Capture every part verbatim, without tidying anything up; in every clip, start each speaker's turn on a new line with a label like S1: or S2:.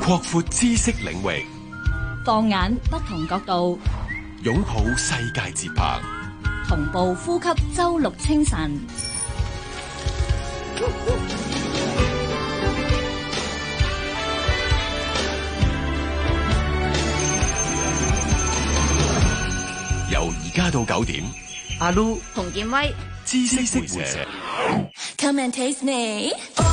S1: 擴闊知識領域，
S2: 放眼不同角度，
S1: 擁抱世界節拍，
S2: 同步呼吸周六清晨。
S1: 由而家到九點，
S3: 阿 Lu
S2: 洪建威，
S1: 知識識回社。
S4: Come and taste me.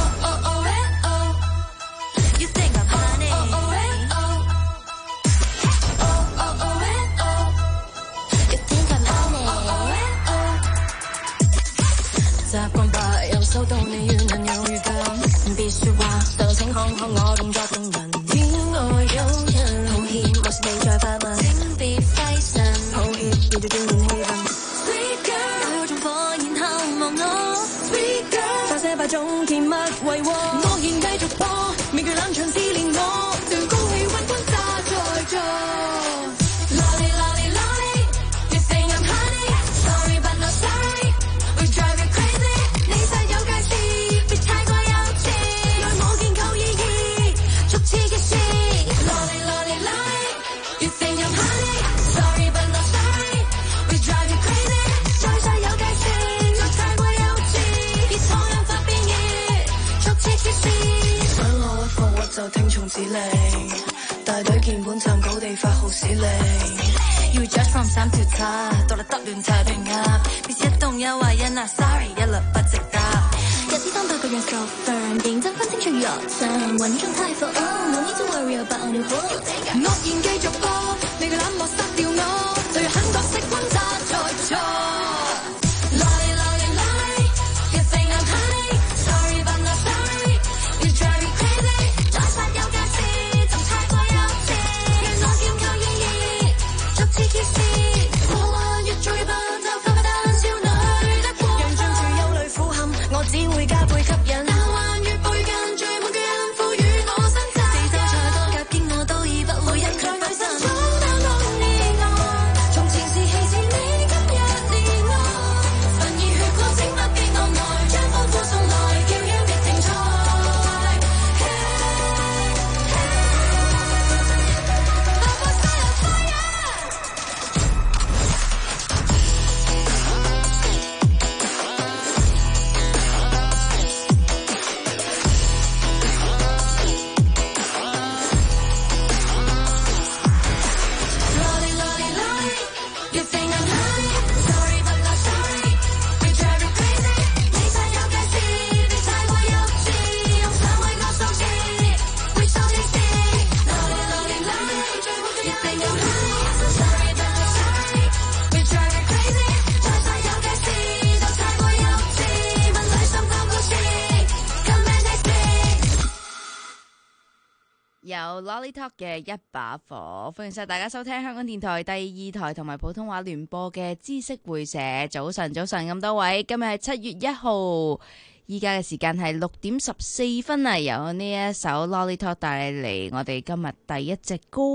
S5: Lolly Talk 嘅一把火，歡迎晒大家收聽香港電台第二台同埋普通話聯播嘅知識會社。早晨，早晨咁多位，今日係七月一號，依家嘅時間係六點十四分啊！由呢一首 Lolly Talk 帶嚟我哋今日第一隻歌。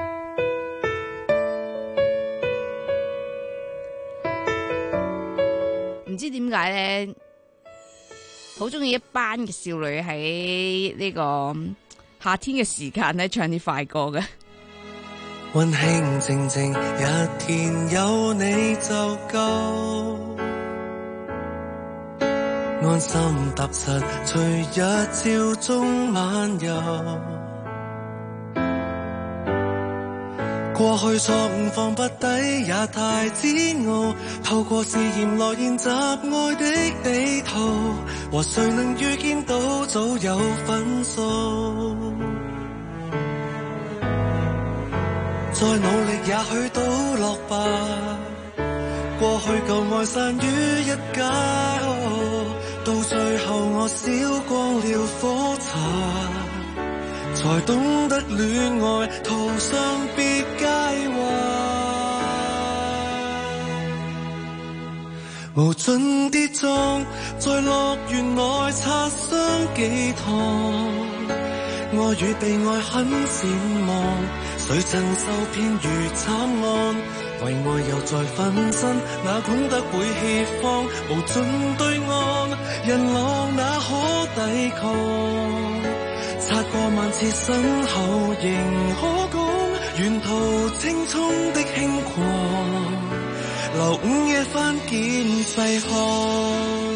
S5: 唔知點解呢，好中意一班嘅少女喺呢個夏天嘅時間咧，唱啲快歌嘅。
S6: 溫馨靜靜，一天有你就夠，安心踏實，隨日照中漫遊。過去錯誤放不低，也太煎熬。透過試驗來研習愛的地圖，和誰能預見到早有分數。再努力也許都落敗，過去舊愛散於一街，到最後我燒光了火柴，才懂得戀愛途上別介懷。無盡跌撞，在樂園內擦傷幾趟，愛與被愛很善忘，誰曾受騙如慘案，為愛又再分身，哪懂得會怯慌，無盡對岸，人浪哪可抵抗，擦過萬次身後仍可講，沿途青葱的輕狂，留午夜翻見細看。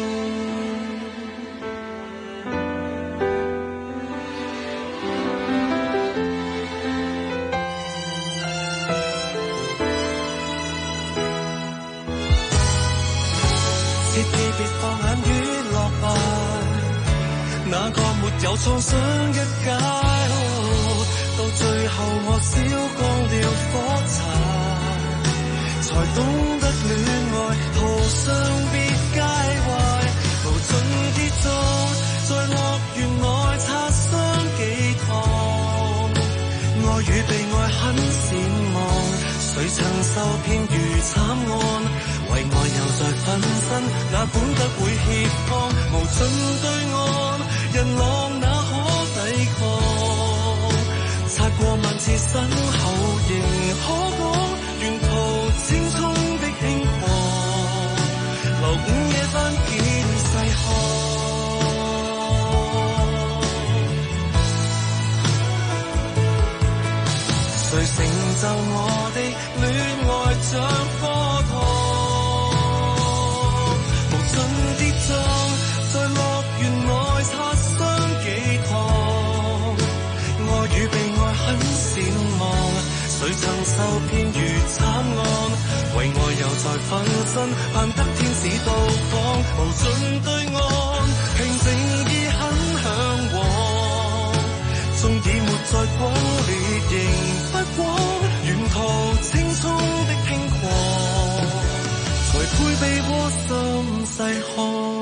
S6: 切記別放眼於落敗，那個沒有創傷一解，哦，到最後我燒光了火柴，才懂得戀愛途上別介懷，無盡跌撞，在樂園內擦傷幾趟，愛與被愛很善忘，誰曾受騙如慘案，為愛又在分身，哪管得會怯慌，無盡對岸，人浪哪可抵抗？擦過萬次身後仍可講，沿途青葱的輕狂，留午夜翻見細看。誰成就我的戀愛像課堂？無盡跌撞，在樂園內擦傷幾趟，愛與被愛很善忘，誰曾受騙如慘案，為愛又在分身，盼得天使到訪，無盡對岸，平靜已很向往，縱已沒再轟烈仍不枉，沿途青葱的輕狂，才配被窩心細看。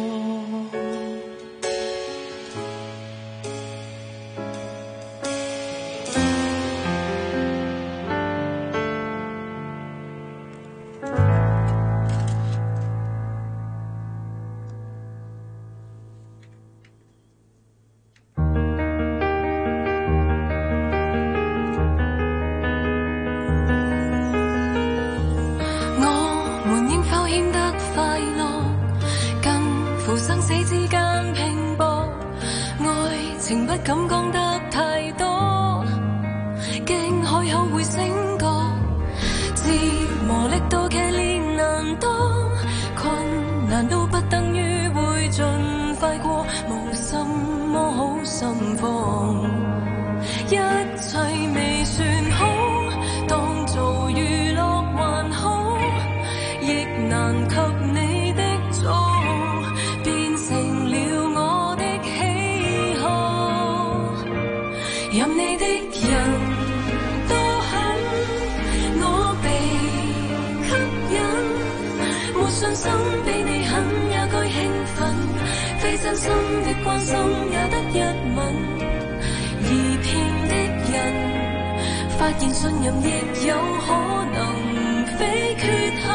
S3: 情不敢講得太多，驚開口會醒覺，折磨力度騎練難當，困難都不等於會盡快過，無什麼好心慌，一切未算好，當做娛樂還好，亦難及你的錯，變成了我的喜好，任你的人多狠，我被吸引，沒信心比你狠也該興奮，非真心的關心也得一吻，而騙的人發現信任亦有可能非缺陷，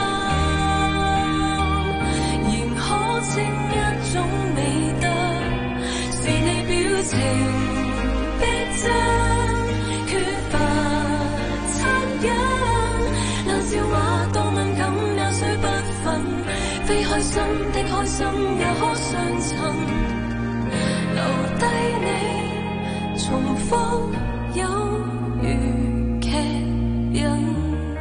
S3: 仍可稱一種美德，是你表情逼真，缺乏惻隱，冷笑話多敏感也雖不忿，非開心的開心也可相襯，留低你重複有如劇印。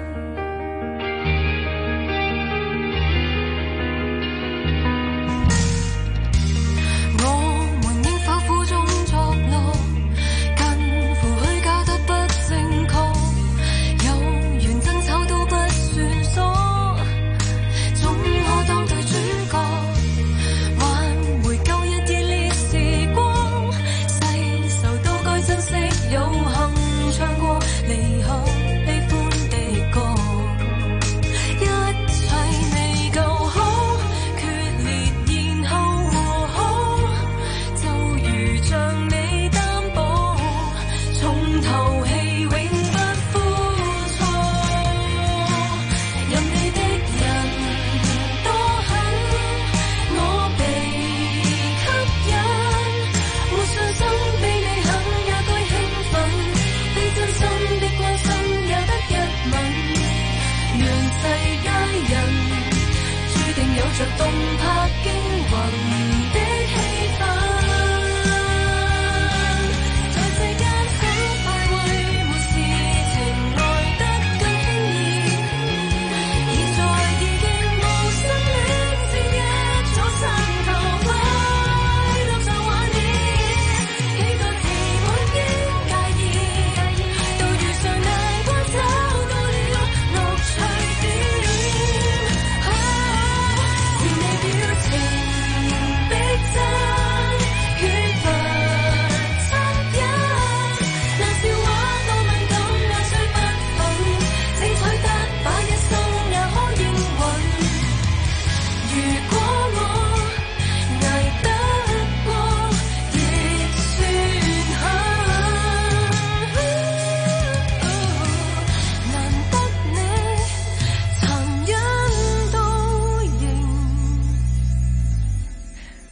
S3: 動魄驚魂的氣氛，在世間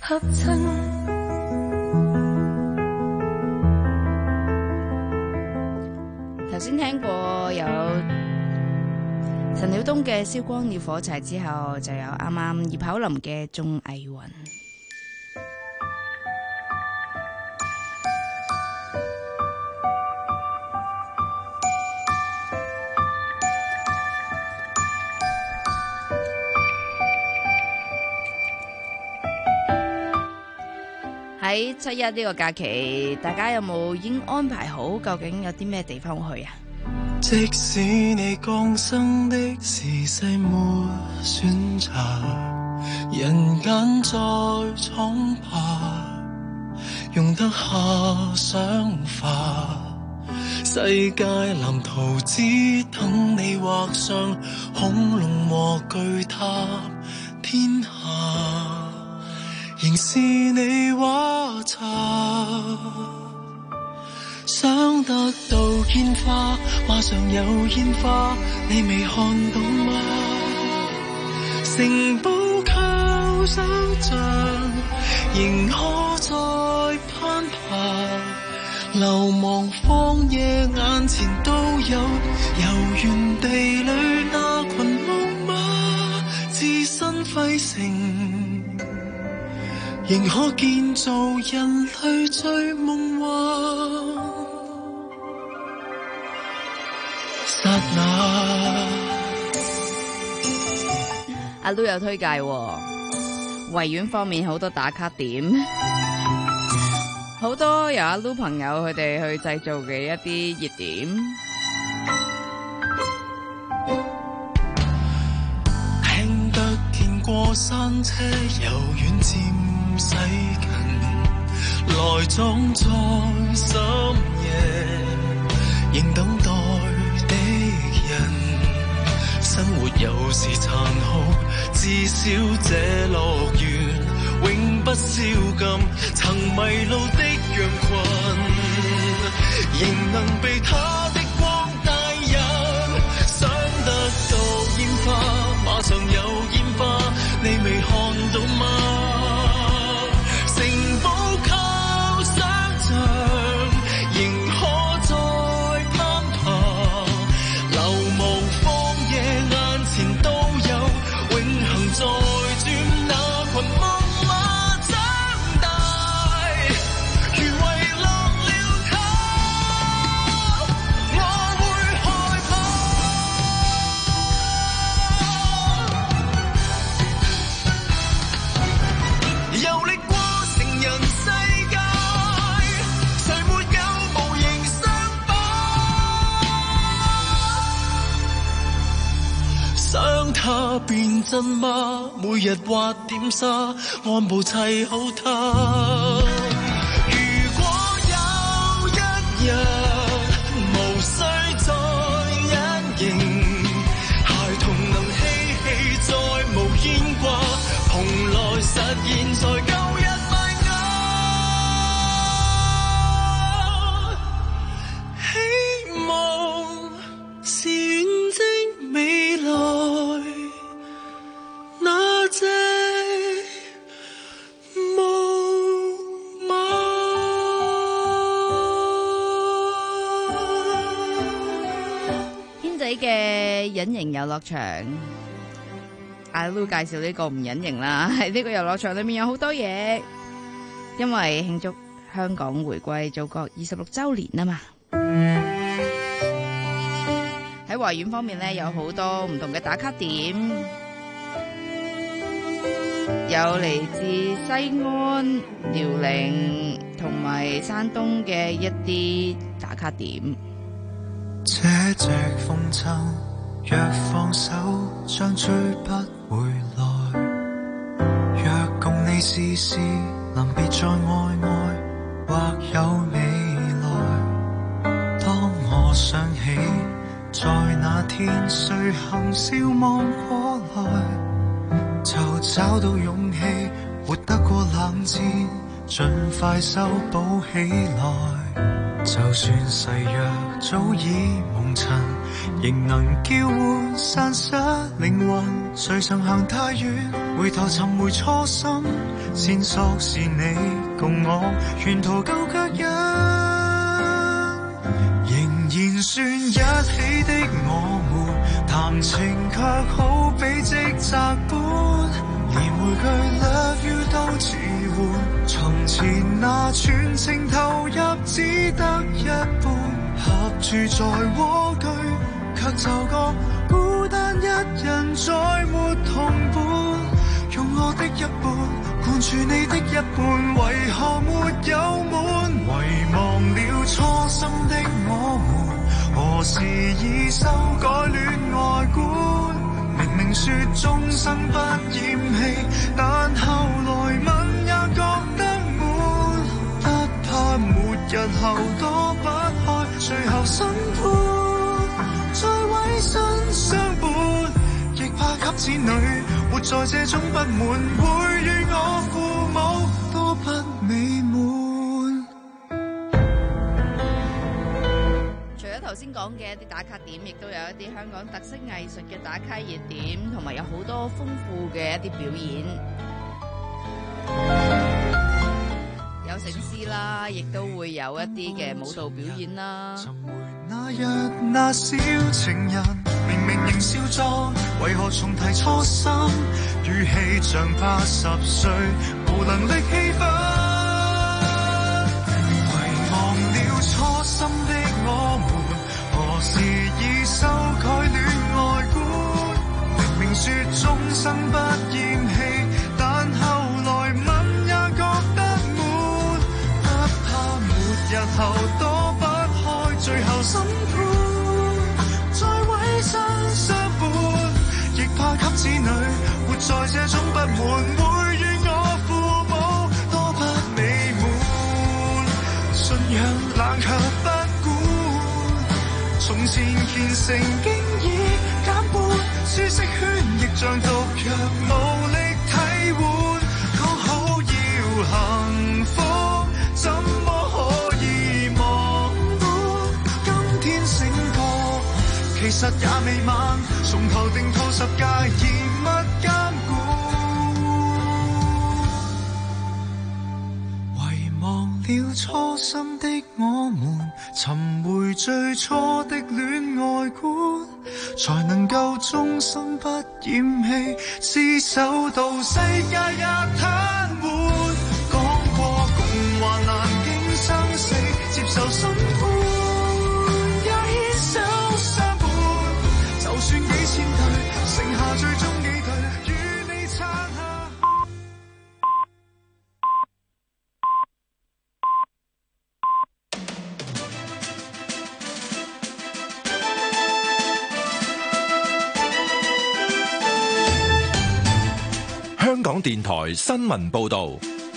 S3: 合襯。
S5: 頭先聽過有陳曉東嘅《燒光了火柴》之後，就有啱啱葉巧琳嘅《綜藝雲》。喺七一呢個假期，大家有冇已經安排好？究竟有啲咩地方去啊？
S6: 即使你降生的時勢沒選擇，人間再闖吧，用得下想法，世界藍圖只等你畫上恐龍和巨塔，天下仍是你畫冊，想得到煙花，馬上有煙花，你未看到嗎？城堡靠想像，仍可再攀爬，流亡荒野眼前都有，遊園地裏那群木馬，置身輝城，仍可建造人類最夢幻。剎那，
S5: 阿 Lu 有推介喎，維園方面好多打卡點，好多由阿 Lu 朋友佢哋去製造嘅一啲熱點。
S6: 聽得見過山車由遠漸駛近，來裝在深夜，仍等待的人。生活有時殘酷，至少這樂園永不宵禁。曾迷路的羊群，仍能被他的光帶引。想得到煙花，馬上有煙花，你未看到嗎？城堡靠想像，仍可再攀爬，流亡荒野眼前都有，永恆在轉那群木馬長大，如遺落了他，我會害怕。遊歷過成人世界，誰沒有無形傷疤？想他變真嗎？每日畫點沙，按部砌好它。如果有一日無需再隱形，孩童能嬉戲再無牽掛，蓬萊實現在舊日邁亞，希望是遠征未來那隻木馬。
S5: 軒仔嘅隱形遊樂場，阿 Lu 介紹呢個唔隱形啦，喺呢個遊樂場裏面有好多嘢，因為慶祝香港回歸祖國二十六週年啊嘛。喺維園方面呢，有好多唔同嘅打卡點，有嚟自西安、遼寧同埋山東嘅一啲打卡點。
S6: 這隻風箏若放手，將追不回來。若共你試試，臨別再愛愛，或有未來。當我想起，在那天誰含笑望過來，就找到勇氣，活得過冷戰，盡快修補起來。就算誓約早已蒙塵，仍能叫喚散失靈魂。誰曾行太遠，回頭尋回初心， 線索是你共我沿途舊腳印，仍然算一起的我們，談情卻好比職責般，連每句 love you 都遲緩，從前那全情投入只得一半，合住在蝸居，卻就覺孤單一人再沒同伴，用我的一半灌注你的一半，為何沒有滿？遺忘了初心的我們，何時已修改戀愛觀？明明說終生不嫌棄，但後來吻也覺得悶，不怕末日後躲不開最後審判，再委身相伴，亦怕給子女活在這種不滿，會與我父母都不美滿。
S5: 除咗頭先講嘅一啲打卡點，亦都有一啲香港特色藝術嘅打卡熱點，同埋有好多豐富嘅一啲表演，有醒獅啦，亦都會有一啲嘅舞蹈表演啦。
S6: 尋回那日那小情人，明明仍笑裝，為何重提初心？語氣像八十歲，無能力氣憤。遺忘了初心的我們，何時已修改戀愛觀？明明說終生不厭棄，但後來吻也覺得悶，不怕末日後躲不開最後審判，再委身相伴，亦怕給子女活在這種不滿，會與我父母多不美滿，信仰冷卻不管，從前虔誠經已減半，舒適圈亦像毒藥無力替換，講好要幸福，怎麼可以忘本？今天醒覺，其實也未晚，從頭定套十戒嚴密監管。遺忘了初心的我們，尋回最初的戀愛觀，才能夠終生不嫌棄，廝守到世界也癱瘓。講過共患難經生死，接受審判，也牽手相伴。就算幾千對，剩下最終幾對，與你撐下。
S1: 香港電台新聞報道。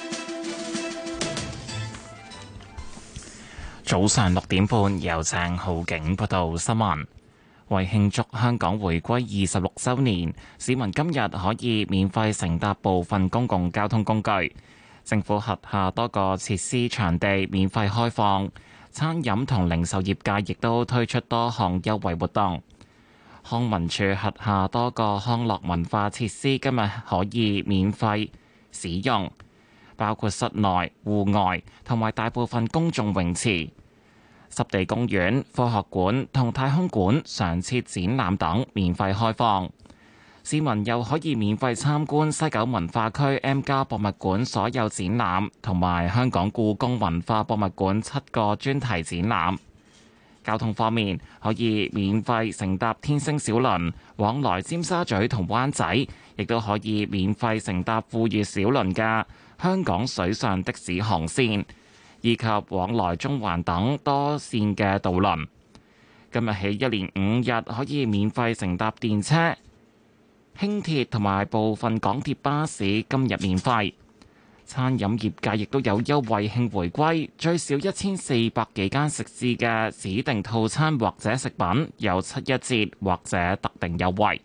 S7: 早上六點半，由鄭浩景報道新聞。為慶祝香港回歸二十六週年，市民今日可以免費乘搭部分公共交通工具。政府轄下多個設施場地免費開放，餐飲同零售業界亦都推出多項優惠活動。康文署轄下多個康樂文化設施今日可以免費使用，包括室內、戶外同埋大部分公眾泳池。濕地公園、科學館同太空館常設展覽等免費開放。市民又可以免費參觀西九文化區 M+ 博物館所有展覽，同埋香港故宮文化博物館七個專題展覽。交通方面，可以免費乘搭天星小輪往來尖沙咀同灣仔，亦都可以免費乘搭富裕小輪嘅香港水上的士航線，以及往來中環等多線嘅渡輪。今日起一連五日可以免費乘搭電車、輕鐵同埋部分港鐵巴士，今日免費。餐飲業界亦都有優惠慶回歸，最少一千四百幾間食肆嘅指定套餐或者食品有七一折或者特定優惠。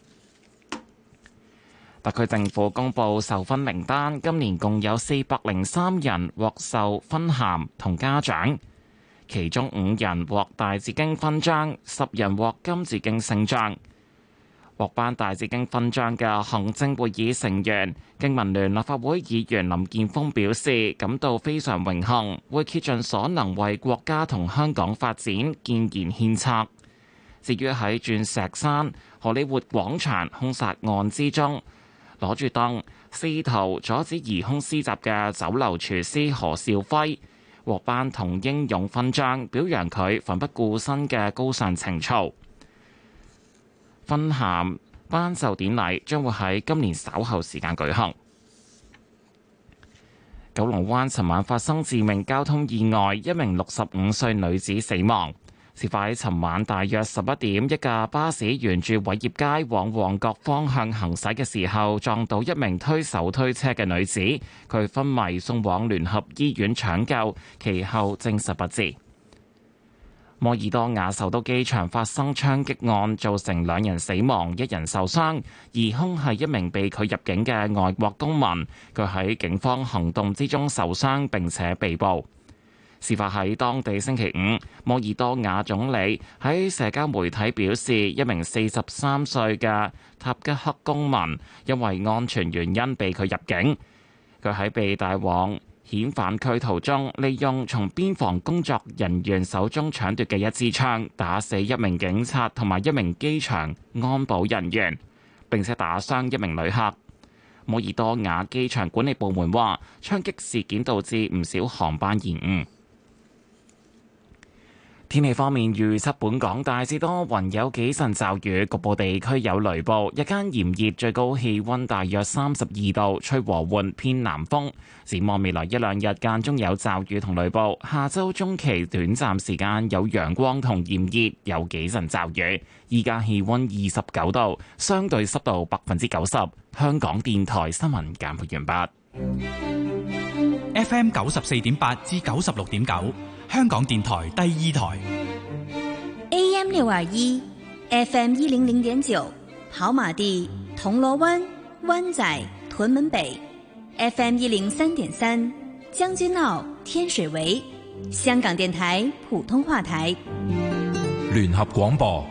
S7: 特區政府公布授勳名單，今年共有四百零三人獲授勳銜同嘉獎，其中五人獲大紫荊勳章，十人獲金紫荊星章。 獲頒大紫荊勳章嘅行政會議成員經民聯立法會議員林健鋒表示，感到非常榮幸，會竭盡所能為國家同香港發展建言獻策。至於喺鑽石山荷里活廣場兇殺案之中，攞住燈試圖阻止疑兇施襲嘅酒樓廚師何兆輝獲頒同英勇勳章，表揚佢奮不顧身嘅高尚情操。勳銜頒授典禮將會喺今年稍後時間舉行。九龍灣尋晚發生致命交通意外，一名六十五歲女子死亡。事發喺尋晚大約十一點，一架巴士沿住偉業街往旺角方向行駛嘅時候，撞到一名推手推車嘅女子，佢昏迷送往聯合醫院搶救，其後證實不治。摩爾多瓦首都機場發生槍擊案，造成兩人死亡，一人受傷。疑兇係一名被拒入境嘅外國公民，佢喺警方行動之中受傷並且被捕。事發喺當地星期五，摩爾多瓦總理喺社交媒體表示，一名四十三歲嘅塔吉克公民因為安全原因被拒入境。佢喺被帶往遣返區途中，利用從邊防工作人員手中搶奪嘅一支槍，打死一名警察同埋一名機場安保人員，並且打傷一名旅客。摩爾多瓦機場管理部門話，槍擊事件導致唔少航班延誤。天氣方面，預測本港大致多雲，有幾陣驟雨，局部地區有雷暴。日間炎熱，最高氣溫大約三十二度，吹和緩偏南風。展望未來一兩日間中有驟雨同雷暴，下周中期短暫時間有陽光同炎熱，有幾陣驟雨。依家氣溫二十九度，相對濕度百分之九十。香港電台新聞簡報完畢。
S8: F M 九十四點八至九十六點九。香港電台第二台
S2: A M 六二一 F M 一零零點九，跑馬地、銅鑼灣、灣仔、屯門北 F M 一零三點三，將軍澳、天水圍，香港電台普通話台
S1: 聯合廣播。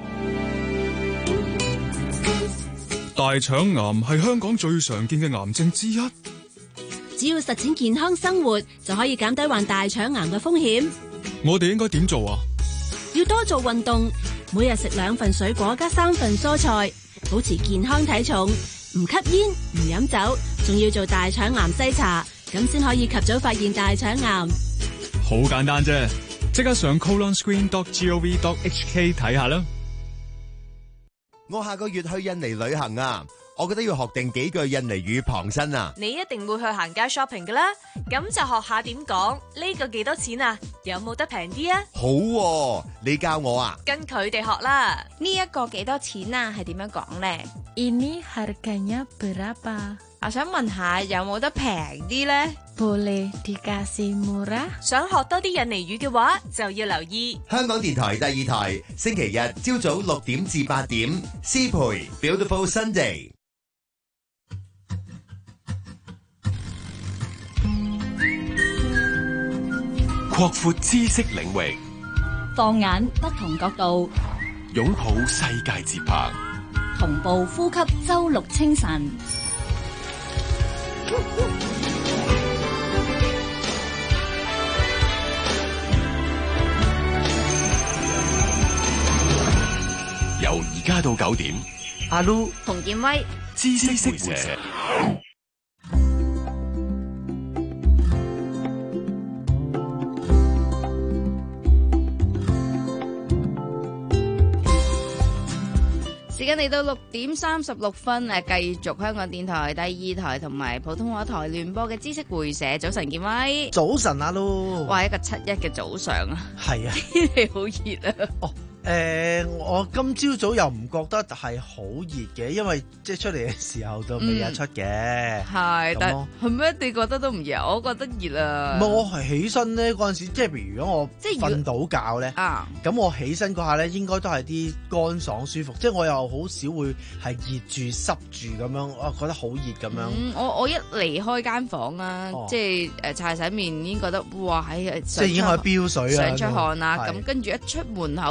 S9: 大腸癌係香港最常見嘅癌症之一。
S10: 只要實踐健康生活，就可以減低患大腸癌嘅風險。
S9: 我哋應該點做啊？
S10: 要多做運動，每日食兩份水果加三份蔬菜，保持健康體重，唔吸煙唔飲酒，仲要做大腸癌篩查，咁先可以及早發現大腸癌。
S9: 好簡單啫，即刻上 colon screen dot gov dot h k 睇下啦。
S11: 我下個月去印尼旅行啊！我覺得要學定幾句印尼語旁身啊！
S12: 你一定會去行街 shopping 噶啦，咁就學下點講呢個幾多錢啊？有冇得平啲啊？
S11: 好喎，你教我啊！
S12: 跟佢哋學啦。
S5: 呢一個幾多錢啊？係點樣講呢？
S3: Ini harganya berapa？
S5: 我想問下有冇得平啲呢？
S3: Boleh dikasih murah？
S12: 想學多啲印尼語嘅話，就要留意
S11: 香港電台第二台，星期日朝早六點至八點，師培 Beautiful Sunday。
S1: 擴闊知識領域，
S2: 放眼不同角度，
S1: 擁抱世界節拍，
S2: 同步呼吸周六清晨。
S1: 由而家到九點，
S11: 阿 Lu
S5: 馮建威，
S1: 知識會社。
S5: 時間嚟到六點三十六分，誒，繼續香港電台第二台同埋普通話台聯播嘅知識會社。早晨，建威。
S13: 早晨，阿 Lu。
S5: 哇，一個七一嘅早上啊，
S13: 係啊，
S5: 天氣好熱啊。
S13: 哦。誒、呃，我今朝早又唔覺得係好熱嘅，因為即係出嚟嘅時候就未日出嘅。係、
S5: 嗯，但係咩？你覺得都唔熱？我覺得熱啊。
S13: 唔係，我係起身咧嗰陣時，即係譬如如果我即係瞓到覺咧，啊，咁我起身嗰下咧，應該都係啲乾爽舒服。即係我又好少會係熱住濕住咁樣，我覺得好熱咁樣。
S5: 嗯、我我一離開間房啊，哦、即係誒擦洗面已經覺得哇喺即
S13: 係已經係飆水啊，
S5: 想出汗啦。咁跟住一出門口嗰下。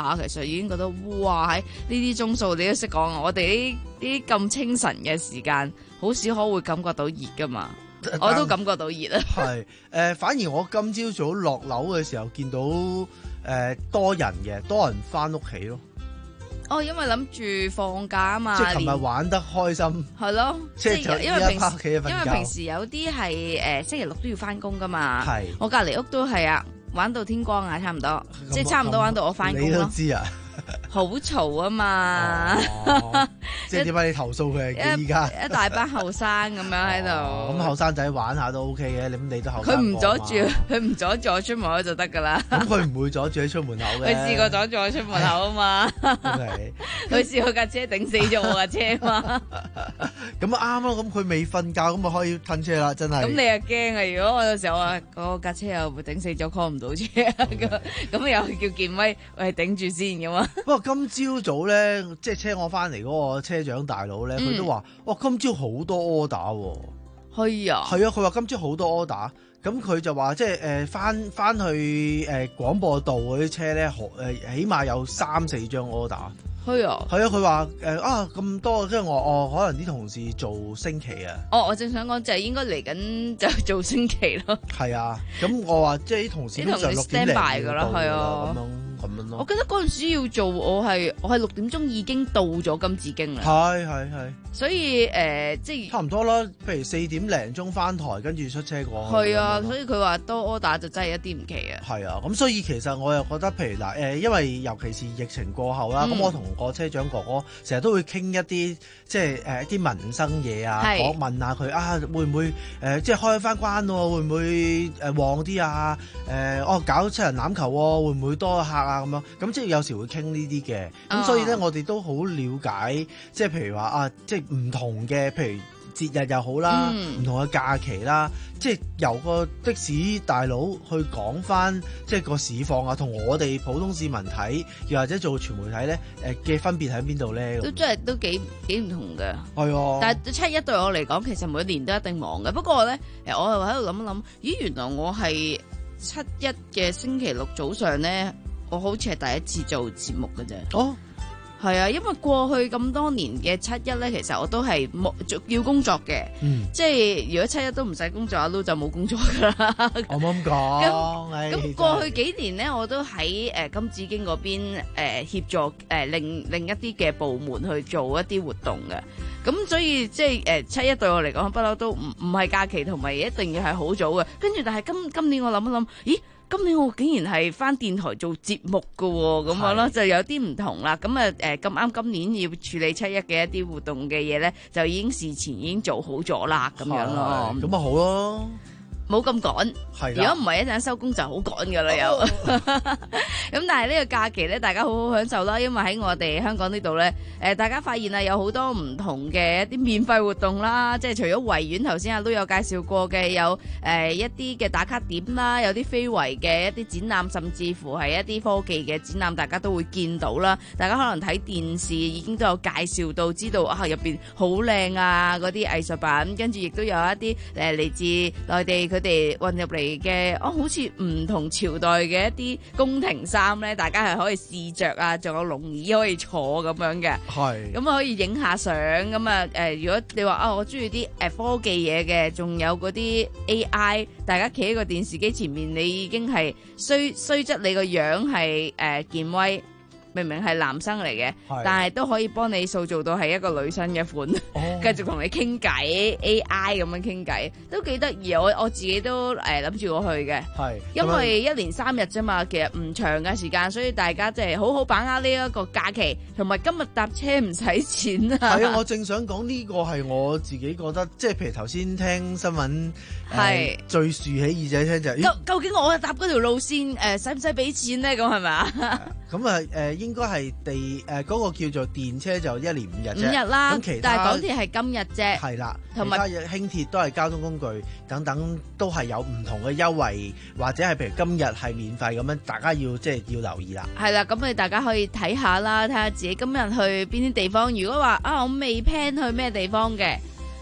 S5: 下，其實已經覺得哇，喺呢啲鐘數你都識講，我哋呢啲咁清晨嘅時間，好少可會感覺到熱噶嘛。我都感覺到熱啊。
S13: 係誒、呃，反而我今朝早落樓嘅時候見到誒、呃、多人嘅，多人翻屋企咯。
S5: 哦，因為諗住放假啊嘛，
S13: 即係琴日玩得開心。係咯，
S5: 即係因為平時因為平
S13: 時
S5: 時有啲係誒星期六都要翻工噶嘛。
S13: 係，
S5: 我隔離屋都係啊，玩到天光啊，差唔多，即係差唔多玩到我翻工咯。
S13: 你都知啊？
S5: 好嘈啊嘛！
S13: 哦、即係點解你投訴佢嘅依家？
S5: 一大班後生咁樣喺度。
S13: 咁後生仔玩下都 OK 嘅，你咁你都後生。
S5: 佢唔阻住，佢唔阻住我出門口就得噶啦。
S13: 咁佢唔會阻住你出門口嘅。
S5: 佢試過阻住我出門口啊嘛。佢試過架車頂死咗我架車嘛。
S13: 咁啊啱咯，咁佢未瞓覺，咁啊可以褪車啦，真係。
S5: 咁你又驚啊？如果我有時候話嗰架車又會頂死咗 call 唔到車，咁咁又叫健威喂頂住先噶嘛？
S13: 不過今朝早咧，即係車我翻嚟嗰個車長大佬咧，佢、嗯、都話：哇，今朝好多 order 喎。
S5: 係啊，
S13: 係啊，佢話今朝好多 order。咁佢就話即係誒翻翻去誒、呃、廣播道嗰啲車咧，誒、呃、起碼有三四張 order。
S5: 係啊，
S13: 係啊，佢話誒啊咁多，跟住我哦，可能啲同事做星期啊。
S5: 哦，我正想講就係應該嚟緊就做星期咯。
S13: 係啊，咁我話即係啲同事通常六點零
S5: 㗎啦，係啊，
S13: 咁樣咁樣咯。
S5: 我記得嗰陣時要做，我係我係六點鐘已經到咗金紫荊啦。
S13: 係係係。
S5: 所以誒、呃，即係
S13: 差唔多啦。譬如四點零鐘翻台，跟住出車過去。
S5: 係啊，所以佢話多 order 就真係一啲唔奇啊。
S13: 係啊，咁所以其實我又覺得，譬如嗱誒，因為尤其是疫情過後啦，咁、嗯、我同個車長哥哥成日都會傾一啲即係誒一啲民生嘢啊，我問下佢啊，會唔會誒、呃、即係開翻關喎？會唔會誒旺啲啊？誒、呃、哦搞七人欖球喎，會唔會多客啊？咁樣咁即係有時會傾呢啲嘅。咁所以咧，我哋都好了解，即係譬如話啊，即係唔同嘅，譬如節日又好啦，唔、嗯、同嘅假期啦，即係由個的士大佬去講翻，即係個市況啊，同我哋普通市民睇，又或者做傳媒睇咧，誒嘅分別喺邊度咧？
S5: 都真係都幾幾唔同嘅。
S13: 係啊，
S5: 但係七一對我嚟講，其實每年都一定忙嘅。不過咧，誒我又喺度諗一諗，咦，原來我係七一嘅星期六早上咧，我好似係第一次做節目嘅啫。
S13: 哦。
S5: 係啊，因為過去咁多年嘅七一咧，其實我都係冇要工作嘅，嗯、即係如果七一都唔使工作，阿 Lu 就冇工作噶啦。
S13: 我冇咁講。
S5: 咁咁過去幾年咧，我都喺誒金紫荊嗰邊誒協助誒另另一啲嘅部門去做一啲活動嘅。咁所以即係誒七一對我嚟講，不嬲都唔唔係假期，同埋一定要係好早嘅。跟住但係今今年我諗一諗，咦？今年我竟然係返電台做節目㗎喎，咁樣咯就有啲唔同啦。咁啊誒咁啱今年要處理七一嘅一啲活動嘅嘢咧，就已經事前已經做好咗啦，咁樣咯。
S13: 咁啊好咯。
S5: 冇咁趕，如果唔係一陣收工就好趕噶啦又。咁但係呢個假期咧，大家好好享受啦，因為喺我哋香港呢度咧，誒大家發現啊有好多唔同嘅一啲免費活動啦，即係除咗維園頭先阿都有介紹過嘅，有誒一啲嘅打卡點啦，有啲非遺嘅一啲展覽，甚至乎係一啲科技嘅展覽，大家都會見到啦。大家可能睇電視已經都有介紹到，知道啊入邊好靚啊嗰啲藝術品，跟住亦都有一啲誒嚟自內地。佢哋運入嚟嘅，哦，好似唔同朝代嘅一啲宮廷衫咧，大家係可以試着啊，仲有龍椅可以坐咁樣嘅，係，咁啊可以影下相，咁啊誒，如果你話啊，我中意啲誒科技嘢嘅，仲有嗰啲 A I， 大家企喺個電視機前面，你已經係雖雖則你個樣係誒健威。明明係男生嚟嘅，但係都可以幫你塑造到係一個女生嘅款，哦、繼續同你傾偈 A I 咁樣傾偈，都幾得意。我我自己都誒諗住我去嘅，因為一連三日啫嘛，其實唔長嘅時間，所以大家即係好好把握呢一個假期，同埋今日搭車唔使錢啊！
S13: 係啊，我正想講呢個係我自己覺得，即係譬如頭先聽新聞，係、呃、最豎起耳仔聽就係、
S5: 究究竟我搭嗰條路線誒使唔使俾錢咧？咁係咪啊？
S13: 咁啊誒應該係地誒嗰、呃嗰個叫做電車就一年五日啫，
S5: 五日啦。咁其他但係港鐵係今日啫，
S13: 係啦，同埋其他輕鐵都係交通工具等等，都係有唔同嘅優惠，或者係譬如今日係免費咁樣，大家要即係要留意啦。
S5: 係啦，咁你大家可以睇下啦，睇下自己今日去邊啲地方。如果話啊，我未 plan 去咩地方嘅。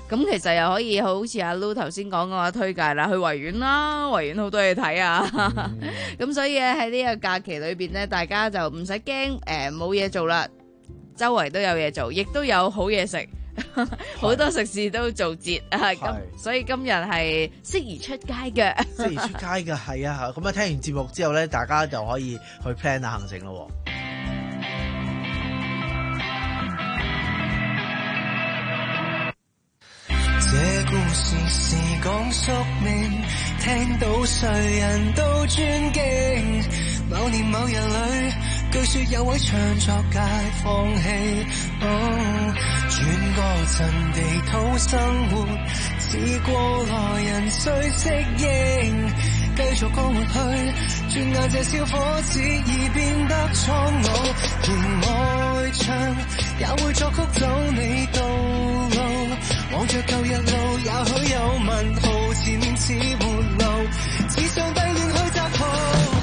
S5: 咁其實又可以好似阿 Lu 頭先講嘅推介啦，去維園啦，維園好多嘢睇啊。咁、嗯、所以咧喺呢個假期裏邊咧，大家就唔使驚誒冇嘢做啦，周圍都有嘢做，亦都有好嘢食。好多食肆都做節啊，咁所以今日係適宜出街嘅，
S13: 適宜出街嘅係啊，咁啊聽完節目之後咧，大家就可以去 plan 下行程咯。
S6: 這故事是講宿命，聽到誰人都尊敬。某年某日裏，據說有位唱作界放棄，哦，轉個陣地土生活，似過來人需適應，繼續過活去。轉眼這小伙子已變得蒼老，連愛唱也會作曲走你道路，望着舊日路，也許有問號，前面似沒路，只想低亂去摘號。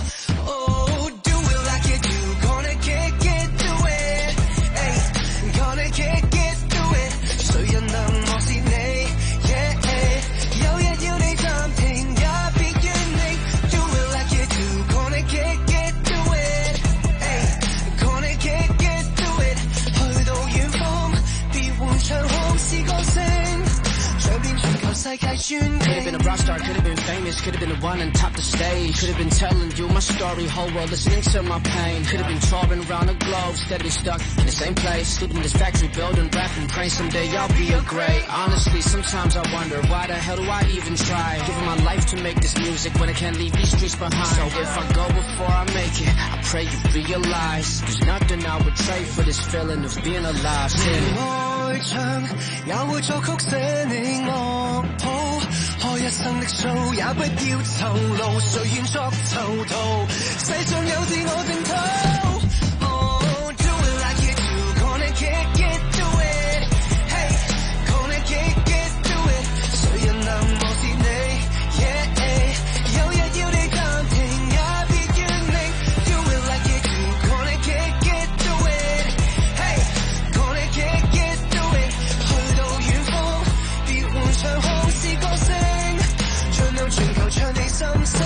S14: Could have been a rock star, could have been famous, could have been the one on top the stage. Could have been telling you my story, whole world listening to my pain. Could have been touring around the globe, steadily stuck in the same place. Sleeping in this factory building, rapping, praying someday I'll be a great. Honestly, sometimes I wonder, why the hell do I even try? Giving my life to make this music when I can't leave these streets behind. So if I go before I make it, I pray you realize there's nothing I would trade for this feeling of being alive.
S6: 愛唱也會作曲寫你樂譜，開一生的 show 也不要酬勞，誰願作囚徒？世上有自我淨土。Oh, do it like you do, gonna kick it, do it. Hey, gonna kick it, do it. 誰人能無視你 ？Yeah, 有日要你暫停也別怨命。Do it like you do, gonna kick it, do it. Hey, gonna kick it, do it. 去到遠方，別換唱腔是歌聲，盡量全球唱你心聲。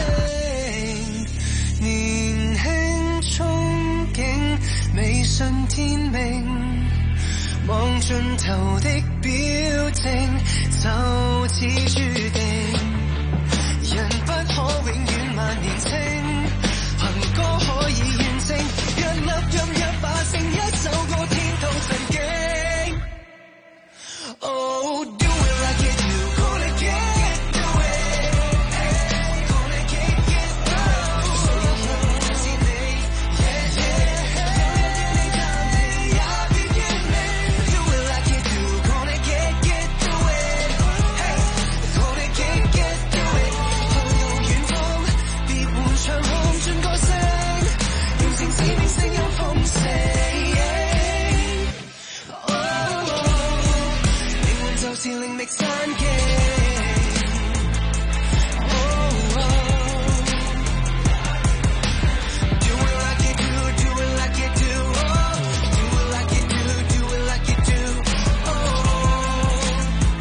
S6: 年輕憧憬，未信天命，望盡頭的表情，就此注定。人不可永遠萬年青，憑歌可以完整，一粒音一把聲，一首歌天堂神經。Oh, do it like you do, gonna get do it. Gonna get get do it. 誰人能無視你 ？Yeah yeah， 有日要你暫停也別怨命。Do it like you do, gonna get get do it. Hey, gonna get get do it. 去到遠方，別換唱腔轉歌聲，完成使命聲音豐盛。是另覓山徑。Oh, oh. Do it like you do, do it like you do. Oh, do it like you do, do it like you do. Oh,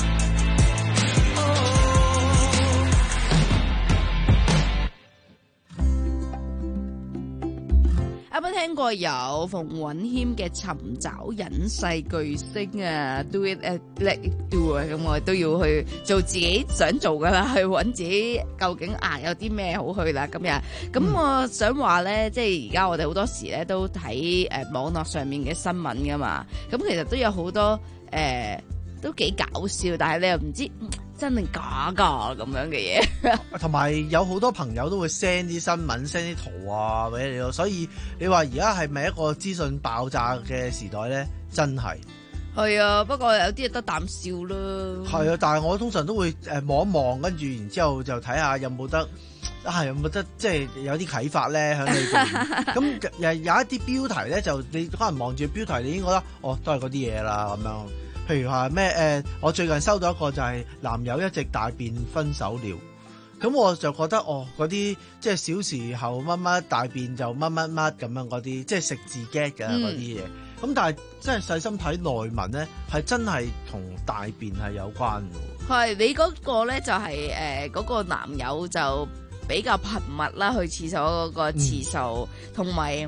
S6: oh.
S5: 啱啱聽過有馮允謙嘅尋找隱世巨星啊 ，Do it let it do 啊，咁我都要去做自己想做噶啦，去揾自己究竟啊有啲咩好去啦今日。咁我想話咧，即係而家我哋好多時咧都睇誒、呃、網絡上面嘅新聞噶嘛，咁其實都有好多誒、呃、都幾搞笑，但係你又唔知真定假噶咁樣嘅嘢，
S13: 同埋有好多朋友都會 send 啲新聞 send 啲圖啊俾你咯，所以你話而家係咪一個資訊爆炸嘅時代咧？真係
S5: 係啊，不過有啲嘢得啖笑啦。
S13: 係啊，但係我通常都會誒望一望，跟住然之後就睇下有冇得啊，有冇得即係有啲啟發咧喺裏邊。咁有有一啲標題咧，就你可能望住標題，你已經覺得哦，都係嗰啲嘢啦咁樣。譬如話咩誒，我最近收到一個就係男友一直大便分手了，咁我就覺得哦，嗰啲即係小時候乜乜大便就乜乜乜咁樣嗰啲，即係食字 get 嘅嗰啲嘢， 咁但係真係細心睇內文咧，係真係同大便係有關嘅。
S5: 係你嗰個咧就係誒嗰個男友就比較頻密啦，去廁所嗰個次數，同埋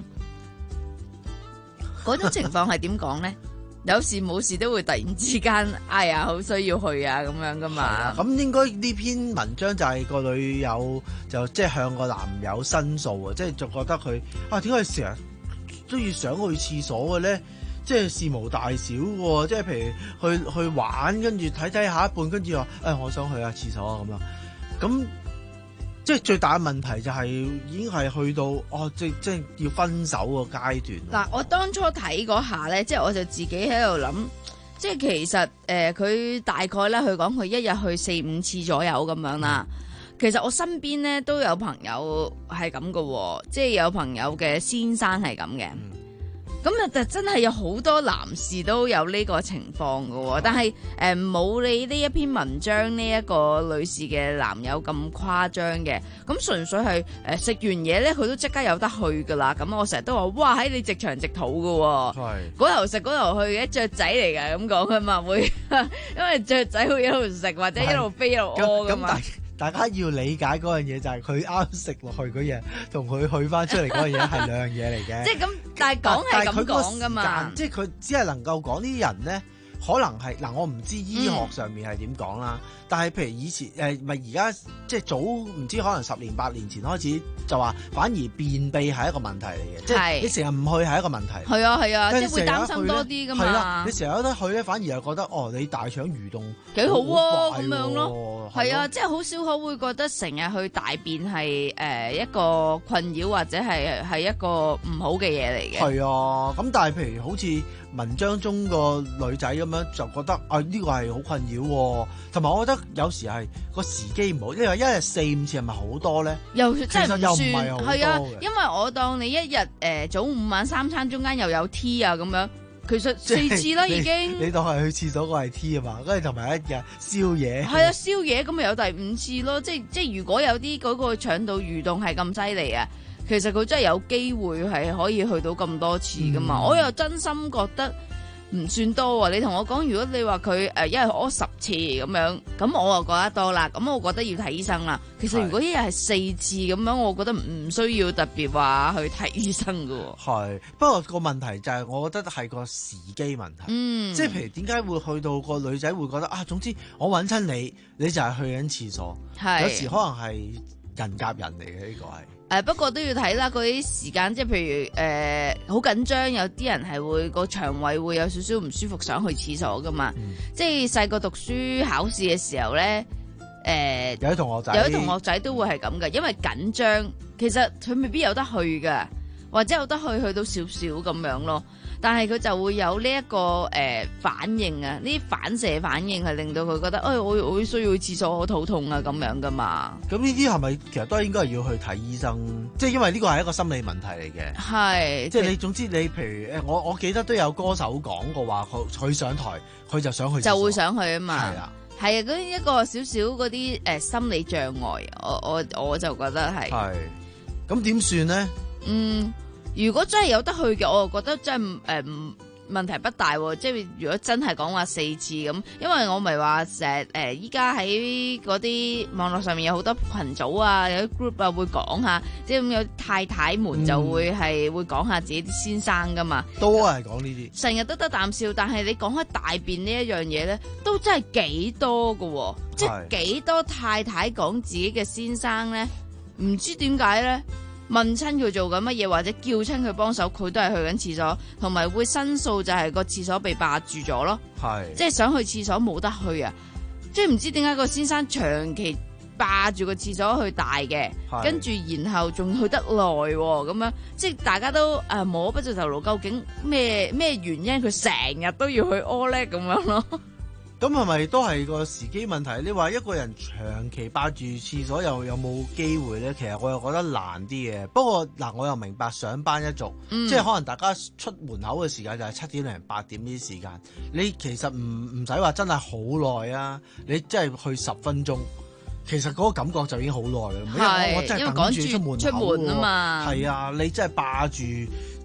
S5: 嗰種情況係點講咧？有事冇事都會突然之間，哎呀，好需要去啊咁樣噶嘛。
S13: 咁應該呢篇文章就係個女友就即係向個男友申訴啊，即係就覺得佢啊點解佢成日都要想去廁所嘅咧？即係事無大小喎，即係譬如去去玩，跟住睇睇下一半，跟住話誒我想去下廁所啊咁樣。咁即係最大嘅問題就係已經係去到哦，即即係要分手個階段。
S5: 嗱，我當初睇嗰下咧，即係我就自己喺度諗，即係其實誒佢、呃、大概咧，佢講佢一日去四五次左右咁樣啦。嗯、其實我身邊咧都有朋友係咁嘅，即係有朋友嘅先生係咁嘅。嗯咁啊，就真係有好多男士都有呢個情況㗎喎，但係誒冇你呢一篇文章呢一個女士嘅男友咁誇張嘅，咁純粹係誒食完嘢咧，佢都即刻有得去噶啦。咁我成日都話，哇喺你直腸直肚㗎喎，嗰頭食嗰頭去嘅雀仔嚟㗎，咁講佢嘛會，因為雀仔會一路食或者一路飛一路屙㗎嘛。
S13: 大家要理解嗰樣嘢就係佢啱食落去嗰嘢，同佢去翻出嚟嗰樣嘢係兩樣嘢嚟嘅。
S5: 即係咁，但係講係咁講噶嘛。
S13: 即係佢只係能夠講啲人咧，可能係嗱，我唔知醫學上面係點講啦。嗯、但係譬如以前誒，咪而家即係早唔知可能十年八年前開始就話，反而便秘係一個問題嚟嘅。即係你成日唔去係一個問題。
S5: 係啊係啊，即係會擔心多啲噶嘛。
S13: 係啦，你成日有得去咧，反而又覺得哦，你大腸蠕動
S5: 幾好喎咁樣咯。係啊，即係好少可會覺得成日去大便係誒、呃、一個困擾或者係係一個唔好嘅嘢嚟嘅。
S13: 係啊，咁但係譬如好似文章中個女仔咁樣就覺得啊呢、這個係好困擾，同埋我覺得有時係個時機唔好，因為一日四五次係咪好多咧？
S5: 又真係唔算，係啊，
S13: 因
S5: 為我當你一日誒、呃、早午晚三餐中間又有 tea 啊咁樣。其實四次啦，已經。
S13: 你當係去廁所個係 T 啊嘛，跟住同埋一日宵夜。
S5: 係啊，宵夜咁咪有第五次咯，即係即係如果有啲嗰個腸道蠕動係咁犀利啊，其實佢真係有機會係可以去到咁多次噶嘛。嗯、我又真心覺得唔算多啊！你同我講，如果你話佢誒一日屙十次咁樣，咁我就覺得多啦。咁我覺得要睇醫生啦。其實如果一日係四次咁樣，我覺得唔需要特別話去睇醫生噶。
S13: 係，不過個問題就係，我覺得係個時機問題。嗯，即係譬如點解會去到個女仔會覺得啊？總之我揾親你，你就係去緊廁所。係，有時可能係人夾人嚟嘅呢個係。
S5: 誒、呃，不過都要睇啦，嗰啲時間，即係譬如誒，好緊張，有啲人係會個腸胃會有少少唔舒服，想去廁所噶嘛。嗯、即係細個讀書考試嘅時候咧，誒、呃，
S13: 有啲同學仔，
S5: 有啲同學仔都會係咁嘅，因為緊張，其實佢未必有得去噶，或者有得去去到少少咁樣咯。但係佢就會有呢、這、一個誒、呃、反應啊，呢啲反射反應係令到佢覺得，誒、哎，我我需要去廁所，我肚痛啊，咁樣噶嘛。
S13: 咁呢啲係咪其實都係應該係要去睇醫生？即係因為呢個係一個心理問題嚟嘅。係，即係你總之你譬如誒，我我記得都有歌手講過話，佢佢上台佢就想去廁所，
S5: 就會想去啊嘛。
S13: 係啊，
S5: 係啊，嗰一個少少嗰啲誒心理障礙，我我我就覺得係。係，
S13: 咁點算咧？
S5: 嗯。如果真係有得去嘅，我就覺得真係誒、呃、問題不大喎。即係如果真係講話四次咁，因為我咪話成日誒依家喺嗰啲網絡上面有好多群組啊，有啲 group 啊會講下，即係咁有太太們就會係、嗯、會講下自己啲先生噶嘛。
S13: 都係講呢啲，
S5: 成日都得啖笑，但係你講開大便呢一樣嘢咧，都真係幾多㗎喎。即係幾多太太講自己嘅先生咧，唔知點解咧？問親佢做緊乜嘢，或者叫親佢幫手，佢都係去緊廁所，同埋會申訴就係個廁所被霸住咗咯。係，即係想去廁所冇得去啊！即係唔知點解個先生長期霸住個廁所去大嘅，跟住然後仲去得耐咁樣，即係大家都誒摸不着頭腦，究竟咩咩原因佢成日都要去屙咧咁樣咯？
S13: 咁係咪都係個時機問題？你話一個人長期霸住廁所又有冇機會咧？其實我又覺得難啲嘅。不過嗱，我又明白上班一族，嗯、即係可能大家出門口嘅時間就係七點零八點呢啲時間。你其實唔唔使話真係好耐啊！你真係去十分鐘，其實嗰個感覺就已經好耐啦。因為我真係等住出門口啊嘛。係啊，你真係霸住。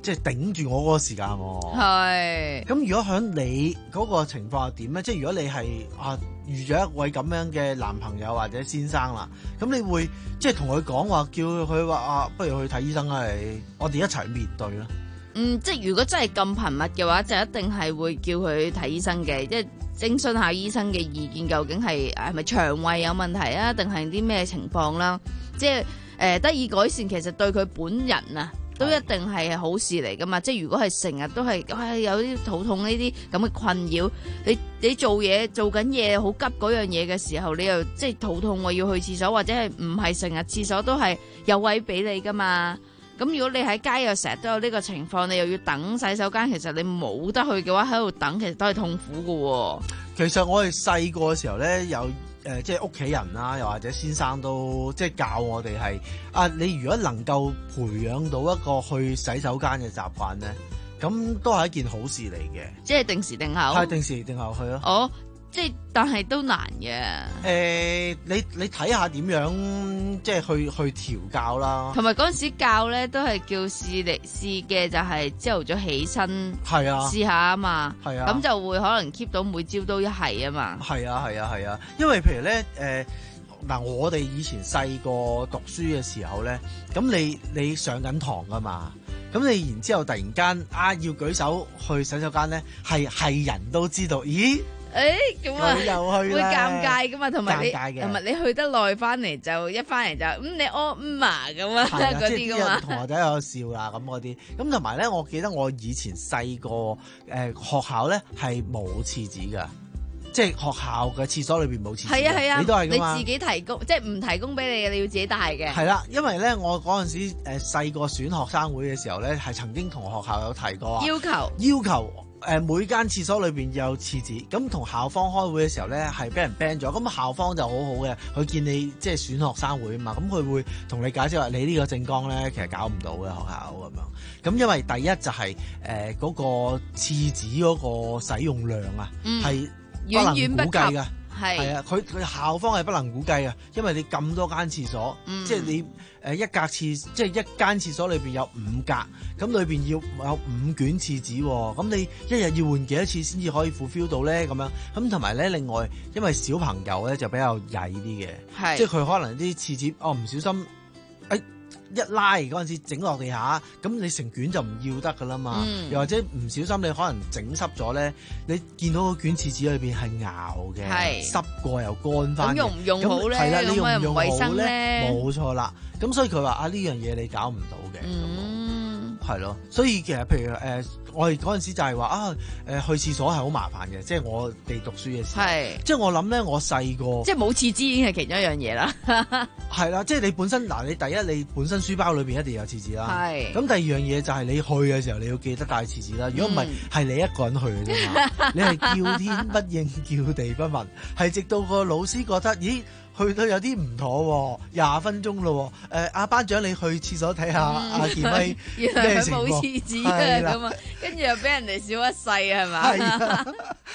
S13: 即係頂住我嗰個時間喎。
S5: 係。
S13: 咁如果喺你嗰個情況係點咧？即係如果你係啊遇咗一位咁樣嘅男朋友或者先生啦，咁你會即係同佢講話，叫佢話啊，不如去睇醫生啦，你我哋一齊面對啦。
S5: 嗯，即係如果真係咁頻密嘅話，就一定係會叫佢睇醫生嘅，即係徵詢下醫生嘅意見，究竟係係咪腸胃有問題啊，定係啲咩情況啦？即係誒、呃、得以改善，其實對佢本人啊，都一定係好事嚟噶嘛。即係如果係成日都係、哎、有啲肚痛呢啲咁嘅困擾，你你做嘢做緊嘢好急嗰樣嘢嘅時候，你又即係肚痛我要去廁所，或者係唔係成日廁所都係有位俾你噶嘛？咁如果你喺街又成日都有呢個情況，你又要等洗手間，其實你冇得去嘅話，喺度等其實都係痛苦㗎喎。
S13: 其實我哋細個嘅時候咧，有誒、呃、即係屋企人啦，又或者先生都即係教我哋係啊，你如果能夠培養到一個去洗手間嘅習慣咧，咁都係一件好事嚟嘅。
S5: 即係定時定候。
S13: 係定時定候去咯。
S5: 哦。即係，但係都難嘅。誒、
S13: 欸，你你睇下點樣，即係去去調教啦。
S5: 同埋嗰陣時教咧，都係叫試嚟試嘅，就係朝頭早起身，
S13: 係啊，
S5: 試下啊嘛。
S13: 係啊，
S5: 咁就會可能 keep 到每朝都一係啊嘛。
S13: 係啊，係啊，係啊，因為譬如咧，誒、呃、嗱，我哋以前細個讀書嘅時候咧，咁你你上緊堂噶嘛。咁你然之後突然間啊要舉手去洗手間咧，係係人都知道，咦？
S5: 誒咁啊，
S13: 又去
S5: 會尷尬噶嘛，同埋你同埋你去得耐翻嚟就一翻嚟就嗯你屙嗯嘛咁啊嗰啲噶嘛，
S13: 同學仔有笑啦咁嗰啲，咁同埋咧，我記得我以前細個誒學校咧係冇廁紙噶，即係學校嘅廁所裏邊冇廁紙。係啊係啊，你都係噶嘛？
S5: 你自己提供，即係唔提供俾你嘅，你要自己帶嘅。
S13: 係啦，因為咧我嗰陣時誒細個選學生會嘅時候咧，係曾經同學校有提過
S5: 要求
S13: 要求。誒每間廁所裏邊有廁紙，咁同校方開會嘅時候咧，係俾人 ban 咗。咁校方就好好嘅，佢見你即係選學生會啊嘛，咁佢會同你解釋話，你呢個政綱咧其實搞唔到嘅學校咁樣。咁因為第一就係誒嗰個廁紙嗰個使用量啊，係、嗯、不能估計㗎。係啊，佢佢校方係不能估計啊，因為你咁多間廁所，嗯、即係你誒一格廁，即係一間廁所裏邊有五格，咁裏邊要有五卷廁紙，咁你一日要換幾多次先至可以 fulfill 到咧？咁樣咁同埋咧，另外因為小朋友咧就比較曳啲嘅，即係佢可能啲廁紙哦唔小心誒。哎一拉嗰陣時整落地下，咁你成卷就唔要得噶啦嘛。嗯、又或者唔小心你可能整濕咗咧，你見到個卷廁紙裏邊係熬嘅，濕過又乾翻。咁用唔用好咧？係啦，你用唔用好咧？冇錯啦。咁所以佢話啊，呢樣嘢你搞唔到嘅。嗯，係咯。所以其實譬如誒、呃，我哋嗰陣時就係話啊，誒、呃、去廁所係好麻煩嘅，即係我哋讀書嘅時候。係。即係我諗咧，我細個。即係冇廁紙已經係其中一樣嘢啦。係啦，即係你本身嗱，你第一你本身書包裏邊一定有廁紙啦。係。咁第二樣嘢就係你去嘅時候，你要記得帶廁紙啦。如果唔係，係你一個人去嘅啫嘛。你係叫天不應，叫地不聞，係直到個老師覺得，咦？去到有啲唔妥，廿分鐘咯。誒、呃，阿班長你去廁所睇下阿健威
S5: 原來佢冇廁紙嘅咁啊，跟住又俾人哋笑一世係嘛？係。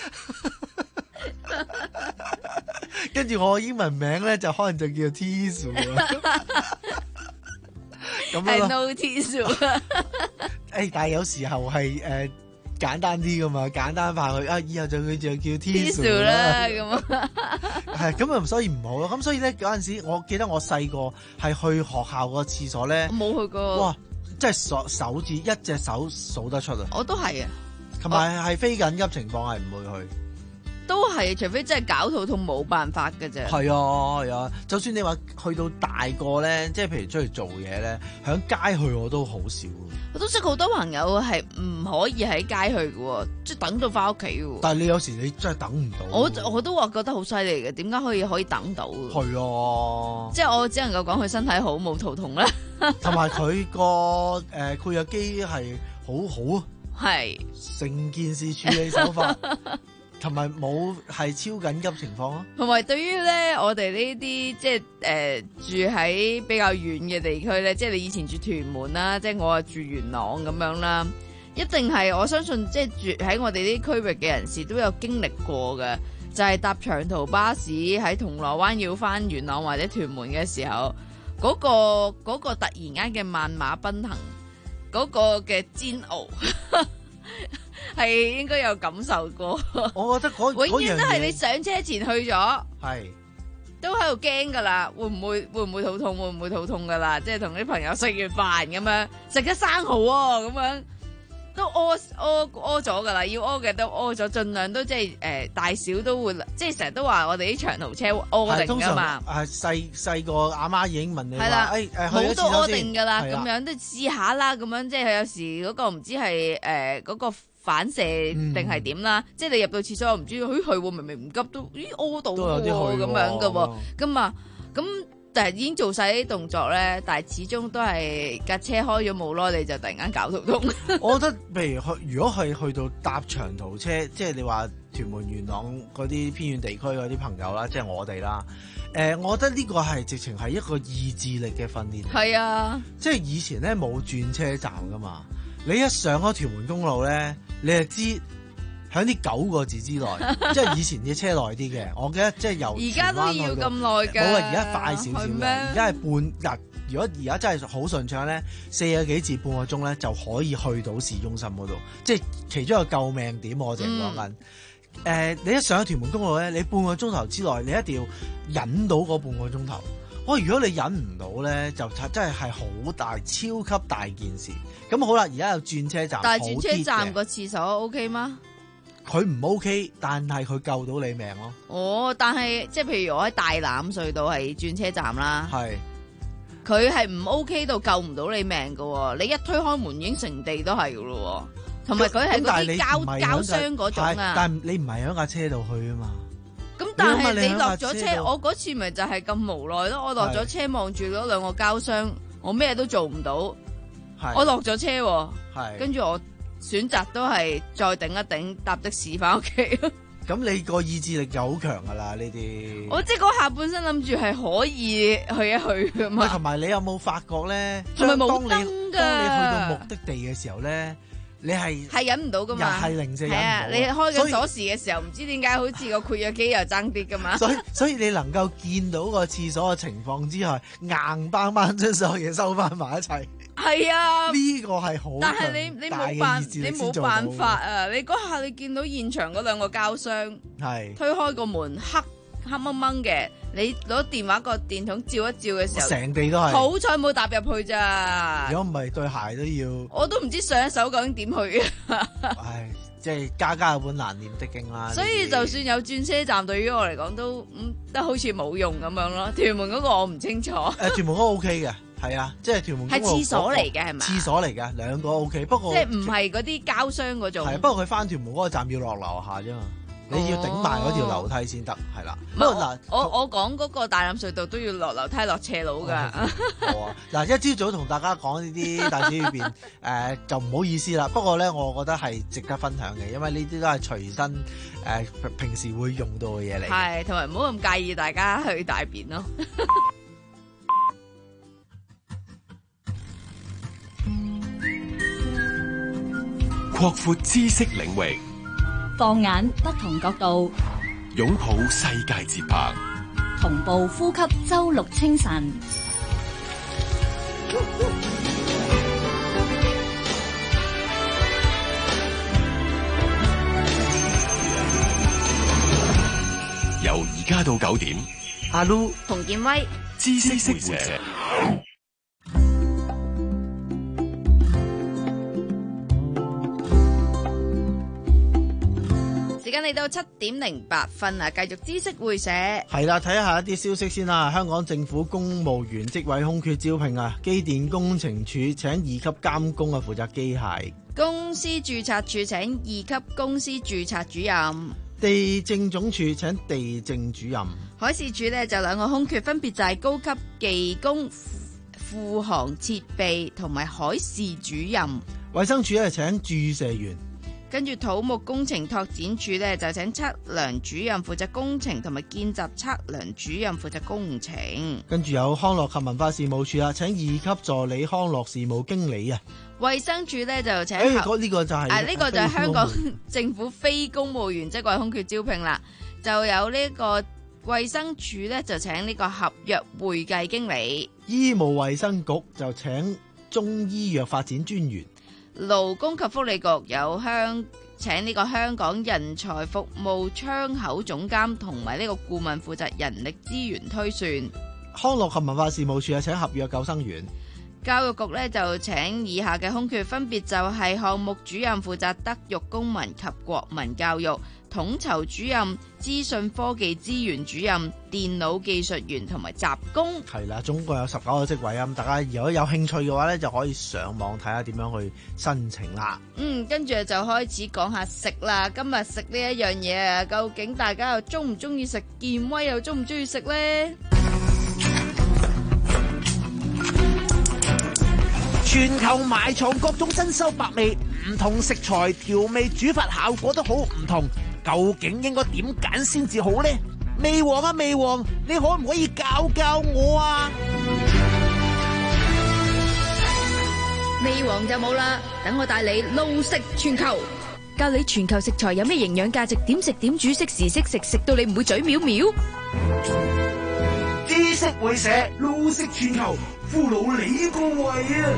S13: 跟住我英文名咧就可能就叫 Tissue 啦。咁
S5: 係 No Tissue。誒，
S13: 但係有時候係誒。呃簡單啲噶嘛，簡單化佢啊，以後就佢就叫 Tissue 啦咁啊，係咁啊，所以唔好咯。咁所以咧嗰陣時，我記得我細個係去學校個廁所咧，
S5: 冇去過。
S13: 哇，即係手手指一隻手數得出啊！
S5: 我都係啊，
S13: 同埋係非緊急情況係唔會去。
S5: 都係，除非真係搞肚痛冇辦法嘅啫。
S13: 係啊，係啊，就算你話去到大個咧，即係譬如出去做嘢咧，響街去我都好少。
S5: 我都識好多朋友係唔可以喺街去嘅，即係等到翻屋企嘅。
S13: 但係你有時你真係等唔到。
S5: 我我都話覺得好犀利嘅，點解可以可以等到？
S13: 係啊，
S5: 即係我只能夠講佢身體好，冇肚痛啦。
S13: 同埋佢個誒括約肌係好好啊，係成件事處理手法。同埋冇係超緊急情況咯，
S5: 同埋對於咧我哋呢啲即係誒、呃、住喺比較遠嘅地區咧，即係你以前住屯門啦，即係我啊住元朗咁樣啦，一定係我相信即係住喺我哋呢啲區域嘅人士都有經歷過嘅，就係、是、搭長途巴士喺銅鑼灣要翻元朗或者屯門嘅時候，嗰、那個嗰、那個突然間嘅萬馬奔騰。 嗰個嘅煎熬係應該有感受過。
S13: 我覺得嗰
S5: 永遠都係你上車前去咗，
S13: 係
S5: 都喺度驚噶啦，會唔會會唔會肚痛？會唔會肚痛噶啦？即係同啲朋友食完飯咁樣，食咗生蠔喎，咁樣都屙屙屙咗噶啦，要屙嘅都屙咗，盡量都即係誒大小都會，即係成日都話我哋啲長途車屙定噶嘛。
S13: 係細細個阿媽已經問你話，誒誒
S5: 冇都屙定噶啦，咁樣都試下啦，咁樣即係有時嗰個唔知係誒嗰個反射定係點啦，嗯、即係你入到廁所唔知，咦係喎，明明唔急都，咦屙到喎咁樣噶喎，咁啊咁。但係已經做晒啲動作咧，但係始終都係架車開咗冇耐，你就突然間搞肚痛。
S13: 我覺得，譬如去，如果係去到搭長途車，即係你話屯門元朗嗰啲偏遠地區嗰啲朋友啦，即係我哋啦。誒、呃，我覺得呢個係直情係一個意志力嘅訓練。
S5: 係啊，
S13: 即係以前咧冇轉車站噶嘛，你一上咗屯門公路咧，你就知。喺呢九個字之內，即係以前嘅車耐啲嘅，我記得即係由
S5: 而家都要咁耐㗎。
S13: 冇啊，而家快少少嘅，而家係半日。如果而家真係好順暢咧，四個幾至半個鐘咧就可以去到市中心嗰度，即係其中一個救命點。我淨係講緊誒，你一上咗屯門公路咧，你半個鐘頭之內，你一定要忍到嗰半個鐘頭。我如果你忍唔到咧，就真係係好大、超級大件事。咁好啦，而家有轉車站，
S5: 但係轉車站個廁所 OK 嗎？
S13: 佢唔 OK，但係佢救到你命咯。
S5: 哦，但係即係譬如我喺大欖隧道係轉車站啦，
S13: 係
S5: 佢係唔 OK 到救唔到你命噶，你一推開門已經成地都係噶咯，同埋佢係嗰啲膠膠箱嗰種啊。
S13: 但係你唔係喺架車度去啊嘛。
S5: 咁但係你落咗車，我嗰次咪就係咁無奈咯。我落咗車望住嗰兩個膠箱，我咩都做唔到。我落咗車，係跟住我。選擇都係再頂一頂，搭的士翻屋企。
S13: 咁你個意志力就好強噶啦呢啲。
S5: 我即係嗰下本身諗住係可以去一去噶嘛。
S13: 同埋你有冇發覺咧？
S5: 係咪冇燈㗎？
S13: 當你去到目的地嘅時候咧，你係
S5: 係忍唔到噶嘛？
S13: 係零舍忍唔到。
S5: 係啊，你開緊鎖匙嘅時候，唔知點解好似個括約肌又爭啲噶嘛？
S13: 所以所以你能夠見到個廁所嘅情況之外，硬邦邦將所有嘢收翻埋一齊。
S5: 係啊，
S13: 呢個係好，
S5: 但係你你冇辦你冇辦法啊！你嗰下你見到現場嗰兩個膠箱，係推開個門黑黑掹掹嘅，你攞電話個電筒照一照嘅時候，
S13: 成地都係。
S5: 好彩冇踏入去咋。
S13: 如果唔係對鞋都要，
S5: 我都唔知上一手究竟點去啊！
S13: 唉，即係家家有本難念的經啦。
S5: 所以就算有轉車站，對於我嚟講都嗯都好似冇用咁樣咯。屯門嗰個我唔清楚。誒，
S13: 屯門嗰個 OK 嘅。係啊，即係屯門公路
S5: 係廁所嚟嘅係咪？
S13: 廁所嚟嘅，兩個 O K， 不過
S5: 即係唔係嗰啲膠箱嗰種。
S13: 係，不過佢翻屯門嗰個站要落樓下啫嘛，哦、你要頂埋嗰條樓梯先得，係啦。
S5: 不過嗱，我我講嗰個大欖隧道都要落樓梯落斜路噶。
S13: 好啊，嗱，一朝早同大家講呢啲大小便誒，就唔好意思啦。不過咧，我覺得係值得分享嘅，因為呢啲都係隨身誒、呃、平時會用到嘅嘢嚟。
S5: 係，同埋唔好咁介意大家去大便咯。
S1: 擴闊知識領域，
S2: 放眼不同角度，
S1: 擁抱世界節拍，
S2: 同步呼吸周六清晨。
S1: 由而家到九點，
S13: 阿 Lu
S5: 洪建威，
S1: 知識識者。
S5: 時間嚟到七點零八分啊！繼續知識會社
S13: 係啦，睇下一啲消息先啦。香港政府公務員職位空缺招聘啊，機電工程處請二級監工啊，負責機械。
S5: 公司註冊處請二級公司註冊主任。
S13: 地政總署請地政主任。
S5: 海事處呢就兩個空缺，分別就係高級技工副航設備同埋海事主任。
S13: 衛生署咧請注射員。
S5: 跟住土木工程拓展處咧就請測量主任負責工程，同埋見習測量主任負責工程。
S13: 跟住有康樂及文化事務處啦，請二級助理康樂事務經理啊。
S5: 衛生署咧就請，
S13: 誒，嗰呢個就係，
S5: 啊呢個就係香港政府非公務員職位空缺招聘啦，就有呢個衛生署咧就請呢個合約會計經理。
S13: 醫務衛生局就請中醫藥發展專員。
S5: 勞工及福利局有香請呢個香港人才服務窗口總監同埋呢個顧問負責人力資源推算。
S13: 康樂及文化事務處係請合約救生員。
S5: 教育局呢就請以下嘅空缺，分別就係項目主任負責德育、公民及國民教育，統籌主任、資訊科技資源主任、電腦技術員同埋雜工。
S13: 係啦，總共有十九個職位啊！咁大家如果有興趣嘅話呢，就可以上網睇下點樣去申請啦。
S5: 嗯，跟住就開始講下食啦。今日食呢一樣嘢啊，究竟大家又中唔中意食？健威又中唔中意食呢？
S15: 全球埋藏各種珍饈百味，唔同食材調味煮法效果都好唔同，究竟應該點揀先至好呢？味王啊味王，你可唔可以教教我啊？
S5: 味王就冇啦，等我帶你路食全球，教你全球食材有咩營養價值，點食點煮，適時適食，食到你唔會嘴藐藐。
S15: 知識會社路食全球，俘虜你個胃啊！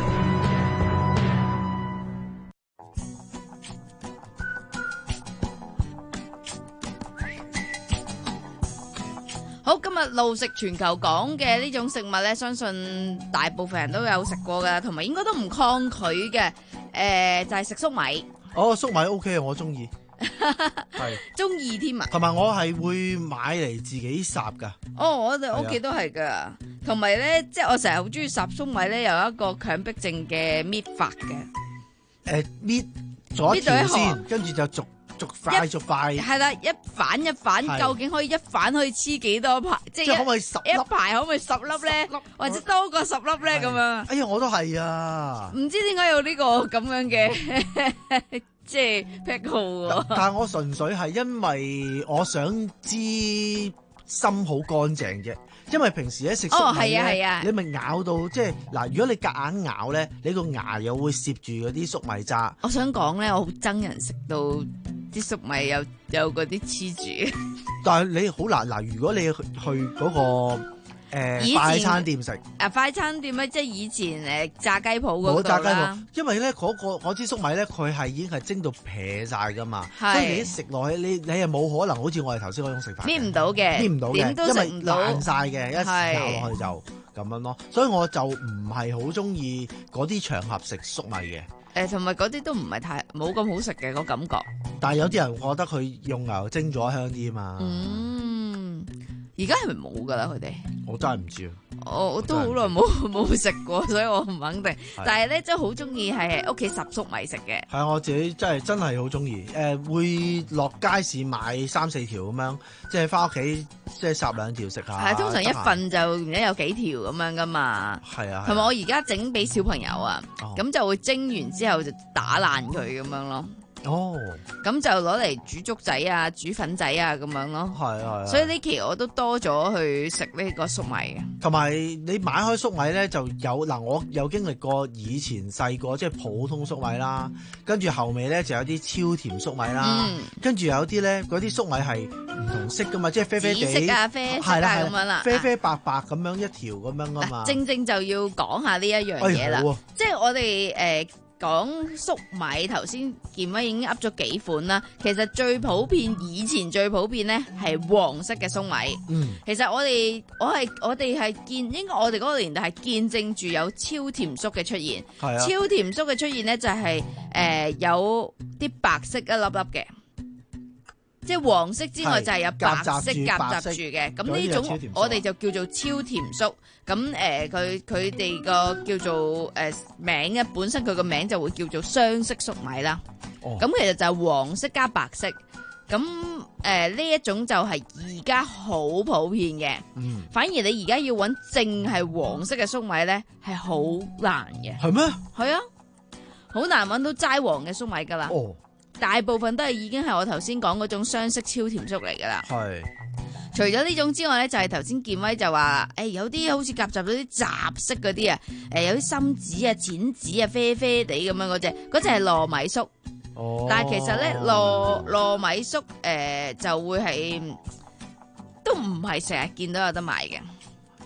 S5: 好，今日路食全球講嘅呢種食物咧，相信大部分人都有食過噶，同埋應該都唔抗拒嘅。誒、呃，就係、是、食粟米。
S13: 哦，粟米 OK 啊，我中意。係
S5: 中意添啊！
S13: 同埋我係會買嚟自己烚噶。
S5: 哦，我哋屋企都係噶。同埋咧，即係我成日好中意烚粟米咧，有一個強迫症嘅搣法嘅。誒、
S13: 呃，搣咗一條先，跟住就逐逐塊逐塊。係啦，
S5: 一反一反，究竟可以一反可以黐幾多排？即係
S13: 可唔可以十粒？
S5: 一排可唔可以十粒咧？或者多過十粒咧？咁樣。哎
S13: 呀，我都係啊！
S5: 唔知點解有呢個咁樣嘅。即係癖好喎，
S13: 但係我純粹係因為我想知心好乾淨啫。因為平時咧食粟米咧，哦係啊係啊，你咪咬到即係嗱，如果你夾硬咬咧，你個牙又會攝住嗰啲粟米渣。
S5: 我想講咧，我好憎人食到啲粟米有有嗰啲黐住。
S13: 但係你好難嗱，如果你去去嗰個。誒、呃，快餐店食
S5: 啊！快餐店咧，即係以前誒炸雞鋪嗰
S13: 度啦。
S5: 啦。
S13: 因為咧嗰、嗰個嗰支粟米咧，佢係已經係蒸到撇晒噶嘛，所以你一食落去，你你係冇可能好似我哋頭先嗰種食法。
S5: 搣唔到嘅，
S13: 搣唔到嘅，
S5: 點都食唔到，
S13: 因為爛晒嘅，一咬落去就咁樣咯。所以我就唔係好中意嗰啲場合食粟米嘅。誒、
S5: 呃，同埋嗰啲都唔係太冇咁好食嘅個感覺。
S13: 但係有啲人覺得佢用牛蒸咗香啲啊嘛。
S5: 嗯。而家係咪冇噶啦？佢哋
S13: 我真係唔知啊！
S5: 我我都好耐冇冇食過，所以我唔肯定。但係咧，真係好中意係屋企烚粟米食嘅。
S13: 係啊，我自己真係真係好中意。誒、呃，會落街市買三四條咁樣，即係翻屋企即係烚兩條食下。
S5: 係通常一份就唔知有幾條咁樣噶嘛。
S13: 係啊。
S5: 同埋我而家整俾小朋友啊，咁、哦、就會蒸完之後就打爛佢咁樣咯。
S13: 哦，
S5: 咁就攞嚟煮粥仔啊，煮粉仔啊咁樣咯。
S13: 係係。
S5: 所以呢期我都多咗去食呢個粟米嘅。
S13: 同埋你買開粟米咧，就有嗱，我有經歷過以前細個即係普通粟米啦，跟住後尾咧就有啲超甜粟米啦，跟、嗯、住有啲咧嗰啲粟米係唔同色噶嘛，即係啡啡地，
S5: 紫色啊、啡色啊咁樣啦，
S13: 啡啡白白咁樣一條咁樣噶嘛。
S5: 正正就要講下呢一樣嘢啦，即係我哋誒。呃講粟米，頭先健威已經噏咗幾款啦。其實最普遍，以前最普遍咧係黃色嘅粟米。嗯，其實我哋我係我哋係見，應該我哋嗰個年代係見證住有超甜粟嘅出現。係啊，超甜粟嘅出現咧就係、是、誒、呃、有啲白色一粒粒嘅。即係黃色之外就係有白色夾雜住嘅，咁呢種我哋就叫做超甜粟。咁誒佢佢哋個叫做誒、呃、名咧，本身佢個名就會叫做雙色粟米啦。咁、哦、其實就係黃色加白色。咁誒呢一種就係而家好普遍嘅、嗯。反而你而家要揾淨係黃色嘅粟米咧，係好難嘅。
S13: 係咩？
S5: 係啊，好難揾到齋黃嘅粟米噶啦。哦。大部分都係已經係我頭先講嗰種雙色超甜粟嚟噶啦。係，除咗呢種之外咧，就係頭先健威就話，誒、欸、有啲好似夾雜咗啲雜色嗰啲啊，誒、呃、有啲深紫啊、淺紫啊、啡啡地咁樣嗰隻，嗰隻係糯米粟。哦。但係其實咧，糯糯米粟誒、呃、就會係都唔係成日見到有得賣嘅。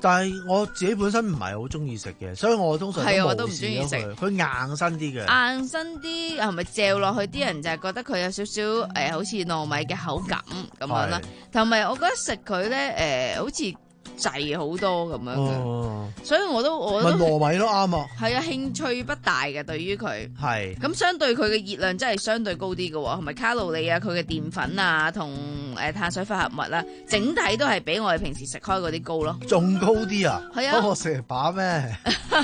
S13: 但係我自己本身唔係好中意食嘅，所以我通常
S5: 係啊，我都唔中
S13: 無視咗
S5: 意食
S13: 佢。佢硬身啲嘅，
S5: 硬身啲係咪嚼落去？啲人就係覺得佢有少少誒，好似糯米嘅口感咁樣啦。同埋我覺得食佢咧誒，好似滯好多咁樣嘅，
S13: 哦、
S5: 所以我都我都
S13: 糯米都啱啊。
S5: 係啊，興趣不大嘅對於佢。
S13: 係
S5: 咁相對佢嘅熱量真係相對高啲嘅喎，同埋卡路里啊，佢嘅澱粉啊，同誒碳水化合物啦，整體都係比我哋平時食開嗰啲高咯。
S13: 仲高啲啊？
S5: 係啊，
S13: 我食飽咩？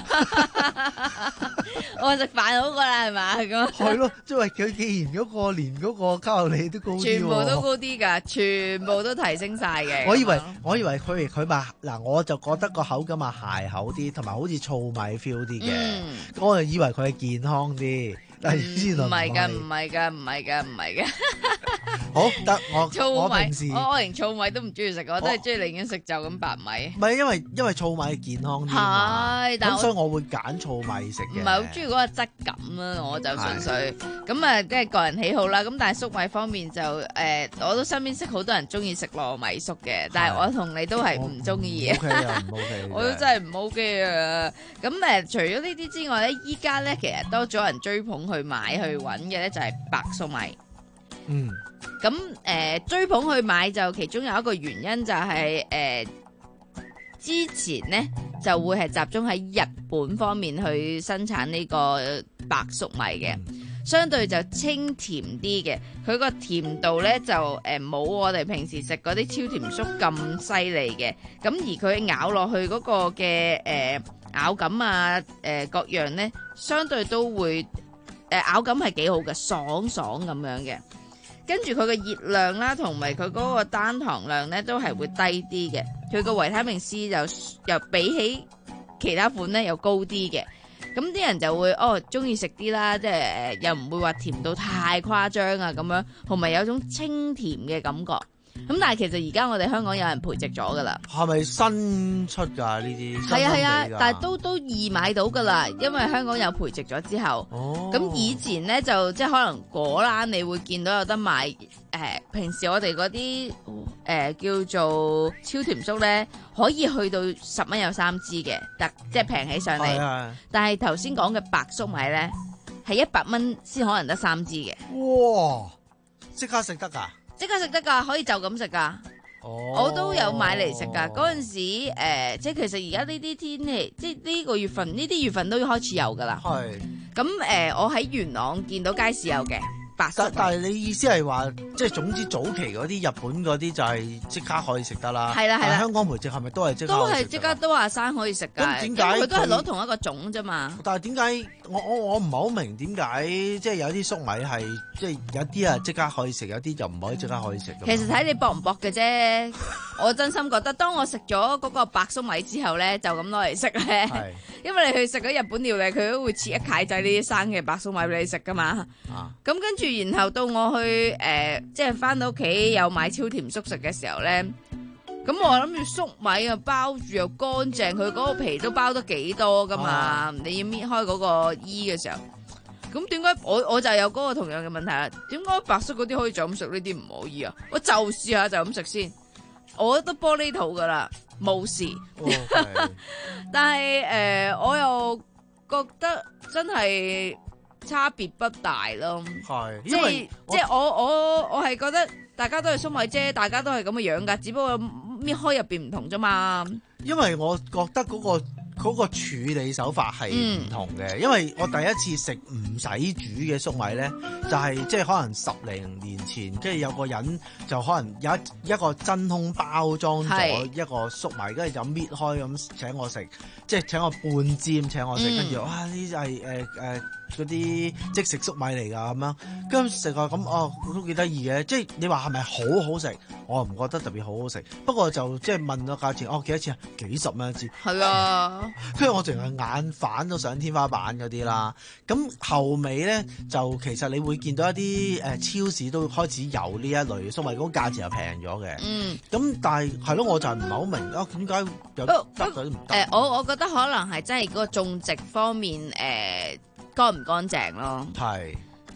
S5: 我食飯好過啦，係嘛咁？
S13: 係咯，即係佢既然嗰個連嗰個卡路里都高啲，
S5: 全部都高啲㗎，全部都提升晒嘅。
S13: 我以為我以為佢佢話嗱，我就覺得個口感啊鞋口啲，同埋好似糙米 feel 啲嘅，嗯、我就以為佢係健康啲。但係原來唔係
S5: 㗎，唔係㗎，唔係㗎，唔係㗎。
S13: 好得我
S5: 糙米，
S13: 我平時
S5: 我我連糙米都唔中意食，我都係中意寧願食就咁白米。
S13: 唔係因為因為糙米係健康啲嘛，咁所以我會揀糙米食嘅。
S5: 唔係好中意嗰個質感啦，我就純粹咁啊，即係個人喜好啦。咁但係粟米方面就誒、呃，我都身邊識好多人中意食糯米粟嘅，但係我同你都係唔中意嘅。
S13: O K 啊，唔 O K，
S5: 我都真係唔 O K 啊。咁誒，除咗呢啲之外咧，依家咧其實多咗人追捧去買去揾嘅咧，就係白粟米。
S13: 嗯。
S5: 咁誒、呃、追捧去買就其中有一個原因就係、是、誒、呃、之前呢就會係集中喺日本方面去生產呢個白粟米嘅，相對就清甜啲嘅，佢個甜度呢就誒冇、呃、我哋平時食嗰啲超甜粟咁犀利嘅，咁而佢咬落去嗰個嘅誒、呃、咬感啊誒、呃、各樣呢，相對都會誒、呃、咬感係幾好嘅，爽爽咁樣嘅。跟住佢嘅熱量啦，同埋佢嗰個單糖量咧，都係會低啲嘅。佢個維他命 C 就又比起其他款咧又高啲嘅。咁啲人就會哦中意食啲啦，即係誒又唔會話甜到太誇張啊咁樣，同埋有種清甜嘅感覺。咁但係其實而家我哋香港有人培植咗噶啦，
S13: 係咪新出㗎呢啲？
S5: 係啊係啊，但係都都易買到噶啦，因為香港有培植咗之後。哦。咁以前咧就即係可能果欄你會見到有得賣，誒、呃、平時我哋嗰啲誒叫做超甜粟咧，可以去到十蚊有三支嘅，特即係平起上嚟。係係。但係頭先講嘅白粟米咧，係一百蚊先可能得三支嘅。
S13: 哇！即刻食得㗎？
S5: 即刻食得噶，可以就咁食噶。Oh. 我都有買嚟食噶。嗰陣時，誒、呃，即係其實而家呢啲天氣，即係呢個月份，呢啲月份都要開始有噶啦。係是。咁誒、呃，我喺元朗見到街市有嘅。
S13: 但但係你意思係話，即係總之早期嗰啲日本嗰啲就係即刻可以食得啦。係啦係啦。香港培植係咪都係即刻？都係即刻
S5: 都話生可以食㗎。咁點解佢都係攞同一個種啫嘛？
S13: 但係點解我我我唔係好明點解即係有啲粟米係即係有啲啊即刻可以食，有啲就唔可以即刻可以食。
S5: 其實睇你搏唔搏嘅啫。我真心覺得，當我食咗嗰個白粟米之後咧，就咁攞嚟食咧。係。因為你去食嗰日本料理，佢都會切一契仔呢啲生嘅白粟米俾你食㗎嘛。啊。咁跟住。然後到我去誒、呃，即係翻到屋企有買超甜粟食嘅時候咧，咁我諗住粟米啊包住又乾淨，佢嗰個皮都包得幾多噶嘛？啊、你要搣開嗰個衣嘅時候，咁點解我我就有嗰個同樣嘅問題啦？點解白粟嗰啲可以就咁食，呢啲唔可以啊？我就試下就咁食先，我都玻璃肚噶啦，冇事。Okay. 但係誒、呃，我又覺得真係。差別不大咯，係，即係即係我我我係覺得大家都係粟米啫，大家都係咁嘅樣噶，只不過搣開入邊唔同啫嘛。
S13: 因為我覺得嗰個嗰個處理手法係唔同嘅，嗯、因為我第一次食唔使煮嘅粟米咧，就係即係可能十零年前，跟住有個人就可能有一一個真空包裝咗一個粟米，跟住就搣開咁請我食，即係請我半尖請我食，跟住、嗯、哇呢就係誒誒。呃呃嗰啲即食粟米嚟㗎咁樣，跟住食啊咁哦都幾得意嘅，即係你話係咪好好食？我唔覺得特別好好食，不過就即係問個價錢，哦幾多錢啊？幾十蚊一支。係啊，跟住我淨係眼反到上天花板嗰啲啦。咁後尾咧就其實你會見到一啲誒、呃、超市都開始有呢一類粟米，嗰個價錢又平咗嘅。嗯。咁但係係咯，我就係唔係好明啊點解有得佢都唔得？
S5: 誒我我覺得可能係真係嗰個種植方面誒。呃乾唔乾淨咯？係，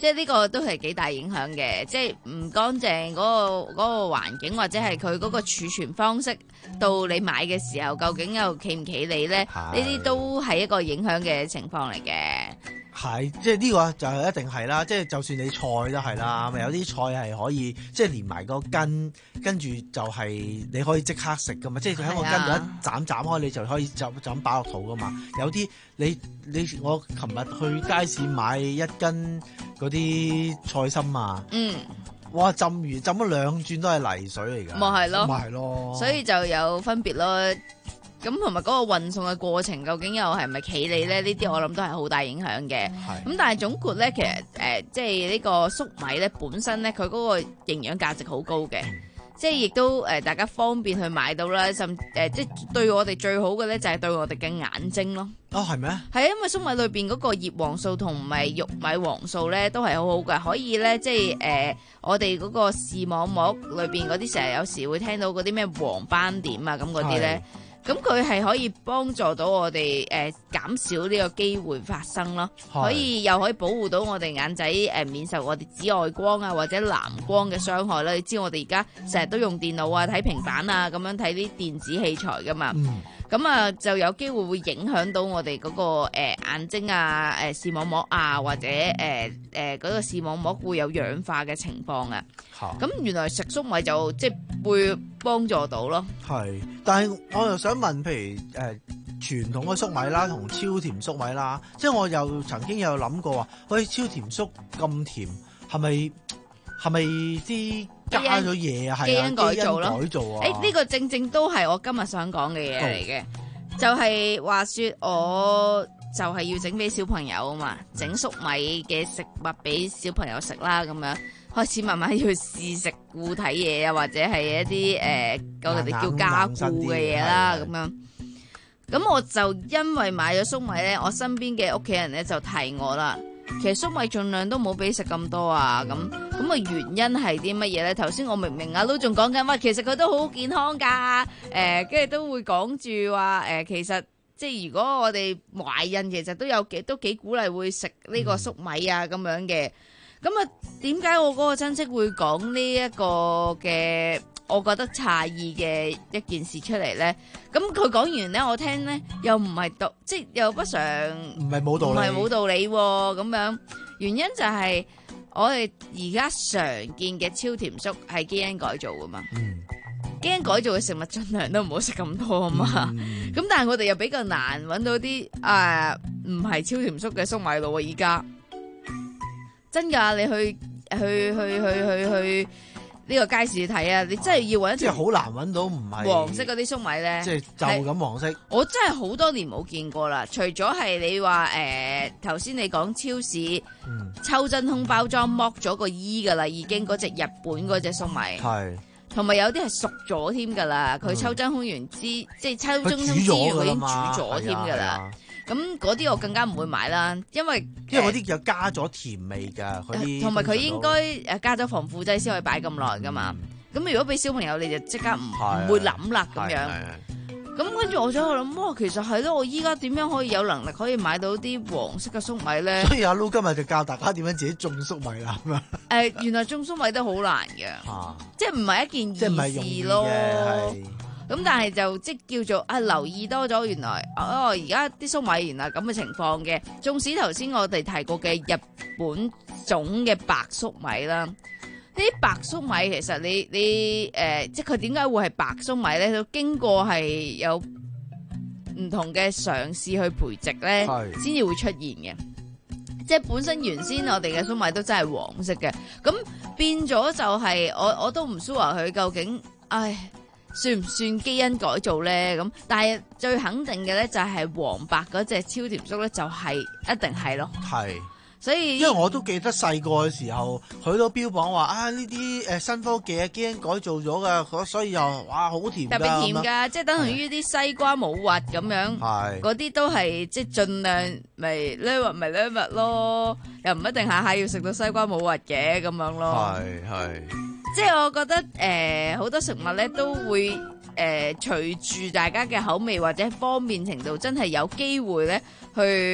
S5: 即係呢個都係幾大影響嘅，即係唔乾淨嗰個嗰個環境，或者係佢嗰個儲存方式，到你買嘅時候究竟又企唔企理咧？呢啲都係一個影響嘅情況嚟嘅。
S13: 係，即係呢個就係一定係啦，即係就算你菜都係啦，咪有啲菜係可以即係連埋個根，跟住就係你可以即刻食噶嘛，即係佢喺個根度一斬斬開，你就可以就就咁擺落肚噶嘛。有啲你你我琴日去街市買一斤嗰啲菜心啊，嗯，哇浸完浸咗兩轉都係泥水嚟㗎，
S5: 咪係咯，
S13: 咪係咯，
S5: 所以就有分別咯。咁同埋嗰個運送嘅過程，究竟又係咪企理咧？呢啲我諗都係好大影響嘅。咁但係總括咧，其實誒、呃，即係呢個粟米咧本身咧，佢嗰個營養價值好高嘅，嗯、即係亦都誒、呃、大家方便去買到啦。甚誒、呃，即係對我哋最好嘅咧，就係對我哋嘅眼睛咯。
S13: 哦，係咩？
S5: 係啊，因為粟米裏邊嗰個葉黃素同埋玉米黃素咧，都係好好嘅，可以咧即係誒、呃，我哋嗰個視網膜裏邊嗰啲成日有時會聽到嗰啲咩黃斑點啊咁嗰啲咧。咁佢係可以幫助到我哋誒、呃、減少呢個機會發生咯，可以又可以保護到我哋眼仔誒、呃、免受我哋紫外光啊或者藍光嘅傷害啦。你知我哋而家成日都用電腦啊、睇平板啊咁樣睇啲電子器材噶嘛，咁、嗯、啊就有機會會影響到我哋嗰、那個、呃、眼睛啊、誒、呃、視網膜啊或者誒誒嗰個視網膜會有氧化嘅情況啊。咁原來食粟米就即係會幫助到咯。係，
S13: 但係我又想問，譬如誒、呃、傳統嘅粟米啦，同超甜粟米啦，即係我又曾經有諗過話，喂，超甜粟咁甜，係咪係咪啲加咗嘢啊？係啊，基因改造咯。改造啊！
S5: 誒，呢、呢個正正都係我今日想講嘅嘢嚟嘅，就係、是、話說我就係要整俾小朋友啊嘛，整粟米嘅食物俾小朋友食啦，咁樣。開始慢慢要試食固體嘢啊，或者係一啲誒，我哋叫加固嘅嘢啦，咁樣。咁我就因為買咗粟米咧，我身邊嘅屋企人咧就提我啦。其實粟米盡量都冇俾食咁多啊，咁咁嘅原因係啲乜嘢咧？頭先我明明啊都仲講緊話，其實佢都好健康噶，誒、呃，跟住都會講住話，誒、呃，其實即係如果我哋懷孕，其實都有幾都幾鼓勵會食呢個粟米啊咁樣嘅。咁啊，點解我嗰個親戚會講呢一個嘅，我覺得詫異嘅一件事出嚟咧？咁佢講完咧，我聽咧又唔係道，即係又不常，
S13: 唔係冇道理，
S5: 唔係冇道理喎。咁樣原因就係我哋而家常見嘅超甜粟係基因改造噶嘛。嗯，基因改造嘅食物盡量都唔好食咁多啊嘛。咁、嗯、但係我哋又比較難揾到啲誒唔係超甜粟嘅粟米咯喎，而家。真㗎，你去去去去去去呢個街市睇啊！你真係要揾一條，
S13: 即係好難揾到唔係
S5: 黃色嗰啲粟米咧，
S13: 即係就咁黃色。
S5: 我真係好多年冇見過啦。除咗係你話誒頭先你講超市、嗯、抽真空包裝剝咗個衣㗎啦，已經嗰隻日本嗰隻粟米係，同埋有啲係熟咗添㗎啦。佢、嗯、抽真空完之，即係抽真空之餘佢已經煮咗添㗎啦。咁嗰啲我更加唔會買啦，因為
S13: 因為嗰啲有加咗甜味㗎，嗰啲
S5: 同埋佢應該誒加咗防腐劑先可以擺咁耐㗎嘛。咁、嗯、如果俾小朋友，你就即刻唔唔會諗啦咁樣。咁跟住我就喺度諗，哇，其實係咯，我依家點樣可以有能力可以買到啲黃色嘅粟米咧？
S13: 所以阿 Lu 今日就教大家點樣自己種粟米啦。誒、
S5: 呃，原來種粟米都好難嘅、啊，即係唔係一件易事咯。咁但係就即叫做啊留意多咗，原來哦而家啲粟米原來咁嘅情況嘅。縱使頭先我哋提過嘅日本種嘅白粟米啦，呢啲白粟米其實你你誒、呃，即係佢點解會係白粟米咧？都經過係有唔同嘅嘗試去培植咧，先至會出現嘅。即係本身原先我哋嘅粟米都真係黃色嘅，咁變咗就係、是、我我都唔 sure 佢究竟唉。算唔算基因改造咧？咁但係最肯定嘅咧就係黃白嗰隻超甜粟咧，就係一定係咯。係，所以
S13: 因為我都記得細個嘅時候，佢都標榜話啊呢啲誒新科技嘅基因改造咗噶，所以又哇好甜，
S5: 特別甜噶，即係等同於啲西瓜冇核咁樣。係，嗰啲都係即係盡量咪呢核咪呢核咯，又唔一定下下要食到西瓜冇核嘅咁樣咯。係係。即係我覺得誒好、呃、多食物咧都會誒、呃、隨住大家嘅口味或者方便程度，真係有機會咧去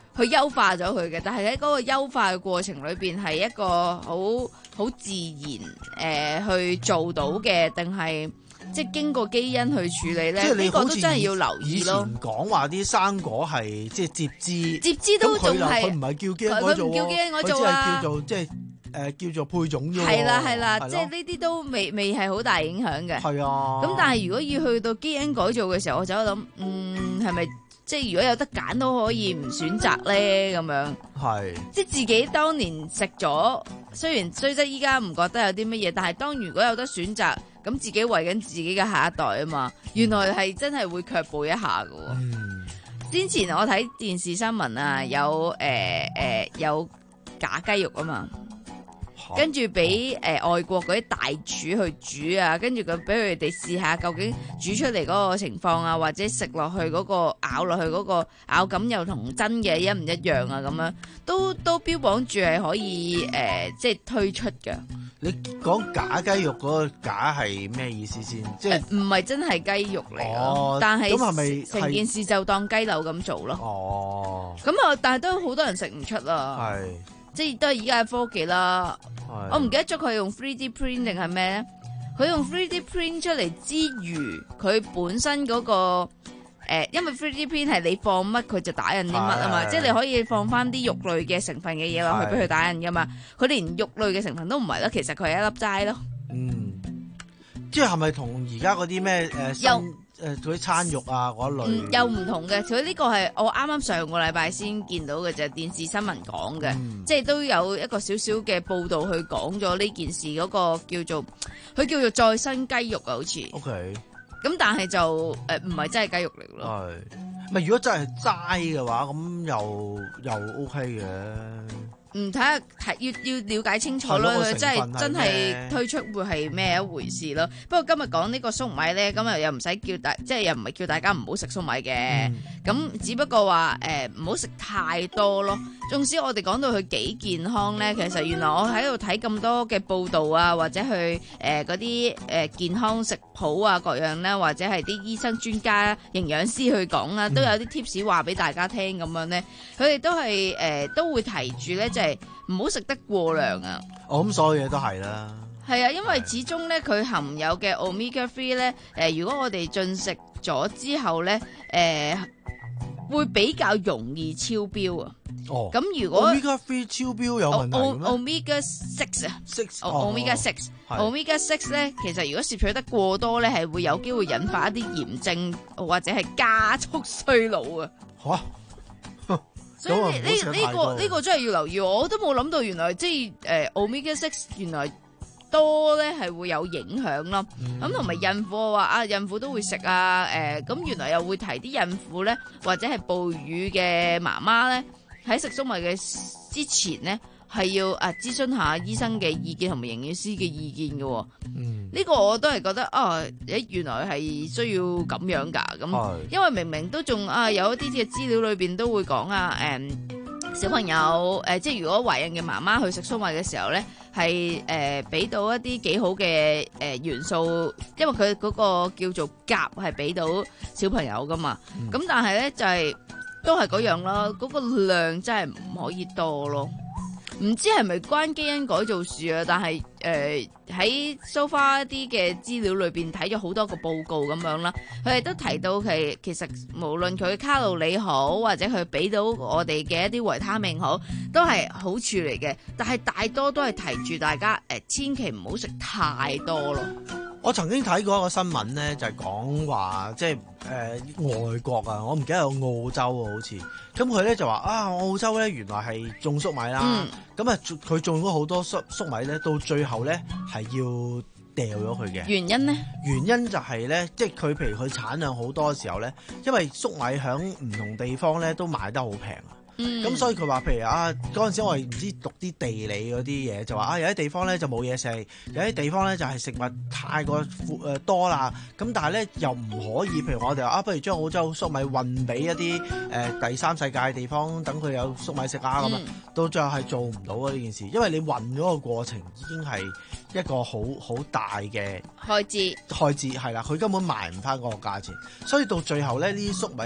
S5: 去優化咗佢嘅，但係喺嗰個優化嘅過程裏邊係一個好好自然誒、呃、去做到嘅，定係即係經過基因去處理咧？呢個都真係要留意咯。
S13: 以前講話啲生果係即係接枝，
S5: 接枝都仲係
S13: 佢唔係叫基因改造，
S5: 佢唔叫基因改造啊，
S13: 佢只係叫做即係。誒、呃、叫做配種啫喎，
S5: 係啦係啦，即係呢啲都未未係好大影響嘅。
S13: 係啊，
S5: 咁但係如果要去到基因改造嘅時候，我就喺度諗，嗯，係咪即係如果有得揀都可以唔選擇咧？咁樣
S13: 係，
S5: 即係自己當年食咗，雖然雖則依家唔覺得有啲乜嘢，但係當如果有得選擇，咁自己為緊自己嘅下一代啊嘛，原來係真係會卻步一下㗎喎。
S13: 嗯，
S5: 之前我睇電視新聞啊，有誒誒、呃呃、有假雞肉啊嘛。跟住俾誒外國嗰啲大廚去煮啊，跟住佢俾佢哋試下究竟煮出嚟嗰個情況啊，或者食落去嗰個咬落去嗰個咬感又同真嘅一唔一樣啊？咁樣都都標榜住係可以誒、呃，即係推出嘅。
S13: 你講假雞肉嗰個假係咩意思先？即係
S5: 唔係真係雞肉嚟咯，
S13: 哦、
S5: 但係
S13: 咁係咪
S5: 成件事就當雞柳咁做咯？
S13: 哦，
S5: 咁啊，但係都好多人食唔出啦。係。即係都係依家嘅科技啦，我唔記得咗佢用 three D print 定係咩咧？佢用 three D print 出嚟之餘，佢本身嗰、嗰個誒、呃，因為 three D print 係你放乜佢就打印啲乜啊嘛，即係你可以放翻啲肉類嘅成分嘅嘢落去俾佢打印噶嘛。佢連肉類嘅成分都唔係啦，其實佢係一粒齋咯。
S13: 嗯，即係係咪同而家嗰啲咩誒？誒嗰啲餐肉啊嗰類、
S5: 嗯，又唔同嘅。佢呢個係我啱啱上個禮拜先見到嘅，就係電視新聞講嘅，嗯、即係都有一個少少嘅報導去講咗呢件事嗰個叫做，佢叫做再生雞肉啊，好似。O K。咁但係就誒唔係真係雞肉嚟咯。
S13: 係。咪如果真係齋嘅話，咁又又 O K 嘅。
S5: 唔睇下睇要要了解清楚咯，佢真係真係推出會係咩一回事咯。不過今日講呢個粟米咧，今日又唔使叫大，即係又唔係叫大家唔好食粟米嘅。咁、嗯、只不過話誒唔好食太多咯。縱使我哋講到佢幾健康咧，其實原來我喺度睇咁多嘅報道啊，或者去誒嗰啲誒健康食譜啊各樣咧，或者係啲醫生專家營養師去講啊，都有啲 tips 話俾大家聽咁樣咧。佢哋都係誒、呃、都會提住咧，就係唔好食得過量啊！
S13: 我諗所有嘢都係啦。
S5: 係啊，因為始終咧佢含有嘅 omega three 咧，誒、呃、如果我哋進食咗之後咧，誒、呃、會比較容易超標啊。哦，咁如果
S13: omega three 超標有問題咩
S5: ？omega six 啊
S13: ，six，omega
S5: six，omega six 咧，其實如果攝取得過多咧，係會有機會引發一啲炎症或者係加速衰老啊。嚇、啊！所以呢呢呢個呢、呢個真係要留意，我都冇諗到原來即係誒 omega six 原來多咧係會有影響咯。咁同埋孕婦話啊，孕婦都會食啊，誒、呃、咁原來又會提啲孕婦咧或者係哺乳嘅媽媽咧喺食粟米嘅之前咧係要啊諮詢下醫生嘅意見同埋營養師嘅意見嘅、哦。嗯，呢、呢個我都係覺得啊，誒原來係需要咁樣㗎。咁因為明明都仲啊有一啲嘅資料裏邊都會講啊，誒、嗯、小朋友誒、呃、即係如果懷孕嘅媽媽去食粟米嘅時候咧，係誒俾到一啲幾好嘅誒、呃、元素，因為佢嗰個叫做鉀係俾到小朋友㗎嘛。咁、嗯、但係咧就係、是、都係嗰樣咯，嗰、嗰個量真係唔可以多咯。唔知係咪關基因改造事啊？但係誒喺 so far 一啲嘅資料裏邊睇咗好多個報告咁樣啦，佢哋都提到佢其實無論佢卡路里好，或者佢俾到我哋嘅一啲維他命好，都係好處嚟嘅。但係大多都係提住大家誒、呃，千祈唔好食太多咯。
S13: 我曾經睇過一個新聞咧，就係講話即係誒、呃、外國啊，我唔記得有澳洲啊，好似咁佢咧就話啊，澳洲咧原來係種粟米啦，咁啊佢種咗好多粟粟米咧，到最後咧係要掉咗佢嘅。原因咧？原因就係咧，即係佢譬如佢產量好多嘅時候咧，因為粟米響唔同地方咧都賣得好平啊。咁、嗯、所以佢話，譬如啊，嗰陣時我係唔知讀啲地理嗰啲嘢，就話啊，有啲地方咧就冇嘢食，有啲地方咧就係食物太過富誒多啦。咁但係咧又唔可以，譬如我哋話啊，不如將澳洲粟米運俾一啲誒、呃、第三世界嘅地方，等佢有粟米食啊咁啊。到最後係做唔到啊呢件事，因為你運嗰個過程已經係一個好好大嘅開支，開支係啦，佢根本賣唔翻嗰個價錢，所以到最後咧呢啲粟米咧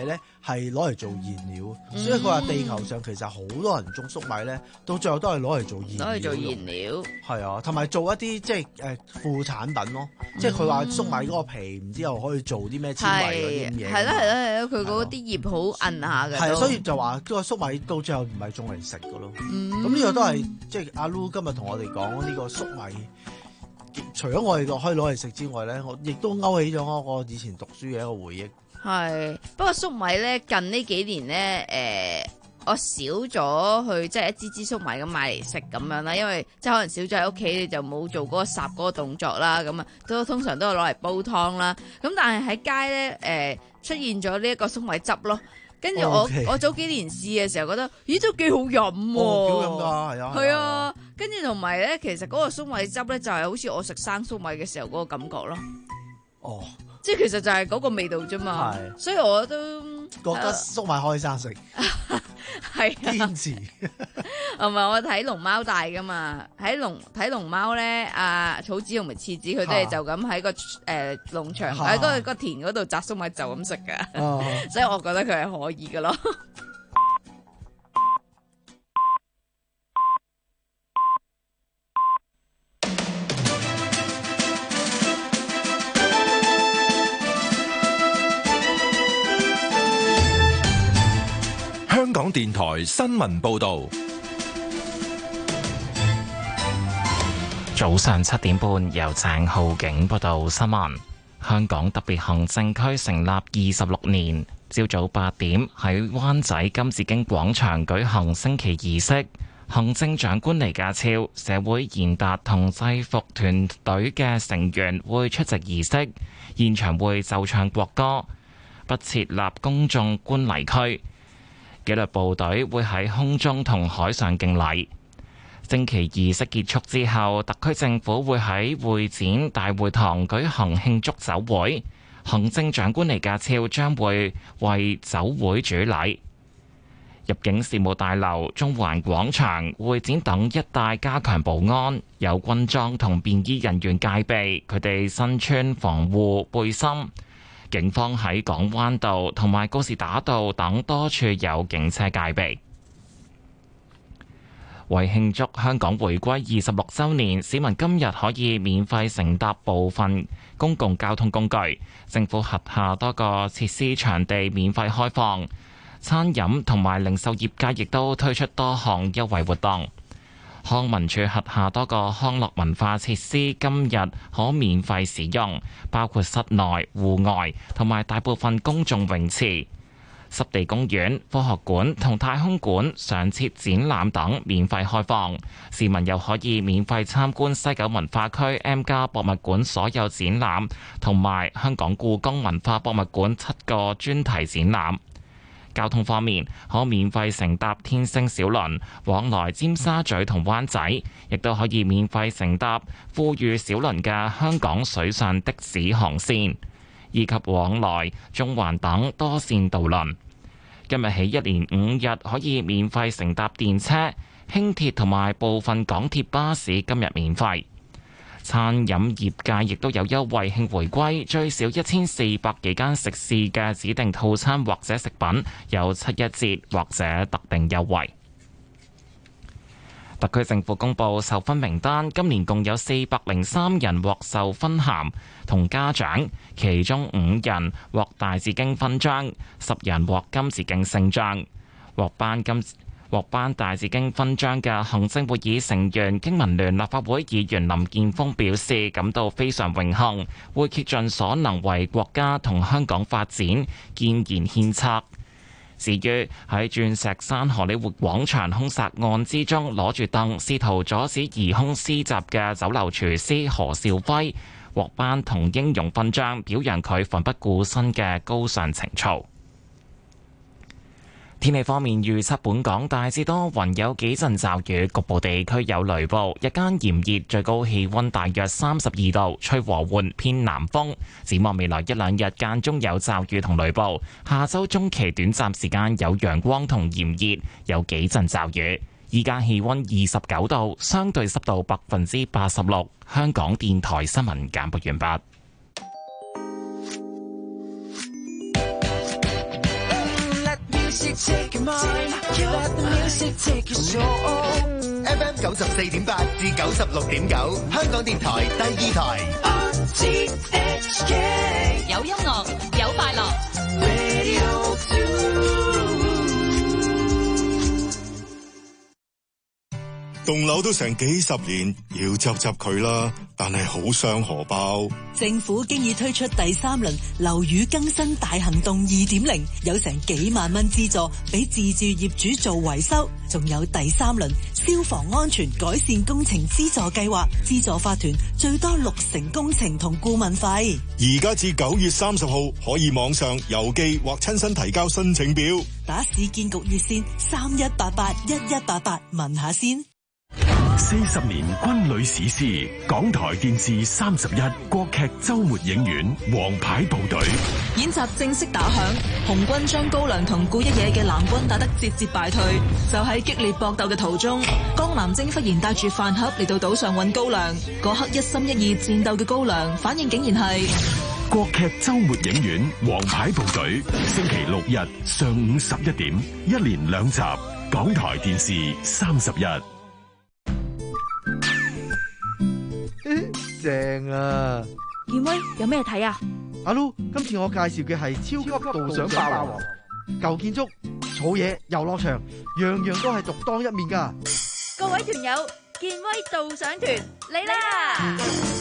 S13: 係攞嚟做燃料，嗯、所以佢話地球上其實好多人種粟米咧，到最後都係攞嚟做燃料。
S5: 攞嚟做燃料。
S13: 係啊，同埋做一啲即係誒副產品咯，嗯、即係佢話粟米嗰個皮唔知又可以做啲咩纖維嗰啲嘢。
S5: 係啦係啦係啦，佢嗰啲葉好韌下嘅。係啊，
S13: 所以就話個粟米到最後唔係種嚟食嘅咯。咁呢、嗯、個都係即係阿 Lu 今日同我哋講呢個粟米。除咗我哋可以攞嚟食之外咧，我亦都勾起咗我以前讀書嘅一個回憶。
S5: 係，不過粟米咧近呢幾年咧，誒、呃，我少咗去即係一支支粟米咁買嚟食咁樣啦，因為即係可能少咗喺屋企，你就冇做嗰個烚嗰個動作啦，咁啊都通常都係攞嚟煲湯啦。咁但係喺街咧，誒、呃、出現咗呢一個粟米汁咯。跟住我、okay. 我早幾年試嘅時候覺得，咦都幾好飲喎，
S13: 幾好飲㗎，係啊，
S5: 係啊。跟住同埋咧，其實嗰個粟米汁咧就係好似我食生粟米嘅時候嗰個感覺咯。哦，即係其實就係嗰個味道啫嘛。係，所以我都
S13: 覺得粟米可以生食。
S5: 係
S13: 堅持。
S5: 同埋我睇龍貓大噶嘛，喺龍睇龍貓咧，阿草子同埋次子佢都係就咁喺個誒農場喺嗰個個田嗰度摘粟米就咁食噶，啊、所以我覺得佢係可以噶咯。
S16: 香港電台新聞報道。
S7: 早上七點半，由鄭浩景報道新聞。香港特別行政區成立二十六年，朝早八點喺灣仔金紫荊廣場舉行升旗儀式。行政長官李家超、社會賢達同制服團隊嘅成員會出席儀式，現場會奏唱國歌，不設立公眾觀禮區。紀律部隊會喺空中同海上敬禮。升旗儀式結束之後，特區政府會喺會展大會堂舉行慶祝酒會，行政長官李家超將會為酒會主禮。入境事務大樓、中環廣場、會展等一帶加強保安，有軍裝同便衣人員戒備，佢哋身穿防護背心。警方喺港灣道同埋告士打道等多處有警車戒備。為慶祝香港回歸二十六週年，市民今日可以免費乘搭部分公共交通工具。政府轄下多個設施場地免費開放，餐飲同埋零售業界亦都推出多項優惠活動。康文署轄下多個康樂文化設施今日可免費使用，包括室內、戶外同埋大部分公眾泳池。濕地公園、科學館同太空館常設展覽等免費開放，市民又可以免費參觀西九文化區 M+ 博物館所有展覽，同埋香港故宮文化博物館七個專題展覽。交通方面，可免費乘搭天星小輪往來尖沙咀同灣仔，亦都可以免費乘搭富裕小輪嘅香港水上的士航線，以及往來中環等多線渡輪。今日起一連五日可以免費乘搭電車、輕鐵同埋部分港鐵巴士，今日免費。餐飲業界亦都有優惠慶回歸，最少一千四百幾間食肆嘅指定套餐或者食品有七一折或者特定優惠。特區政府公布授勳名單，今年共有四百零三人獲授勳銜同嘉獎，其中五人獲大紫荊勳章，十人獲金紫荊星章。獲頒金獲頒大紫荊勳章嘅行政會議成員經民聯立法會議員林健鋒表示感到非常榮幸，會竭盡所能為國家同香港發展建言獻策。至於喺鑽石山荷里活廣場兇殺案之中攞住凳試圖阻止疑兇施襲嘅酒樓廚師何兆輝，獲頒同英勇勳章，表揚佢奮不顧身嘅高尚情操。天氣方面預測，本港大致多雲，有幾陣驟雨，局部地區有雷暴。日間炎熱，最高氣溫大約三十二度，吹和緩偏南風。展望未來一兩日間中有驟雨同雷暴，下周中期短暫時間有陽光同炎熱，有幾陣驟雨。依家氣溫二十九度，相對濕度百分之八十六。香港電台新聞簡報完畢。
S6: take your mind, you let the music take your soul.
S11: F M 九十四點八至九十六點九，香港電台第二台。
S6: R T H K
S3: 有音樂，有快樂。
S6: Radio two。
S17: 棟樓都成幾十年，要執執佢啦，但係好傷荷包。
S18: 政府經已推出第三輪樓宇更新大行動二點零，有成幾萬蚊資助俾自住業主做維修，仲有第三輪消防安全改善工程資助計劃，資助法團最多六成工程同顧問費。
S17: 而家至九月三十號可以網上、郵寄或親身提交申請表。
S18: 打市建局熱線三一八八一一八八問下先。
S1: 四十年軍旅史詩，港台電視三十一國劇周末影院王牌部隊
S19: 演習正式打響，紅軍將高粱同顧一野嘅藍軍打得節節敗退。就喺激烈搏鬥嘅途中，江南征忽然帶住飯盒嚟到島上揾高粱，嗰刻一心一意戰鬥嘅高粱反應竟然係
S1: 國劇周末影院王牌部隊，星期六日上午十一點，一連兩集，港台電視三十一。
S13: 正啊！
S5: 健威有咩睇啊？
S13: 阿 Lu，今次我介紹嘅係超級導賞霸王，舊建築、草野、遊樂場，樣樣都係獨當一面噶。
S5: 各位團友，健威導賞團嚟啦！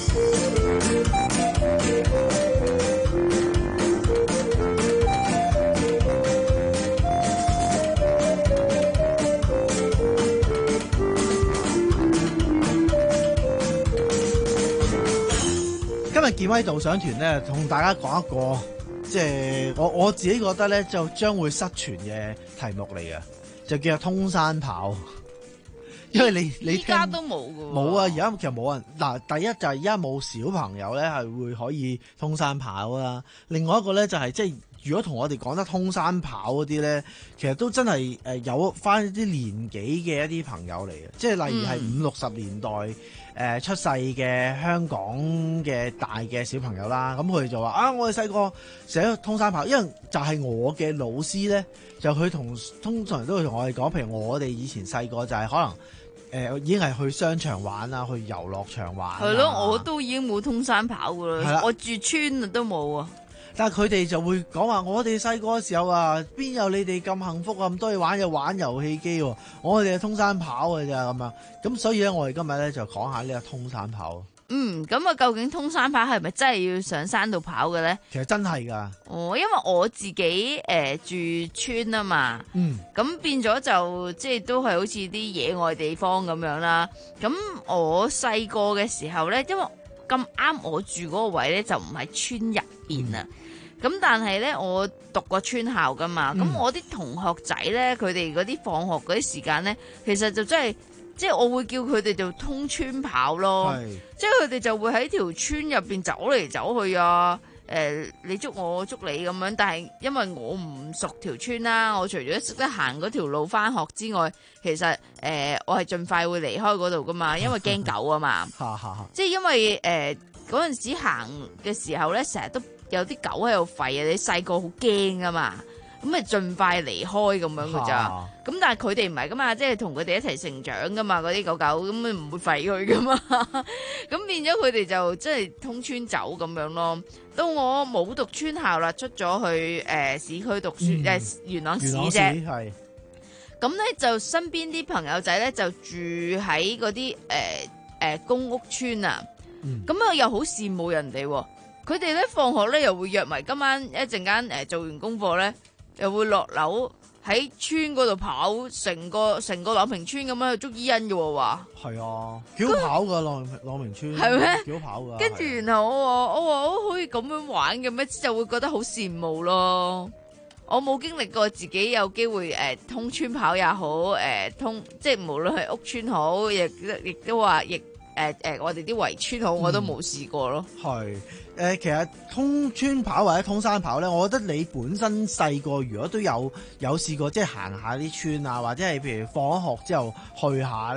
S13: 今日健威導賞團咧，同大家講一個，即係我我自己覺得咧，就將會失傳嘅題目嚟嘅，就叫做通山跑。因為你你
S5: 依家都冇㗎喎，
S13: 冇啊！而家其實冇人嗱，第一就係而家冇小朋友咧係會可以通山跑啦。另外一個咧就係即係如果同我哋講得通山跑嗰啲咧，其實都真係誒有翻啲年紀嘅一啲朋友嚟嘅，即係例如係五六十年代。誒出世嘅香港嘅大嘅小朋友啦，咁佢哋就話啊，我哋細個成日通山跑，因為就係我嘅老師咧，就佢同通常都會同我哋講，譬如我哋以前細個就係可能誒、呃、已經係去商場玩啊，去遊樂場玩。
S5: 係咯，我都已經冇通山跑噶啦，我住村啊都冇啊。
S13: 但係佢哋就會講話，我哋細個嘅時候啊，邊有你哋咁幸福啊？咁多嘢玩又玩遊戲機喎，我哋係通山跑嘅咋咁樣。咁所以咧，我哋今日咧就講下呢個通山跑。
S5: 嗯，咁啊，究竟通山跑係咪真係要上山度跑嘅咧？
S13: 其實真係㗎。
S5: 哦，因為我自己誒、呃、住村啊嘛，嗯，咁變咗就即係都係好似啲野外地方咁樣啦。咁我細個嘅時候咧，因為咁啱我住嗰個位咧就唔係村入邊啊。咁但係咧，我讀過村校噶嘛，咁、嗯、我啲同學仔咧，佢哋嗰啲放學嗰啲時間咧，其實就真係，即係我會叫佢哋做通村跑咯，即係佢哋就會喺條村入邊走嚟走去啊，誒、呃，你捉我，我捉你咁樣，但係因為我唔熟條村啦，我除咗識得行嗰條路翻學之外，其實誒、呃，我係盡快會離開嗰度噶嘛，因為驚狗啊嘛，即係因為誒嗰陣時行嘅時候咧，成日都有啲狗喺度吠啊！你細個好驚啊嘛，咁咪盡快離開咁樣噶咋？咁、啊、但係佢哋唔係噶嘛，即係同佢哋一齊成長噶嘛，嗰啲狗狗咁咪唔會吠佢噶嘛。咁變咗佢哋就即係通村走咁樣咯。到我冇讀村校啦，出咗去誒、呃、市區讀書誒、嗯呃、元朗市啫。係。咁咧就身邊啲朋友仔咧就住喺嗰啲誒誒公屋村啊。咁、嗯、啊又好羨慕人哋喎。佢哋咧放學咧又會約埋今晚一陣間誒做完功課咧，又會落樓喺村嗰度跑，成個成個朗屏村咁樣去捉伊人嘅喎話。係啊，幾好跑噶朗朗屏村。係咩？幾好跑噶。跟住然後我話我話我可以咁樣玩嘅咩？就會覺得好羨慕咯。我冇經歷過自己有機會誒、呃、通村跑也好，誒、呃、通即係無論係屋村好，亦亦都話亦誒誒我哋啲圍村好，我都冇試過咯。係、嗯。誒、呃，其實通村跑或者通山跑咧，我覺得你本身細個如果都有有試過，即係行下啲村啊，或者係譬如放咗學之後去下咧，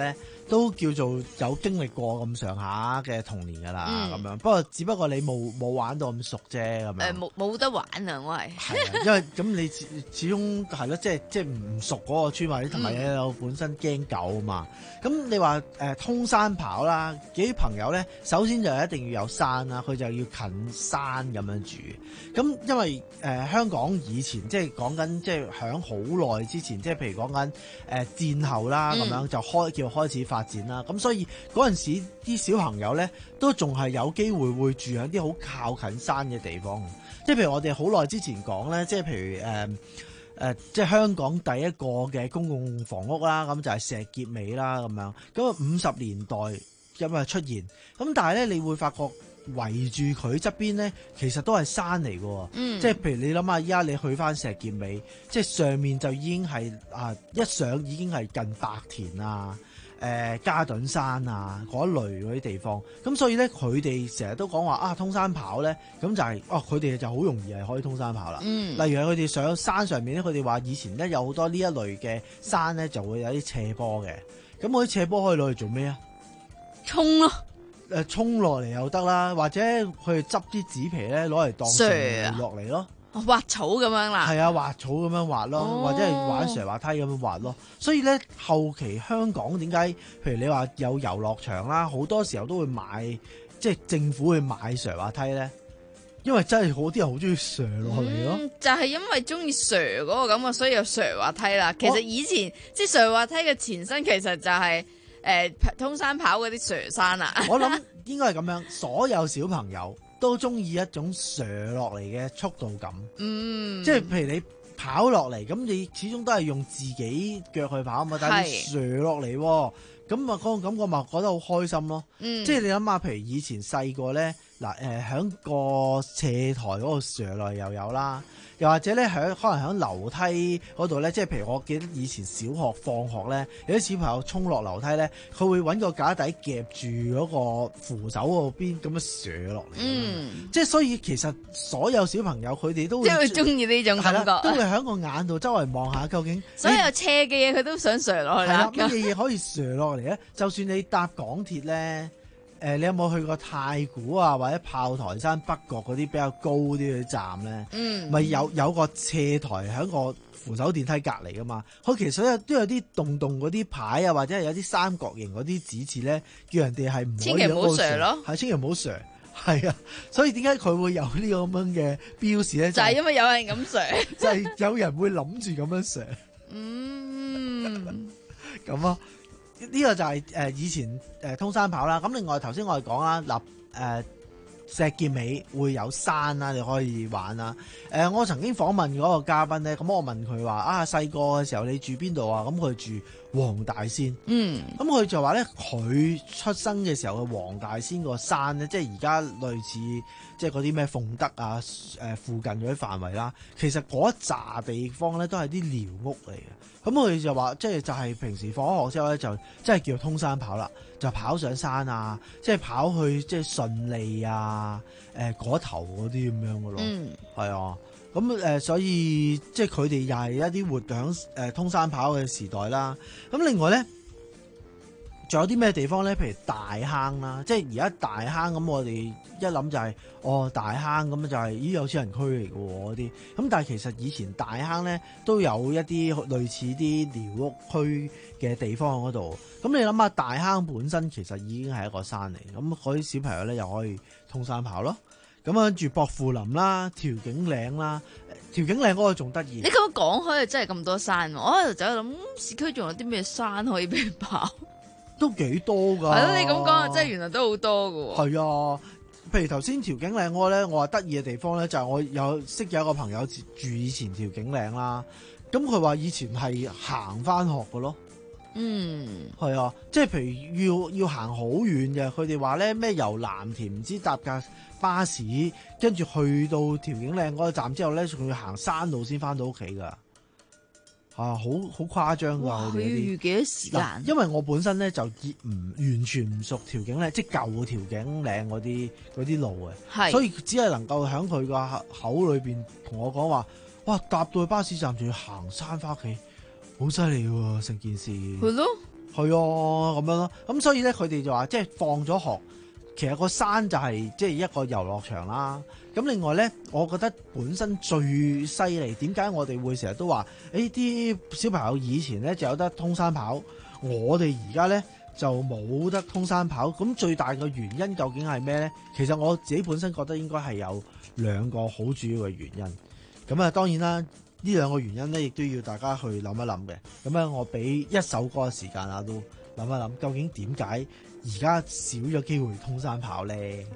S13: 都叫做有經歷過咁上下嘅童年噶啦，咁、嗯、樣。不過只不過你冇冇玩到咁熟啫，咁樣。
S5: 誒冇冇得玩啊！我係
S13: 係啊，因為咁你始始終係咯，即係即係唔熟嗰個村或者同埋有本身驚狗啊嘛。咁、嗯、你話誒、呃、通山跑啦，幾啲朋友咧，首先就一定要有山啦，佢就要近山咁樣住。咁因為誒、呃、香港以前即係講緊即係響好耐之前，即係譬如講緊誒戰後啦咁、嗯、樣就開叫開始發展啦。咁所以嗰陣時啲小朋友咧都仲係有機會會住喺啲好靠近山嘅地方。即係譬如我哋好耐之前講咧，即係譬如誒誒、呃呃，即係香港第一個嘅公共房屋啦，咁就係石硤尾啦咁樣。咁啊五十年代咁啊出現，咁但係咧你會發覺圍住佢側邊咧，其實都係山嚟嘅。嗯，即係譬如你諗下，依家你去翻石硤尾，即係上面就已經係啊一上已經係近白田啊。誒、呃、嘉頓山啊嗰一類嗰啲地方，咁所以咧佢哋成日都講話啊通山跑咧，咁就係、是、哦佢哋就好容易係可以通山跑啦。嗯，例如佢哋上山上面咧，佢哋話以前咧有好多呢一類嘅山咧就會有啲斜坡嘅，咁嗰啲斜坡可以攞嚟做咩啊？
S5: 衝咯！
S13: 誒衝落嚟又得啦，或者佢哋執啲紙皮咧攞嚟當樹落嚟咯。
S5: 滑草咁樣啦，
S13: 係啊，滑草咁樣滑咯，哦、或者係玩斜滑梯咁樣滑咯。所以咧，後期香港點解？譬如你話有遊樂場啦，好多時候都會買，即係政府會買斜滑梯咧，因為真係好啲人好中意斜落嚟咯。
S5: 就係、是、因為中意斜嗰個感覺，所以有斜滑梯啦。其實以前即係斜滑梯嘅前身，其實就係、是、誒、呃、通山跑嗰啲斜山啊。
S13: 我諗應該係咁樣，所有小朋友都中意一種斜落嚟嘅速度感，嗯，即係譬如你跑落嚟，咁你始終都係用自己腳去跑嘛，但係你斜落嚟，咁啊嗰個感覺咪覺得好開心咯，嗯，即係你諗下，譬如以前細個咧，嗱誒響個斜台嗰度斜落嚟又有啦。又或者咧，喺可能喺樓梯嗰度咧，即係譬如我記得以前小學放學咧，有啲小朋友衝落樓梯咧，佢會揾個架底夾住嗰個扶手嗰邊咁樣瀡落嚟。嗯，即係所以其實所有小朋友佢哋都會即係
S5: 中意呢種感覺，
S13: 都會喺個眼度周圍望下究竟
S5: 所有斜嘅嘢佢都想瀡落去啦。
S13: 乜嘢嘢可以瀡落嚟咧？就算你搭港鐵咧。誒、呃，你有冇去過太古啊，或者炮台山北角嗰啲比較高啲嘅站咧？嗯，咪有有個斜台喺個扶手電梯隔離噶嘛？佢其實有都有啲洞洞嗰啲牌啊，或者係有啲三角形嗰啲指示咧，叫人哋係唔可以
S5: 千祈唔好瀡咯，
S13: 係千祈唔好瀡，係啊。所以點解佢會有呢個咁樣嘅標示咧？
S5: 就係、是、因為有人咁瀡，
S13: 就係有人會諗住咁樣瀡。
S5: 嗯，
S13: 咁啊。呢個就係誒以前誒通山跑啦，咁另外頭先我哋講啦，嗱誒石硤尾會有山啦，你可以玩啦。誒、呃、我曾經訪問嗰個嘉賓咧，咁我問佢話啊細個嘅時候你住邊度啊？咁佢住黃大仙。嗯，咁佢就話咧佢出生嘅時候嘅黃大仙個山咧，即係而家類似即係嗰啲咩鳳德啊誒附近嗰啲範圍啦，其實嗰一紮地方咧都係啲寮屋嚟嘅。咁佢就話，即係就係平時放咗學之後咧，就即係叫通山跑啦，就跑上山啊，即係跑去即係順利啊，誒、呃、嗰頭嗰啲咁樣嘅咯，嗯，係啊，咁誒、呃、所以即係佢哋又係一啲活響誒、呃、通山跑嘅時代啦。咁另外咧，仲有啲咩地方咧？譬如大坑啦，即係而家大坑咁，我哋一諗就係、是、哦大坑咁就係、是、咦有錢人區嚟嘅喎嗰啲。咁但係其實以前大坑咧都有一啲類似啲寮屋區嘅地方喺嗰度。咁你諗下大坑本身其實已經係一個山嚟，咁嗰啲小朋友咧又可以通山跑咯。咁跟住薄扶林啦、調景嶺啦，調景嶺嗰個仲得意。
S5: 你咁樣講開真係咁多山，我喺度就諗市區仲有啲咩山可以俾人跑？
S13: 都幾多噶，
S5: 係咯，你咁講啊，真係原來都好多噶。
S13: 係啊，譬如頭先調景嶺嗰咧，我話得意嘅地方咧，就係我有識有一個朋友住以前調景嶺啦，咁佢話以前係行翻學噶咯。嗯，係啊，即係譬如要要行好遠嘅，佢哋話咧咩由藍田唔知搭架巴士，跟住去到調景嶺嗰個站之後咧，仲要行山路先翻到屋企噶。啊，好好誇張噶！佢哋
S5: 要預幾多時間？
S13: 因為我本身咧就唔完全唔熟調景嶺，即係舊調景嶺嗰啲嗰啲路嘅，所以只係能夠喺佢個口裏邊同我講話，哇！搭到去巴士站仲要行山翻屋企，好犀利喎！成件事係咯， 係啊，咁樣咯。咁所以咧，佢哋就話即係放咗學，其實個山就係即係一個遊樂場啦。咁另外咧，我覺得本身最犀利，點解我哋會成日都話，誒啲小朋友以前咧就有得通山跑，我哋而家咧就冇得通山跑。咁最大嘅原因究竟係咩咧？其實我自己本身覺得應該係有兩個好主要嘅原因。咁啊，當然啦，呢兩個原因咧，亦都要大家去諗一諗嘅。咁咧，我俾一首歌嘅時間啊，都諗一諗，究竟點解而家少咗機會通山跑咧？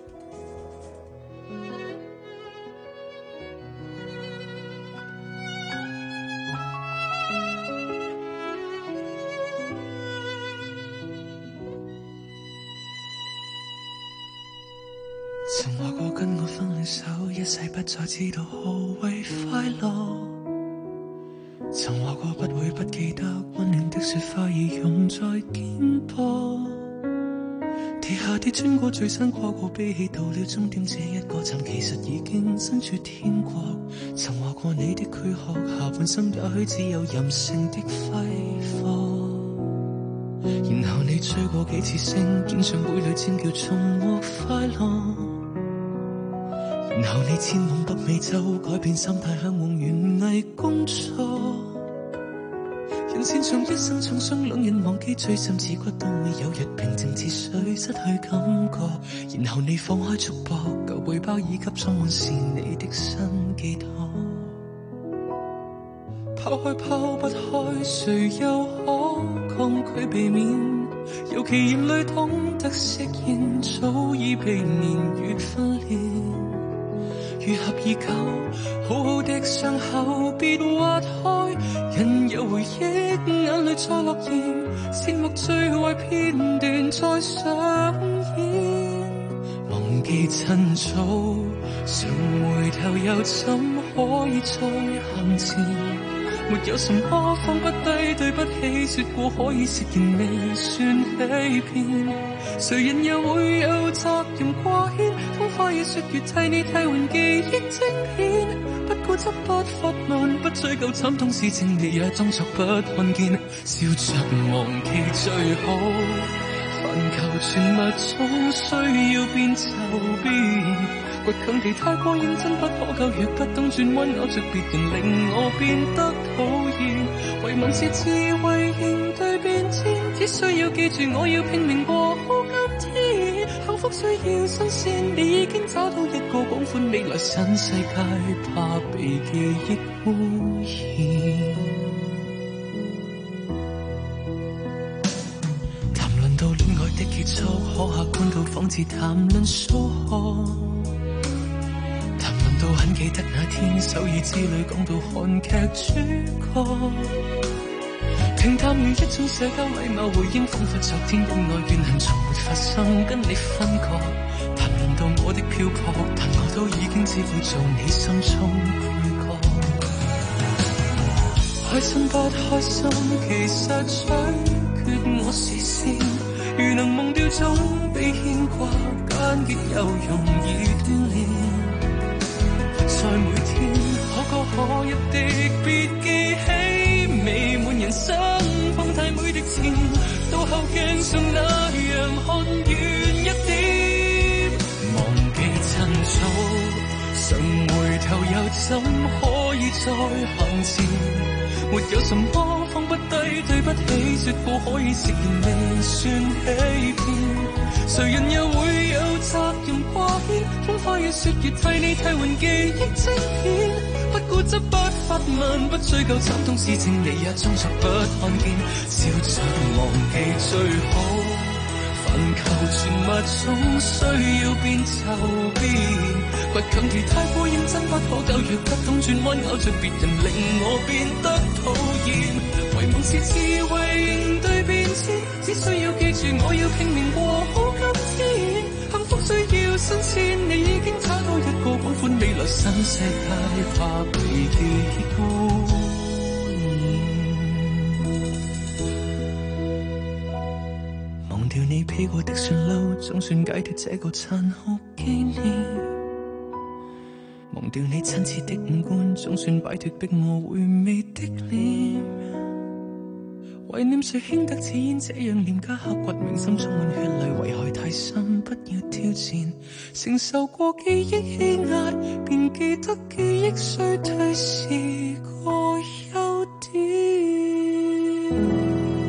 S6: 曾話過跟我分了手，一世不再知道何謂快樂。曾話過不會不記得溫暖的雪花已融在肩膊。地下鐵穿過最新跨過悲喜，到了終點這一個站，其實已經身處天國。曾話過你的軀殼下半生也許只有任性的揮霍。然後你追過幾次星，演唱會裏尖叫重獲快樂。然後你前往北美洲，改變心態向往園藝工作。人線上一生創傷，兩人忘記最深刺骨，都會有日平靜似水，失去感覺。然後你放開束縛，舊背包以及裝滿是你的新寄託。拋開拋不開，誰又可抗拒避免？尤其眼淚懂得釋然，早已被年月訓練。愈合已久，好好的傷口別挖開，人有回憶，眼淚再落現，節目最壞片段再上演。忘記趁早，想回頭又怎可以再行前？沒有什麼放不低，對不起，說過可以釋然，未算欺騙。誰人又會有責任掛牽？風花雨雪月替你替換記憶晶片，不固執不發問，不追究慘痛事情，你也裝作不看見，笑着忘記最好。凡求全物總需要變就變。倔強地太過認真不可救，若不懂轉彎咬着別人，令我變得討厭。遺忘是智慧應對變遷，只需要記住我要拼命過好今天。幸福需要新鮮，你已經找到一個廣闊未來新世界，怕被記憶污染。談論到戀愛的結束，可客觀到仿似談論數學。到很記得那天首爾之旅，講到韓劇主角，平淡如一種社交禮貌回應，彷彿昨天恩愛怨恨從沒發生，跟你分割。談論到我的漂泊，但我都已經只會做你心中配角。開心不開心，其實取決我視線，如能忘掉總比牽掛，間極又容易鍛鍊。在每天可歌可泣的別記起，美滿人生放太美的錢，到後鏡上那樣看遠一點。忘記趁早，想回頭又怎可以再行前？沒有什麼放不低，對不起，說過可以釋然，未算欺騙。誰人又會有責任掛牽？風花雨雪月替你替換記憶晶片，不固執不發問，不追究慘痛事情，你也裝作不看見，笑着忘記最好。凡求全物總需要變就變，倔強地太過認真不可救，若不懂轉彎咬着別人，令我變得討厭。遺忘是智慧應對變遷，只需要記住我要拼命過好今天。幸福需要新鮮，你已經找到一個廣闊未來新世界，怕被記憶污染。忘掉你披過的旋路，總算解脫這個殘酷紀念。忘掉你親切的五官，總算擺脫逼我回味的臉。
S20: 懷念誰輕得似煙，這樣廉價刻骨銘心，充滿血淚，危害太深，不要挑戰。承受過記憶欺壓，便記得記憶衰退是個優點。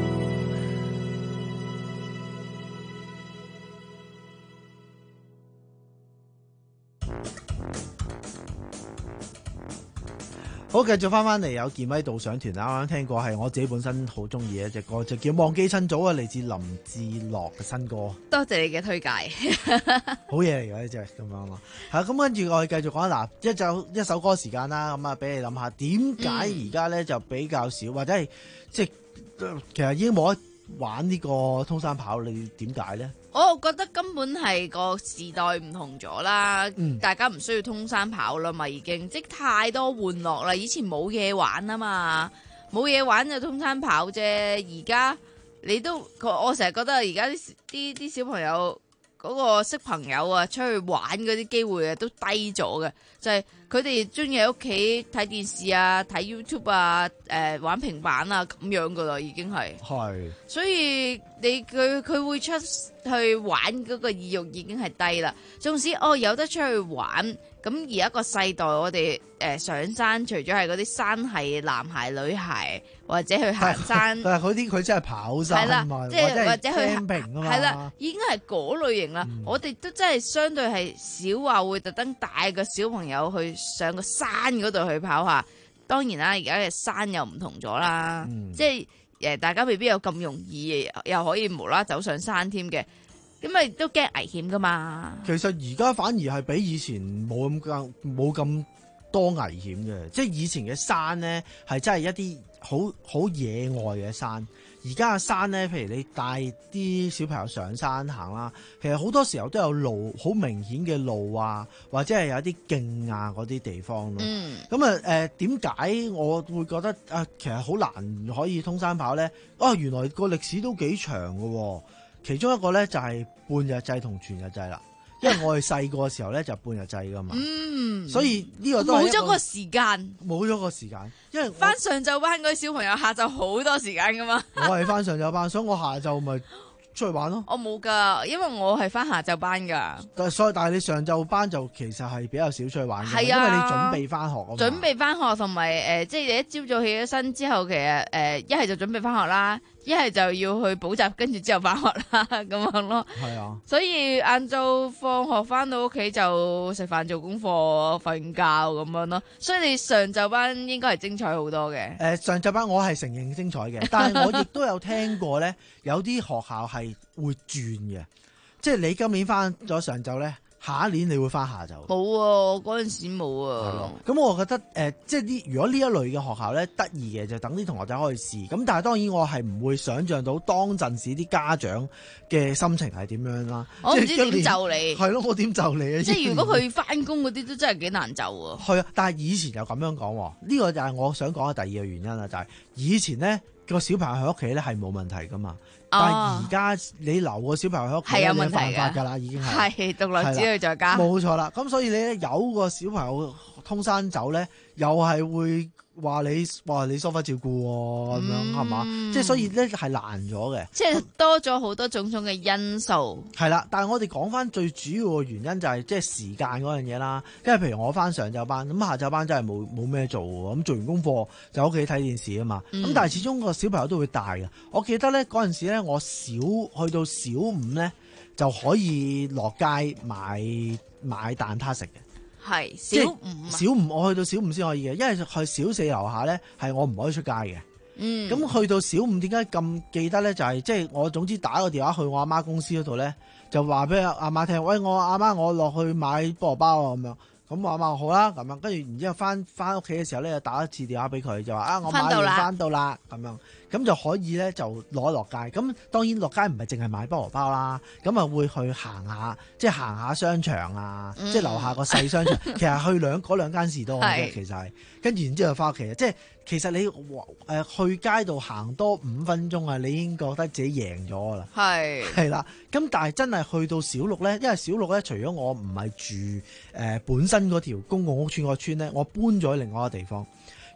S13: 好，繼續翻翻嚟有健威導賞團，啱啱聽過係我自己本身好中意嘅一隻歌，就叫《忘記趁早》啊，嚟自林志樂嘅新歌。
S5: 多謝你嘅推介，
S13: 好嘢嚟嘅呢隻咁樣咯。係咁跟住我哋繼續講嗱，一首一首歌時間啦，咁啊俾你諗下點解而家咧就比較少，或者係即係其實已經冇得玩呢個通山跑，你點解咧？
S5: 我覺得根本係個時代唔同咗啦，嗯、大家唔需要通山跑啦嘛，已經即太多玩樂啦。以前冇嘢玩啊嘛，冇嘢玩就通山跑啫。而家你都我成日覺得而家啲啲啲小朋友嗰個識朋友啊，出去玩嗰啲機會啊都低咗嘅，就係佢哋中意喺屋企睇電視啊、睇 YouTube 啊、誒、呃、玩平板啊咁樣噶啦，已經係。係。所以你佢佢會出去玩嗰個意欲已經係低啦。縱使哦有得出去玩，咁而家個世代我哋誒、呃、上山，除咗係嗰啲山係男孩女孩或者去行山，
S13: 但係嗰啲佢真係跑山啊嘛，
S5: 即係或者去
S13: camping 啊嘛，
S5: 係啦，已經係嗰類型啦。嗯、我哋都真係相對係少話會特登帶個小朋友去上個山嗰度去跑下。當然啦，而家嘅山又唔同咗啦，嗯、即係誒大家未必有咁容易，又可以無啦啦走上山添嘅，咁咪都驚危險噶嘛。
S13: 其實而家反而係比以前冇咁冇咁多危險嘅，即係以前嘅山咧係真係一啲好好野外嘅山。而家嘅山咧，譬如你帶啲小朋友上山行啦，其實好多時候都有路，好明顯嘅路啊，或者係有啲徑啊嗰啲地方咯。嗯。咁啊誒，點解我會覺得啊，其實好難可以通山跑咧？哦，原來個歷史都幾長㗎喎。其中一個咧就係半日制同全日制啦。因為我哋細個嘅時候咧就半日制噶嘛，嗯，所以呢個都係
S5: 冇咗個時間，
S13: 冇咗個時間，因為
S5: 翻上晝班嗰啲小朋友下晝好多時間噶嘛，
S13: 我係翻上晝班，所以我下晝咪出去玩咯。
S5: 我冇噶，因為我係翻下晝班噶。
S13: 但所以但係你上晝班就其實係比較少出去玩嘅，係啊，因為你準備翻學啊嘛。
S5: 準備翻學同埋誒，即係你一朝早起咗身之後，其實誒一係就準備翻學啦。一係就要去補習，跟住之後翻學啦，咁樣咯。係啊，所以晏晝放學翻到屋企就食飯、做功課、瞓覺咁樣咯。所以你上晝班應該係精彩好多嘅。誒、
S13: 呃，上晝班我係承認精彩嘅，但係我亦都有聽過咧，有啲學校係會轉嘅，即係你今年翻咗上晝咧。下一年你會翻下晝？
S5: 冇啊，嗰陣時冇啊。
S13: 咁我覺得誒、呃，即係呢，如果呢一類嘅學校咧得意嘅，就等啲同學仔可以試。咁但係當然我係唔會想像到當陣時啲家長嘅心情係點樣啦。
S5: 我唔知點就你。係
S13: 咯，我點就你啊？
S5: 即係如果佢翻工嗰啲都真係幾難就啊。係啊，
S13: 但係以前又咁樣講，呢、呢個就係我想講嘅第二個原因啦，就係、是、以前咧個小朋友喺屋企咧係冇問題噶嘛。但係而家你留個小朋友喺屋企係犯法㗎啦，已經係
S5: 係獨立子女在家，
S13: 冇錯啦。咁所以你咧有個小朋友通山走咧，又係會話你話你疏忽照顧喎，咁樣係嘛？即係所以咧係難咗嘅，
S5: 即係多咗好多種種嘅因素。
S13: 係啦，但係我哋講翻最主要嘅原因就係即係時間嗰樣嘢啦。因為譬如我翻上晝班，咁下晝班真係冇冇咩做喎，咁做完功課就喺屋企睇電視啊嘛。咁、嗯、但係始終個小朋友都會大嘅。我記得咧嗰陣時咧，我小去到小五咧就可以落街買買蛋撻食嘅。
S5: 係小五、啊，
S13: 小五我去到小五先可以嘅，因為去小四樓下咧係我唔可以出街嘅。嗯，咁去到小五點解咁記得咧？就係即係我總之打個電話去我阿媽公司嗰度咧，就話俾阿媽聽，喂，我阿媽我落去買菠蘿包啊咁樣。咁我阿媽好啦，咁樣跟住然之後翻翻屋企嘅時候咧，就打一次電話俾佢，就話啊我買完翻到啦咁樣，咁就可以咧就攞落街。咁當然落街唔係淨係買菠蘿包啦，咁啊會去行下，即係行下商場啊，嗯、即係樓下個細商場。其實去兩嗰兩間士多嘅，其實係跟住然之後翻屋企，即係其實你誒、呃、去街度行多五分鐘啊，你已經覺得自己贏咗啦。係係啦，咁但係真係去到小六咧，因為小六咧除咗我唔係住誒、呃、本身嗰條公共屋邨個村咧，我搬咗去另外一個地方。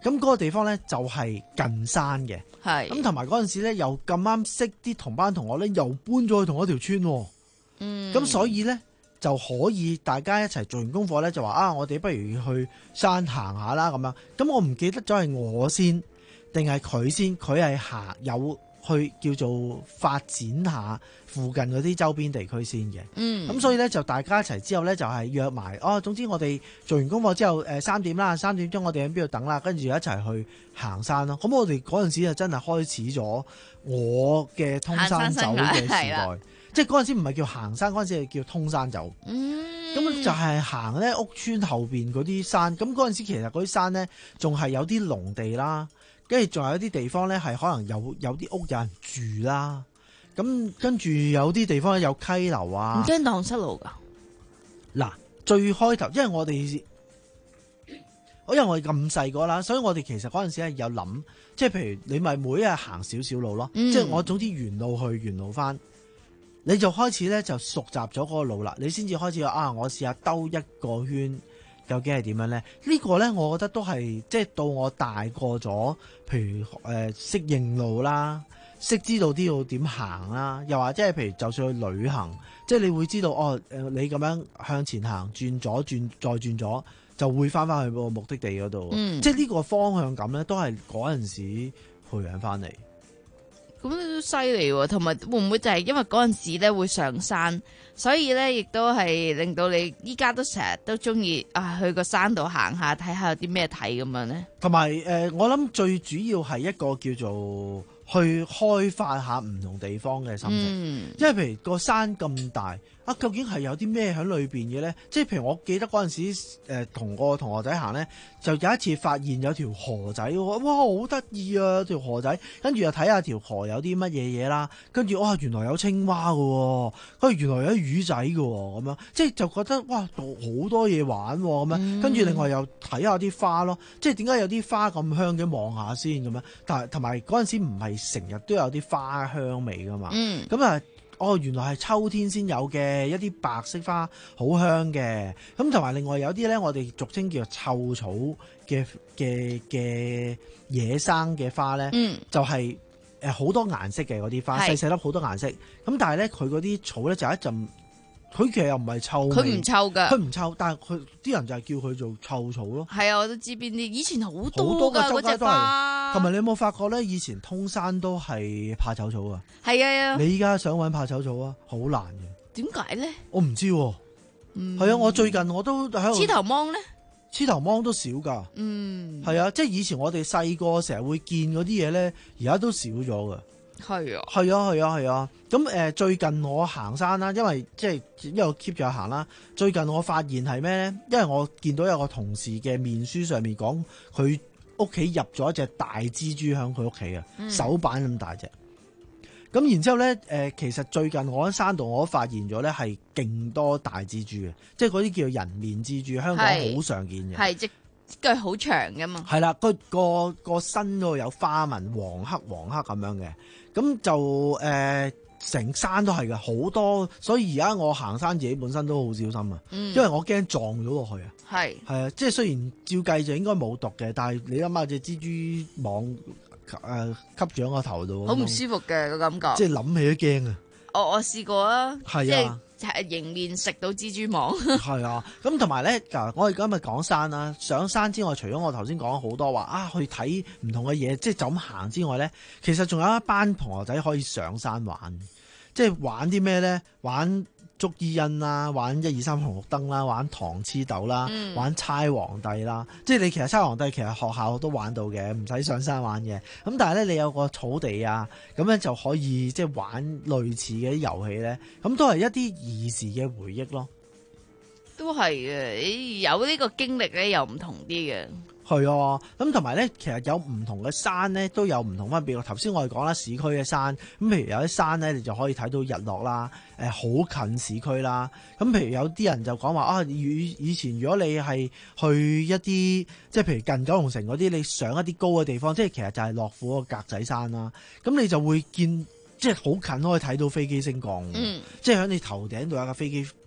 S13: 咁嗰個地方咧就係近山嘅。
S5: 係
S13: 咁同埋嗰陣時咧又咁啱識啲同班同學咧，又搬咗去同一條村。
S5: 嗯，
S13: 咁所以咧就可以大家一齊做完功課咧，就話啊，我哋不如去山行下啦咁樣。咁我唔記得咗係我先定係佢先，佢係行有去叫做發展下附近嗰啲周邊地區先嘅。
S5: 嗯，
S13: 咁所以咧就大家一齊之後咧就係約埋哦。總之我哋做完功課之後，誒三點啦，三點鐘我哋喺邊度等啦，跟住一齊去行山咯。咁我哋嗰陣時就真係開始咗我嘅通山走嘅時代。即係嗰陣時唔係叫行山，嗰陣時係叫通山走。嗯，咁就係行咧屋村後邊嗰啲山。咁嗰陣時其實嗰啲山咧仲係有啲農地啦，跟住仲有啲地方咧係可能有有啲屋有人住啦。咁跟住有啲地方有溪流啊。
S5: 唔驚蕩失路㗎？
S13: 嗱，最開頭因為我哋，因為我哋咁細個啦，所以我哋其實嗰陣時係有諗，即係譬如你咪每日行少少路咯。嗯、即係我總之原路去原路返。你就開始咧就熟習咗嗰個路啦，你先至開始啊！我試下兜一個圈，究竟係點樣咧？呢個咧，我覺得都係即係到我大個咗，譬如誒識認路啦，識知道啲路點行啦，又或者係譬如就算去旅行，即係你會知道哦誒，你咁樣向前行，轉左轉再轉左，就會翻返去個目的地嗰度。嗯，即係呢個方向感咧，都係嗰陣時培養翻嚟。
S5: 咁都犀利喎，同埋會唔會就係因為嗰陣時咧會上山，所以咧亦都係令到你依家都成日都中意啊去個山度行下，睇下有啲咩睇咁樣咧？
S13: 同埋誒，我諗最主要係一個叫做去開發下唔同地方嘅心情，嗯、因為譬如個山咁大。啊，究竟係有啲咩喺裏邊嘅咧？即係譬如我記得嗰陣時，誒同個同學仔行咧，就有一次發現有條河仔喎，哇，好得意啊條河仔！跟住又睇下條河有啲乜嘢嘢啦，跟住哇，原來有青蛙嘅，跟住原來有啲魚仔嘅，咁樣即係就覺得哇，好多嘢玩咁樣。跟住另外又睇下啲花咯，即係點解有啲花咁香嘅？望下先咁樣。但係同埋嗰陣時唔係成日都有啲花香味噶嘛。嗯。咁啊。哦，原來係秋天先有嘅一啲白色花，好香嘅。咁同埋另外有啲咧，我哋俗稱叫做臭草嘅嘅嘅野生嘅花咧，嗯、就係誒好多顏色嘅嗰啲花，細細粒好多顏色。咁但係咧，佢嗰啲草咧就一陣，佢其實又唔係臭味，
S5: 佢唔臭㗎，
S13: 佢唔臭，但係佢啲人就係叫佢做臭草咯。係
S5: 啊，我都知邊啲，以前好多㗎嗰隻花。
S13: 同埋你有冇發覺咧？以前通山都係怕醜草啊！
S5: 係啊，
S13: 你依家想揾怕醜草啊，好難嘅。
S5: 點解咧？
S13: 我唔知。嗯，係啊，我最近我都喺度。
S5: 黐頭芒咧？
S13: 黐頭芒都少㗎。嗯，係啊，即係以前我哋細個成日會見嗰啲嘢咧，而家都少咗㗎。
S5: 係啊，
S13: 係啊，係啊，係啊。咁誒、呃，最近我行山啦，因為即係因為我 keep 住行啦。最近我發現係咩咧？因為我見到有個同事嘅面書上面講佢屋企入咗一隻大蜘蛛喺佢屋企啊，嗯、手板咁大隻。咁然之後咧，誒、呃，其實最近我喺山度，我都發現咗咧係勁多大蜘蛛嘅，即係嗰啲叫人面蜘蛛，香港好常見嘅。
S5: 係即係好長噶嘛。係
S13: 啦，個個個身嗰度有花紋，黃黑黃黑咁樣嘅，咁就誒成、呃、山都係嘅，好多。所以而家我行山自己本身都好小心啊，嗯、因為我驚撞咗落去啊。係係啊，即係雖然照計就應該冇毒嘅，但係你諗下隻蜘蛛網誒、呃、吸住喺個頭度，
S5: 好唔舒服嘅個感覺。
S13: 即係諗起都驚啊！
S5: 我我試過啊，
S13: 係啊，
S5: 即係迎面食到蜘蛛網。
S13: 係啊，咁同埋咧，嗱，我哋今日講山啦，上山之外，除咗我頭先講好多話啊，去睇唔同嘅嘢，即係就咁行之外咧，其實仲有一班同學仔可以上山玩，即係玩啲咩咧？玩捉伊人啦，玩一二三紅綠燈啦，玩糖黐豆啦，嗯、玩猜皇帝啦，即係你其實猜皇帝其實學校都玩到嘅，唔使上山玩嘅。咁但係咧，你有個草地啊，咁樣就可以即係玩類似嘅啲遊戲咧，咁都係一啲兒時嘅回憶咯。
S5: 都係嘅，有呢個經歷咧，又唔同啲嘅。
S13: 係啊，咁同埋咧，其實有唔同嘅山咧，都有唔同分別。頭先我哋講啦，市區嘅山，咁譬如有啲山咧，你就可以睇到日落啦，誒、呃，好近市區啦。咁譬如有啲人就講話啊，以以前如果你係去一啲，即係譬如近九龍城嗰啲，你上一啲高嘅地方，即係其實就係樂富個格仔山啦。咁你就會見，即係好近可以睇到飛機升降，嗯、即係喺你頭頂度有架飛機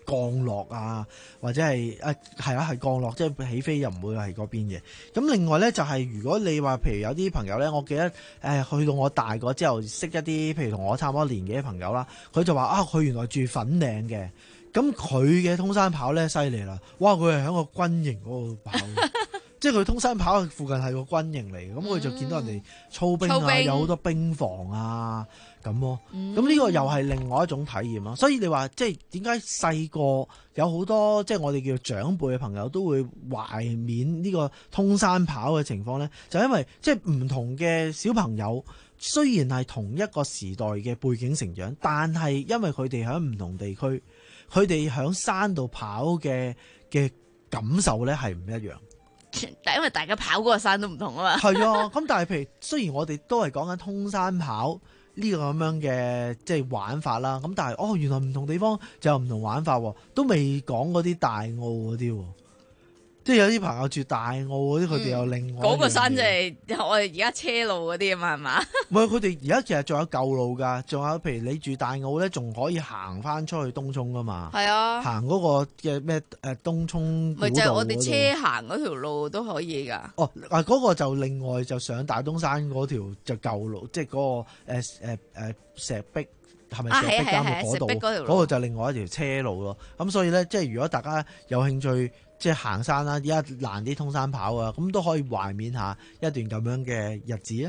S13: 降落啊，或者係誒係啊係降落，即係起飛又唔會係嗰邊嘅。咁另外咧就係、是、如果你話譬如有啲朋友咧，我記得誒、呃、去到我大個之後識一啲譬如同我差唔多年紀嘅朋友啦，佢就話啊佢原來住粉嶺嘅，咁佢嘅通山跑咧犀利啦，哇佢係喺個軍營嗰度跑。即係佢通山跑附近係個軍營嚟嘅，咁佢、嗯、就見到人哋操兵啊，操兵有好多兵房啊咁咯。咁呢、嗯、個又係另外一種體驗咯。所以你話即係點解細個有好多即係我哋叫長輩嘅朋友都會懷緬呢個通山跑嘅情況咧？就因為即係唔同嘅小朋友雖然係同一個時代嘅背景成長，但係因為佢哋喺唔同地區，佢哋喺山度跑嘅嘅感受咧係唔一樣。
S5: 但因為大家跑嗰個山都唔同啊嘛，
S13: 係啊，咁但係譬如雖然我哋都係講緊通山跑呢個咁樣嘅即係玩法啦，咁但係哦原來唔同地方就有唔同玩法，都未講嗰啲大澳嗰啲。即係有啲朋友住大澳嗰啲，佢哋有另外嗰、
S5: 嗯嗰個山就係我哋而家車路嗰啲啊嘛，係嘛？
S13: 唔係，佢哋而家其實仲有舊路㗎，仲有譬如你住大澳咧，仲可以行翻出去東涌㗎嘛。係啊，行嗰個嘅咩誒東涌古道。咪就係我哋
S5: 車行嗰條路都可以㗎。
S13: 哦，啊嗰、嗰個就另外就上大東山嗰條就舊路，即係嗰、嗰個誒誒誒石壁。係咪石壁監獄嗰度？嗰個就另外一條車路咯。咁所以咧，即係如果大家有興趣，即係行山啦，而家難啲通山跑啊，咁都可以懷緬下一段咁樣嘅日子啊！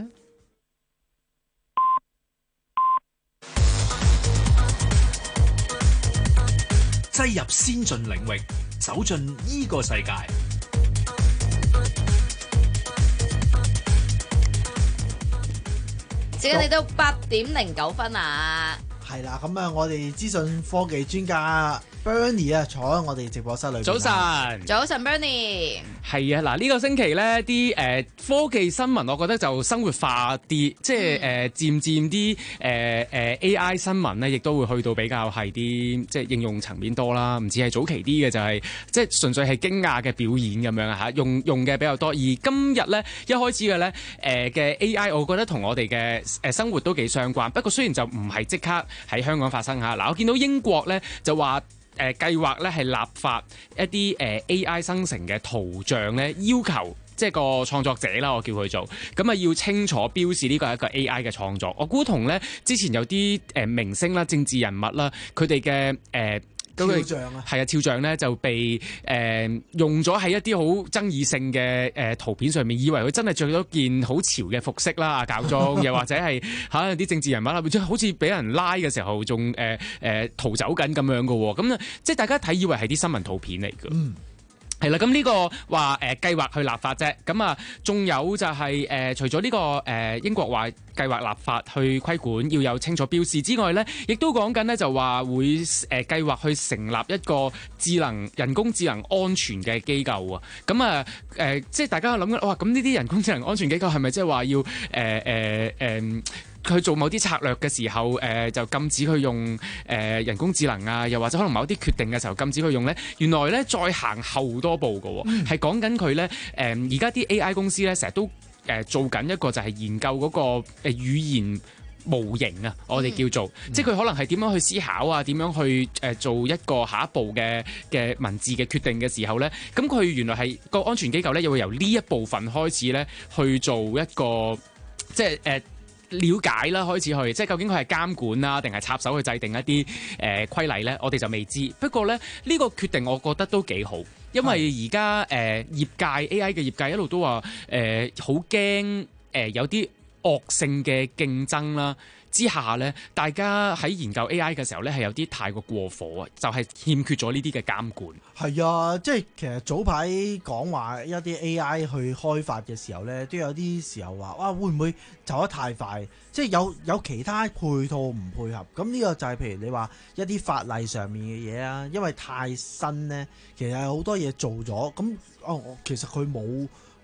S21: 擠入先進領域，走進呢個世界。
S5: 時間嚟到八點零九分啊！
S13: 係啦，咁啊，我哋資訊科技專家 Bernie 啊，坐喺我哋直播室裏邊。
S22: 早晨，
S5: 早晨 Bernie。
S22: 係啊，嗱、這、呢個星期咧，啲誒、呃、科技新聞，我覺得就生活化啲，即係誒、呃、漸漸啲誒誒 A I 新聞咧，亦都會去到比較係啲即係應用層面多啦，唔似係早期啲嘅就係、是、即係純粹係驚訝嘅表演咁樣啊嚇，用用嘅比較多。而今日咧一開始嘅咧誒嘅 A I，我覺得同我哋嘅誒生活都幾相關。不過雖然就唔係即刻喺香港發生嚇，嗱我見到英國咧就話。誒、呃、計劃咧係立法一啲誒、呃、A I 生成嘅圖像咧，要求即係個創作者啦，我叫佢做咁啊，要清楚標示呢個係一個 A I 嘅創作。我估同咧之前有啲誒、呃、明星啦、政治人物啦，佢哋嘅誒
S13: 肖像啊，
S22: 係啊，肖像咧就被誒、呃、用咗喺一啲好爭議性嘅誒、呃、圖片上面，以為佢真係着咗件好潮嘅服飾啦，啊教裝，又或者係嚇啲政治人物啦，即係好似俾人拉嘅時候仲誒誒逃走緊咁樣嘅喎，咁啊即係大家睇以為係啲新聞圖片嚟嘅。嗯。係啦，咁呢個話誒計劃去立法啫，咁啊，仲有就係、是、誒、呃、除咗呢、這個誒、呃、英國話計劃立法去規管要有清楚標示之外咧，亦都講緊咧就話會誒計劃去成立一個智能人工智能安全嘅機構啊，咁啊誒即係大家諗緊哇，咁呢啲人工智能安全機構係咪即係話要誒誒誒？呃呃佢做某啲策略嘅時候，誒、呃、就禁止佢用誒、呃、人工智能啊，又或者可能某啲決定嘅時候禁止佢用咧。原來咧再行後多步嘅，係講緊佢咧誒而家啲 A I 公司咧成日都誒、呃、做緊一個就係研究嗰個誒語言模型啊，我哋叫做，嗯、即係佢可能係點樣去思考啊，點樣去誒做一個下一步嘅嘅文字嘅決定嘅時候咧，咁佢原來係個安全機構咧，又會由呢一部分開始咧去做一個即係誒。呃了解啦，開始去即係究竟佢係監管啦，定係插手去制定一啲誒規例咧？我哋就未知。不過咧，呢、呢個決定我覺得都幾好，因為而家誒業界 A I 嘅業界一路都話誒好驚誒有啲惡性嘅競爭啦。之下咧，大家喺研究 A I 嘅時候咧，係有啲太過過火啊，就係、是、欠缺咗呢啲嘅監管。
S13: 係啊，即係其實早排講話一啲 A I 去開發嘅時候咧，都有啲時候話哇，會唔會走得太快？即係有有其他配套唔配合。咁呢個就係譬如你話一啲法例上面嘅嘢啊，因為太新咧，其實有好多嘢做咗。咁哦，其實佢冇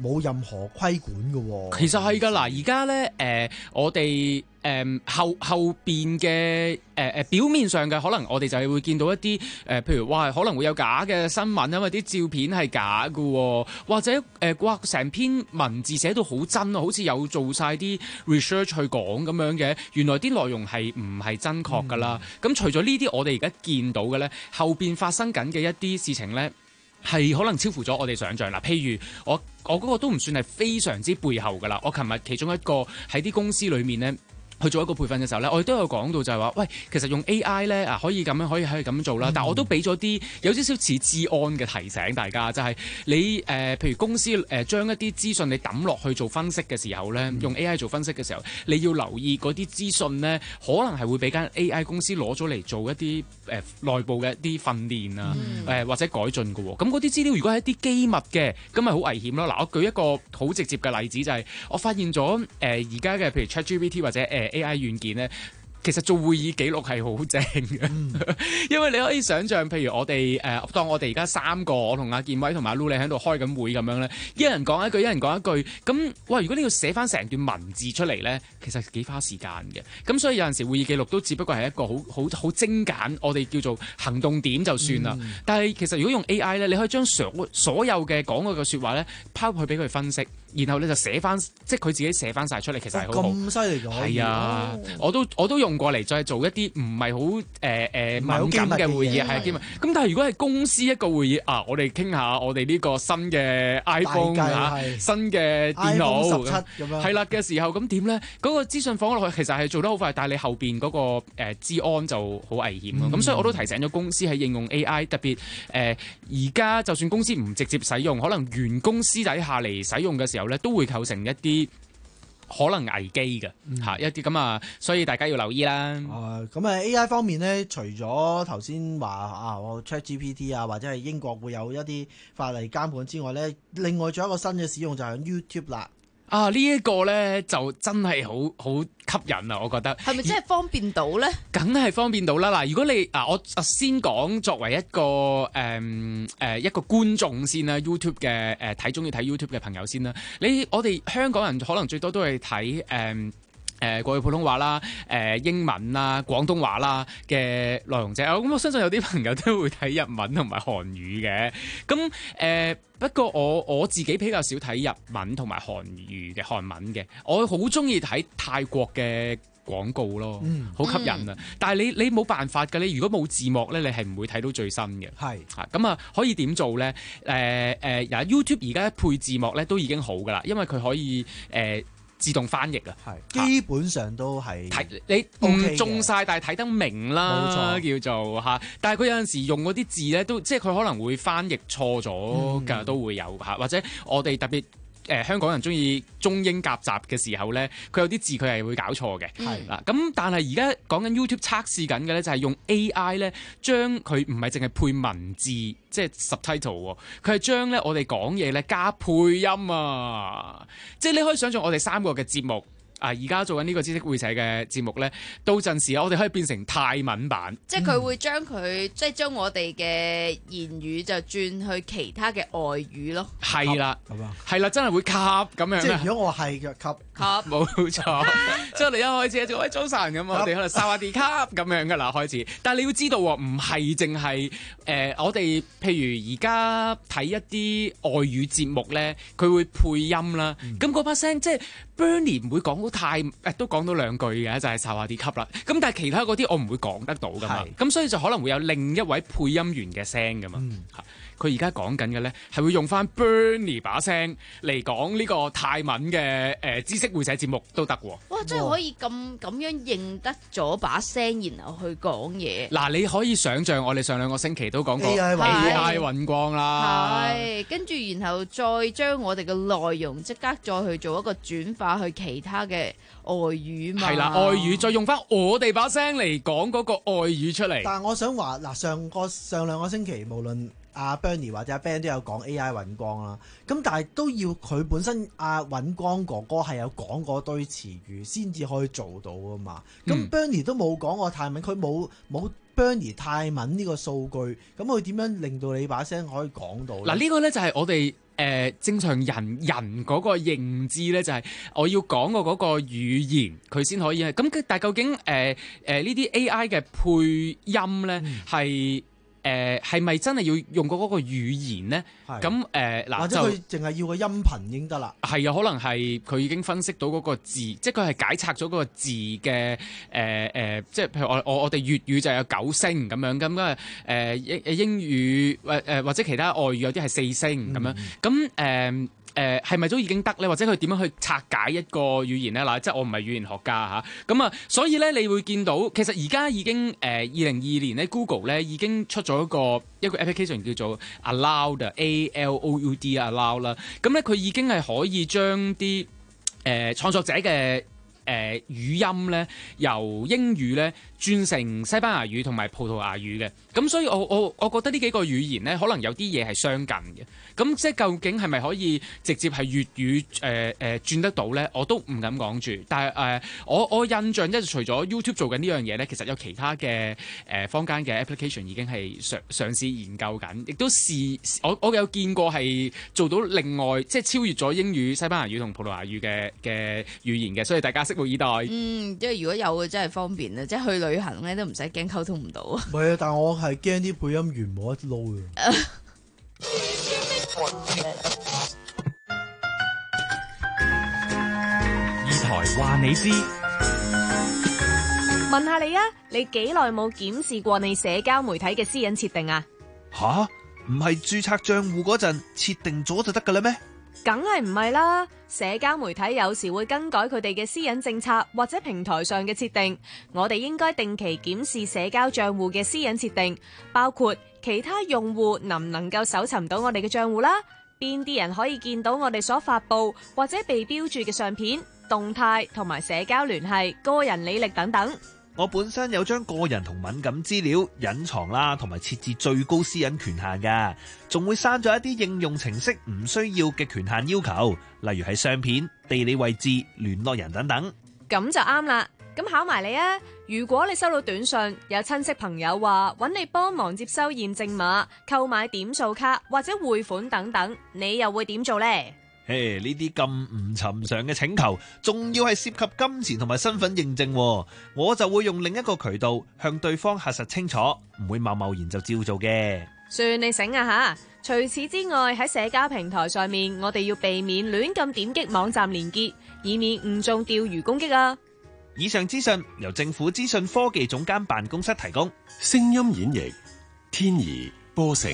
S13: 冇任何規管嘅喎。
S22: 其實係㗎，嗱而家咧誒，我哋。誒、嗯、後後邊嘅誒誒表面上嘅可能我哋就係會見到一啲誒、呃，譬如話可能會有假嘅新聞，因為啲照片係假嘅，或者誒哇成篇文字寫到好真啊，好似有做晒啲 research 去講咁樣嘅，原來啲內容係唔係真確㗎啦？咁、嗯、除咗呢啲，我哋而家見到嘅咧，後邊發生緊嘅一啲事情咧，係可能超乎咗我哋想象啦。譬如我我嗰個都唔算係非常之背後㗎啦。我琴日其中一個喺啲公司裏面咧，去做一個培訓嘅時候咧，我哋都有講到就係話，喂，其實用 A I 咧啊，可以咁樣，可以可以咁樣做啦。嗯、但係我都俾咗啲有少少似治安嘅提醒大家，就係、是、你誒、呃，譬如公司誒、呃、將一啲資訊你抌落去做分析嘅時候咧，嗯、用 A I 做分析嘅時候，你要留意嗰啲資訊咧，可能係會俾間 A I 公司攞咗嚟做一啲誒、呃、內部嘅一啲訓練啊，誒、嗯呃、或者改進嘅喎。咁嗰啲資料如果係一啲機密嘅，咁咪好危險咯。嗱，我舉一個好直接嘅例子，就係、是、我發現咗誒而家嘅譬如 ChatGPT 或者誒、呃、A I 軟件咧。其實做會議記錄係好正嘅，嗯、因為你可以想像，譬如我哋誒、呃，當我哋而家三個，我同阿建威同埋阿 Lu 喺度開緊會咁樣咧，一人講一句，一人講一句，咁哇！如果你要寫翻成段文字出嚟咧，其實幾花時間嘅。咁所以有陣時會議記錄都只不過係一個好好好精簡，我哋叫做行動點就算啦。嗯、但係其實如果用 A I 咧，你可以將所所有嘅講嗰個説話咧拋去俾佢分析。然後你就寫翻，即係佢自己寫翻晒出嚟，其實係好好。咁犀利㗎！係啊，哦、我都我都用過嚟再做一啲唔係好誒誒敏感嘅會議，係機密。咁但係如果係公司一個會議啊，我哋傾下我哋呢個新嘅 iPhone 嚇，新嘅電腦十七咁樣，係啦嘅時候，咁點咧？嗰、嗰個資訊放落去其實係做得好快，但係你後邊嗰、嗰個誒、呃、資安就好危險咯。咁、嗯、所以我都提醒咗公司喺應用 A I， 特別誒而家就算公司唔直接使用，可能員工私底下嚟使用嘅時候，咧都會構成一啲可能危機嘅嚇，一啲咁啊，所以大家要留意啦。誒
S13: 咁啊 A I 方面咧，除咗頭先話啊，我 ChatGPT 啊，或者係英國會有一啲法例監管之外咧，另外仲有一個新嘅使用就係 YouTube 啦。
S22: 啊！呢、這、一個咧就真係好好吸引啊！我覺得
S5: 係咪真係方便到咧？
S22: 梗係方便到啦！嗱，如果你啊，我先講作為一個誒誒、呃呃、一個觀眾先啦 ，YouTube 嘅誒睇中意睇 YouTube 嘅朋友先啦。你我哋香港人可能最多都係睇誒誒國語普通話啦、誒、呃、英文啦、廣東話啦嘅內容啫。咁我相信有啲朋友都會睇日文同埋韓語嘅。咁誒。呃不過我我自己比較少睇日文同埋韓語嘅韓文嘅，我好中意睇泰國嘅廣告咯，好、嗯、吸引啊！嗯、但係你你冇辦法㗎，你如果冇字幕咧，你係唔會睇到最新嘅。係嚇咁啊，可以點做咧？誒、呃、誒，嗱、呃、YouTube 而家配字幕咧都已經好㗎啦，因為佢可以誒。呃自動翻譯啊，
S13: 係基本上都係
S22: 睇你唔中晒，但係睇得明啦，冇錯叫做嚇。但係佢有陣時用嗰啲字咧，都即係佢可能會翻譯錯咗㗎，嗯、都會有嚇。或者我哋特別誒、呃、香港人中意中英夾雜嘅時候咧，佢有啲字佢係會搞錯嘅。係嗱咁，但係而家講緊 YouTube 測試緊嘅咧，就係用 A I 咧，將佢唔係淨係配文字。即係 subtitle 喎，佢係將咧我哋講嘢咧加配音啊！即係你可以想象我哋三個嘅節目啊，而家做緊呢個知識會社嘅節目咧，到陣時我哋可以變成泰文版，
S5: 即係佢會將佢、嗯、即係將我哋嘅言語就轉去其他嘅外語咯。係
S22: 啦，係啦，真係會吸咁樣。
S13: 即係如果我係嘅吸
S22: 吸，冇錯。即係我哋一開始就喂早晨咁，我哋可能沙瓦迪卡咁樣噶啦開始。但係你要知道喎，唔係淨係誒我哋，譬如而家睇一啲外語節目咧，佢會配音啦。咁嗰把聲即係 Bernie 唔會講到太誒、呃，都講到兩句嘅，就係沙瓦迪卡啦。咁但係其他嗰啲我唔會講得到噶嘛。咁所以就可能會有另一位配音員嘅聲噶嘛。嗯佢而家講緊嘅咧，係會用翻 Bernie 把聲嚟講呢個泰文嘅誒、呃、知識會社節目都得喎。
S5: 哇！真係可以咁咁樣認得咗把聲，然後去講嘢。
S22: 嗱，你可以想像我哋上兩個星期都講過 A I 揾光啦，
S5: 係跟住然後再將我哋嘅內容即刻再去做一個轉化去其他嘅外語嘛。
S22: 係啦，外語再用翻我哋把聲嚟講嗰個外語出嚟。
S13: 但係我想話嗱，上個上兩個星期無論阿 Bernie 或者阿 Ben 都有講 A I 尹光啦，咁但係都要佢本身阿尹光哥哥係有講嗰堆詞語先至可以做到啊嘛。咁、嗯、Bernie 都冇講過泰文，佢冇冇 Bernie 泰文呢個數據，咁佢點樣令到你把聲可以講到咧？嗱，
S22: 呢個咧就係我哋。誒、呃、正常人人嗰個認知咧，就係我要講個嗰個語言，佢先可以係咁。但係究竟誒誒呢啲 A I 嘅配音咧，係誒係咪真係要用過嗰個語言咧？咁誒嗱，
S13: 或者佢淨係要個音頻已經得啦。
S22: 係啊，可能係佢已經分析到嗰個字，即係佢係解拆咗嗰個字嘅誒誒，即係譬如我我我哋粵語就有九聲咁樣，咁啊誒英英語誒誒或者其他外語有啲係四聲咁樣，咁誒。誒係咪都已經得咧？或者佢點樣去拆解一個語言咧？嗱，即係我唔係語言學家嚇，咁啊，所以咧，你會見到其實而家已經誒二零二二年咧 ，Google 咧已經出咗一個一個 application 叫做 Aloud，A L O U D Aloud 啦。咁咧佢已經係可以將啲誒創作者嘅誒、呃、語音咧由英語咧轉成西班牙語同埋葡萄牙語嘅。咁所以我我我覺得呢幾個語言咧，可能有啲嘢係相近嘅。咁即係究竟係咪可以直接係粵語誒誒、呃、轉得到咧？我都唔敢講住。但係誒、呃，我我印象即係除咗 YouTube 做緊呢樣嘢咧，其實有其他嘅誒、呃、坊間嘅 application 已經係嘗嘗試研究緊，亦都試我我有見過係做到另外即係超越咗英語、西班牙語同葡萄牙語嘅嘅語言嘅，所以大家拭目以待。
S5: 嗯，即係如果有嘅真係方便啊！即係去旅行咧都唔使驚溝通唔到。
S13: 唔係啊，但係我係驚啲配音員冇得撈嘅。
S1: 二台話你知，
S12: 問下你啊，你幾耐冇檢視過你社交媒體嘅私隱設定啊？
S15: 吓，唔係註冊賬戶嗰陣設定咗就得噶啦咩？
S12: 梗係唔係啦，社交媒體有時會更改佢哋嘅私隱政策或者平台上嘅設定，我哋應該定期檢視社交賬戶嘅私隱設定，包括其他用戶能唔能夠搜尋到我哋嘅賬戶啦，邊啲人可以見到我哋所發布或者被標注嘅相片、動態同埋社交聯繫、個人履歷等等。
S15: 我本身有將個人同敏感資料隱藏啦，同埋設置最高私隱權限㗎，仲會刪咗一啲應用程式唔需要嘅權限要求，例如係相片、地理位置、聯絡人等等。
S12: 咁就啱啦。咁考埋你啊！如果你收到短信，有親戚朋友話揾你幫忙接收驗證碼、購買點數卡或者匯款等等，你又會點做呢？
S15: 嘿，呢啲咁唔尋常嘅請求，仲要係涉及金錢同埋身份認證，我就會用另一個渠道向對方核實清楚，唔會貿貿然就照做嘅。
S12: 算你醒啊吓！除此之外，喺社交平台上面，我哋要避免亂咁點擊網站連結，以免誤中釣魚攻擊啊！
S15: 以上資訊由政府資訊科技總監辦公室提供。
S1: 聲音演繹天怡波成。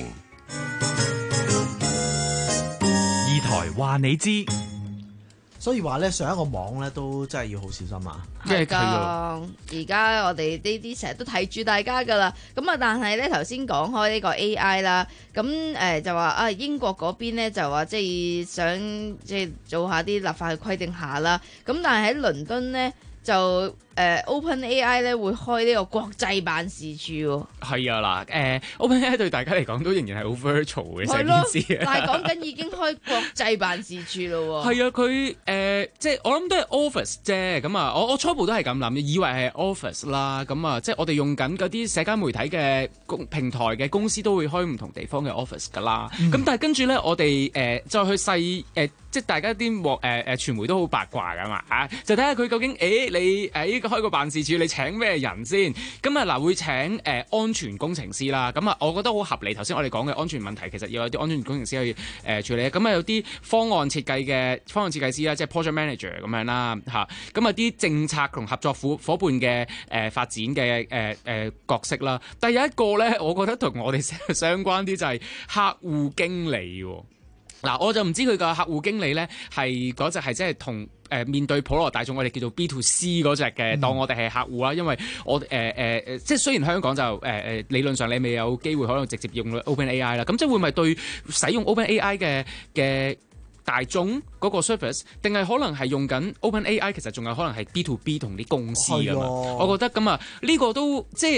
S1: 二台話你知，
S13: 所以話咧上一個網咧都真係要好小心啊！
S5: 係噶，而家我哋呢啲成日都睇住大家噶啦。咁啊，但係咧頭先講開呢個 A I 啦，咁誒、呃、就話啊英國嗰邊咧就話即係想即係做下啲立法去規定下啦。咁但係喺倫敦咧就誒、呃、OpenAI 咧會開呢個國際辦事處喎。係
S22: 啊嗱，誒 OpenAI 對大家嚟講都仍然係好 virtual 嘅成件事。
S5: 但係講緊已經開國際辦事處咯喎。
S22: 係啊，佢誒、呃、即係我諗都係 office 啫。咁啊，我我初步都係咁諗，以為係 office 啦。咁啊，即係我哋用緊嗰啲社交媒體嘅公平台嘅公司都會開唔同地方嘅 office 㗎啦。咁、嗯、但係跟住咧，我哋誒、呃、再去細誒、呃，即係大家啲誒誒傳媒都好八卦㗎嘛嚇，就睇下佢究竟誒、欸、你誒呢個開個辦事處，你請咩人先？咁啊嗱，會請誒、呃、安全工程師啦。咁啊，我覺得好合理。頭先我哋講嘅安全問題，其實要有啲安全工程師去誒、呃、處理。咁啊，有啲方案設計嘅方案設計師啦，即係 project manager 咁樣啦嚇。咁啊，啲政策同合作伙夥伴嘅誒、呃、發展嘅誒誒角色啦。但係有一個咧，我覺得同我哋相關啲就係客戶經理喎。嗱，我就唔知佢個客戶經理咧係嗰隻係即係同誒面對普羅大眾，我哋叫做 B to C 嗰隻嘅，嗯、當我哋係客戶啦。因為我誒誒誒，即係雖然香港就誒誒、呃、理論上你未有機會可能直接用 OpenAI 啦，咁即係會唔會對使用 OpenAI 嘅嘅大眾嗰個 service， 定係可能係用緊 OpenAI？其實仲有可能係 B to B 同啲公司㗎嘛。我覺得咁啊，呢、呢個都即係。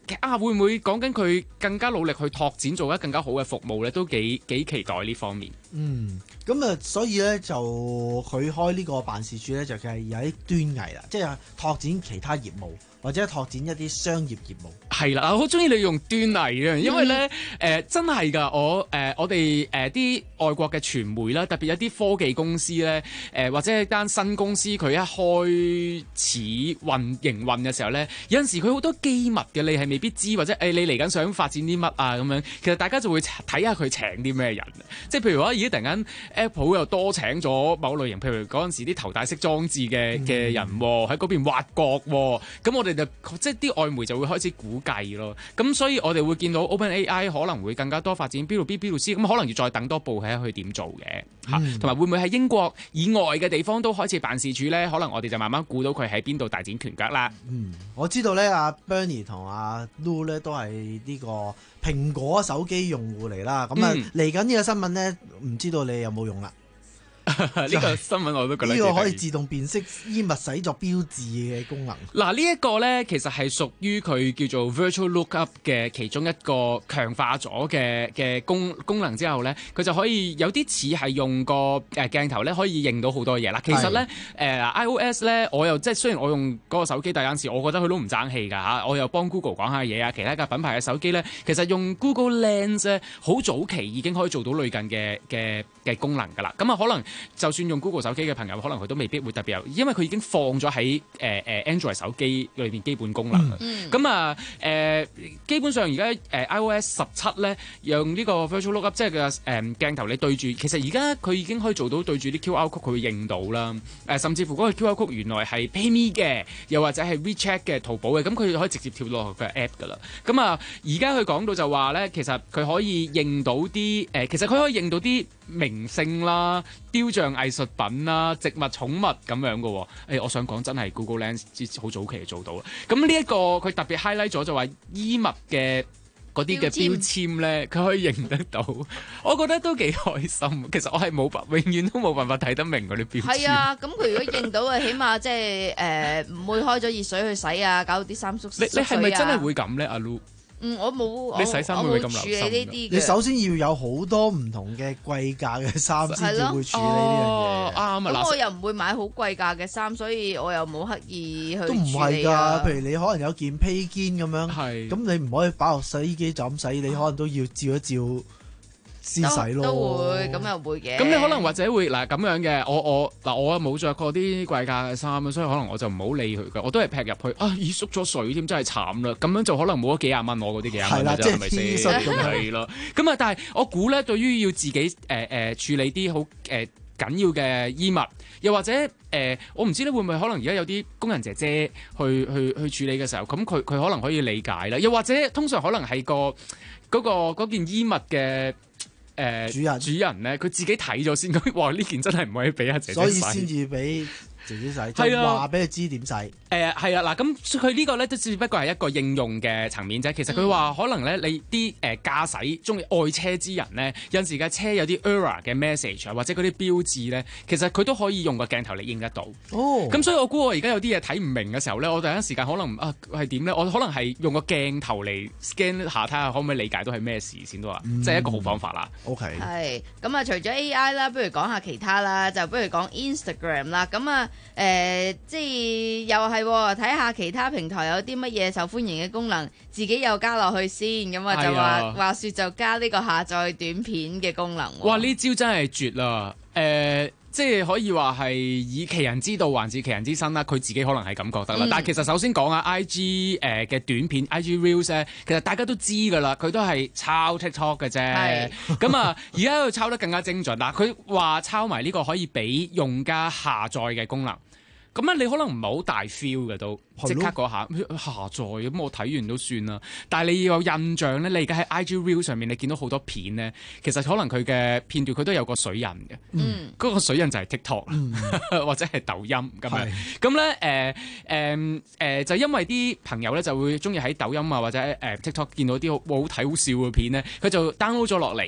S22: 啊，會唔會講緊佢更加努力去拓展，做得更加好嘅服務咧？都幾幾期待呢方面。
S13: 嗯，咁啊，所以咧就佢開呢個辦事處咧，就係有啲端倪啦，即係拓展其他業務。或者拓展一啲商業業務，
S22: 係啦，我好中意你用端倪嘅，因為咧誒、嗯呃、真係㗎，我誒、呃、我哋誒啲外國嘅傳媒啦，特別有啲科技公司咧，誒、呃、或者係間新公司佢一開始運營運嘅時候咧，有陣時佢好多機密嘅，你係未必知，或者誒、哎、你嚟緊想發展啲乜啊咁樣，其實大家就會睇下佢請啲咩人，即係譬如話，而家突然間 Apple 又多請咗某類型，譬如嗰陣時啲頭戴式裝置嘅嘅人喺嗰邊挖角，咁我哋。即係啲外媒就會開始估計咯，咁所以我哋會見到 OpenAI 可能會更加多發展 B to B B to C， 咁可能要再等多步睇下佢點做嘅嚇，同埋、嗯、會唔會喺英國以外嘅地方都開始辦事處咧？可能我哋就慢慢估到佢喺邊度大展拳腳啦。
S13: 嗯，我知道咧，阿 Bernie 同阿 Lou 咧都係呢個蘋果手機用戶嚟啦，咁啊嚟緊呢個新聞咧，唔知道你有冇用啦？
S22: 呢個新聞我都覺得
S13: 呢個可以自動辨識衣物洗作標誌嘅功能。
S22: 嗱，呢一個呢，其實係屬於佢叫做 Virtual Lookup 嘅其中一個強化咗嘅嘅功功能之後呢，佢就可以有啲似係用個誒鏡頭呢，可以認到好多嘢啦。其實呢，誒、呃、iOS 呢，我又即係雖然我用嗰個手機第一陣時，我覺得佢都唔爭氣㗎嚇。我又幫 Google 講下嘢啊，其他嘅品牌嘅手機呢，其實用 Google Lens 咧，好早期已經可以做到類近嘅嘅嘅功能㗎啦。咁啊，可能就算用 Google 手機嘅朋友，可能佢都未必會特別有，因為佢已經放咗喺誒誒 Android 手機裏邊基本功能。咁啊誒，基本上而家誒 iOS 十七咧，用呢個 Virtual Lookup，即係個誒鏡頭你對住，其實而家佢已經可以做到對住啲 Q R code 佢會認到啦。誒、呃，甚至乎嗰個 Q R code 原來係 PayMe 嘅，又或者係 WeChat 嘅淘寶嘅，咁佢可以直接跳落去佢嘅 App 噶啦。咁啊，而家佢講到就話咧，其實佢可以認到啲誒、呃，其實佢可以認到啲名勝啦、雕像藝術品啦、植物、寵物咁樣嘅喎。誒，我想講真係 Google Lens 好早期就做到啦。咁呢一個佢特別 highlight 咗就話衣物嘅嗰啲嘅標籤咧，佢可以認得到。我覺得都幾開心。其實我係冇辦，永遠都冇辦法睇得明嗰啲標籤。
S5: 係啊，咁佢如果認到嘅，起碼即係誒唔會開咗熱水去洗啊，搞到啲衫縮縮水啊。
S22: 你你係咪真係會咁咧，阿 Lu？
S5: 嗯，我冇，
S22: 你洗衫會唔會咁留心？
S5: 呢啲
S13: 你首先要有好多唔同嘅貴價嘅衫先至會處理呢樣嘢。啱啊，
S5: 咁我又唔會買好貴價嘅衫，所以我又冇刻意去處理。
S13: 都唔係㗎，譬如你可能有件披肩咁樣，咁你唔可以擺落洗衣機就咁洗，你可能都要照一照。先洗咯，
S5: 都會咁又會嘅。
S22: 咁你可能或者會嗱咁樣嘅，我我嗱我冇着過啲貴價嘅衫，所以可能我就唔好理佢嘅，我都係劈入去啊！咦，縮咗水添，真係慘啦！咁樣就可能冇咗幾廿蚊，我嗰啲幾廿蚊啫，係咪先？係咯。咁啊，但係我估咧，對於要自己誒誒、呃、處理啲好誒緊要嘅衣物，又或者誒、呃，我唔知咧會唔會可能而家有啲工人姐姐去去去處理嘅時候，咁佢佢可能可以理解啦。又或者通常可能係個嗰、嗰個嗰件衣物嘅。誒、呃、主人主人咧，佢自己睇咗先，咁哇呢件真係唔可以俾阿姐姐洗，
S13: 所以先至俾姐姐洗，就話俾佢知點洗。誒
S22: 係啊，嗱咁佢呢個咧都只不過係一個應用嘅層面啫。其實佢話可能咧，你啲誒駕駛中意愛車之人咧，有陣時架車有啲 error 嘅 message 啊，或者嗰啲標誌咧，其實佢都可以用個鏡頭嚟認得到。哦，咁所以我估我而家有啲嘢睇唔明嘅時候咧，我第一時間可能啊係點咧？我可能係用個鏡頭嚟 scan 下睇下可唔可以理解到係咩事先都話，嗯、即係一個好方法啦。
S13: OK，
S5: 係咁啊，除咗 A I 啦，不如講下其他啦，就不如講 Instagram 啦。咁啊誒，即係又係睇下其他平台有啲乜嘢受歡迎嘅功能，自己又加落去先。咁啊就話話説就加呢個下載短片嘅功能。
S22: 哇！呢招真係絕啦！誒、呃，即係可以話係以其人之道還治其人之身啦。佢自己可能係咁覺得啦。嗯、但係其實首先講下 I G 誒嘅短片 I G Reels 咧，其實大家都知㗎啦，佢都係抄 TikTok 嘅啫。咁啊，而家喺度抄得更加精準。嗱，佢話抄埋呢個可以俾用家下載嘅功能。咁啊，你可能唔係好大 feel 嘅都，即刻嗰下下載咁，我睇完都算啦。但係你要有印象咧，你而家喺 I G Reel 上面，你見到好多片咧，其實可能佢嘅片段佢都有個水印嘅。嗯，嗰個水印就係 TikTok、嗯、或者係抖音咁樣。咁咧誒誒誒，就因為啲朋友咧就會中意喺抖音啊或者誒 TikTok 見到啲好好睇好笑嘅片咧，佢就 download 咗落嚟。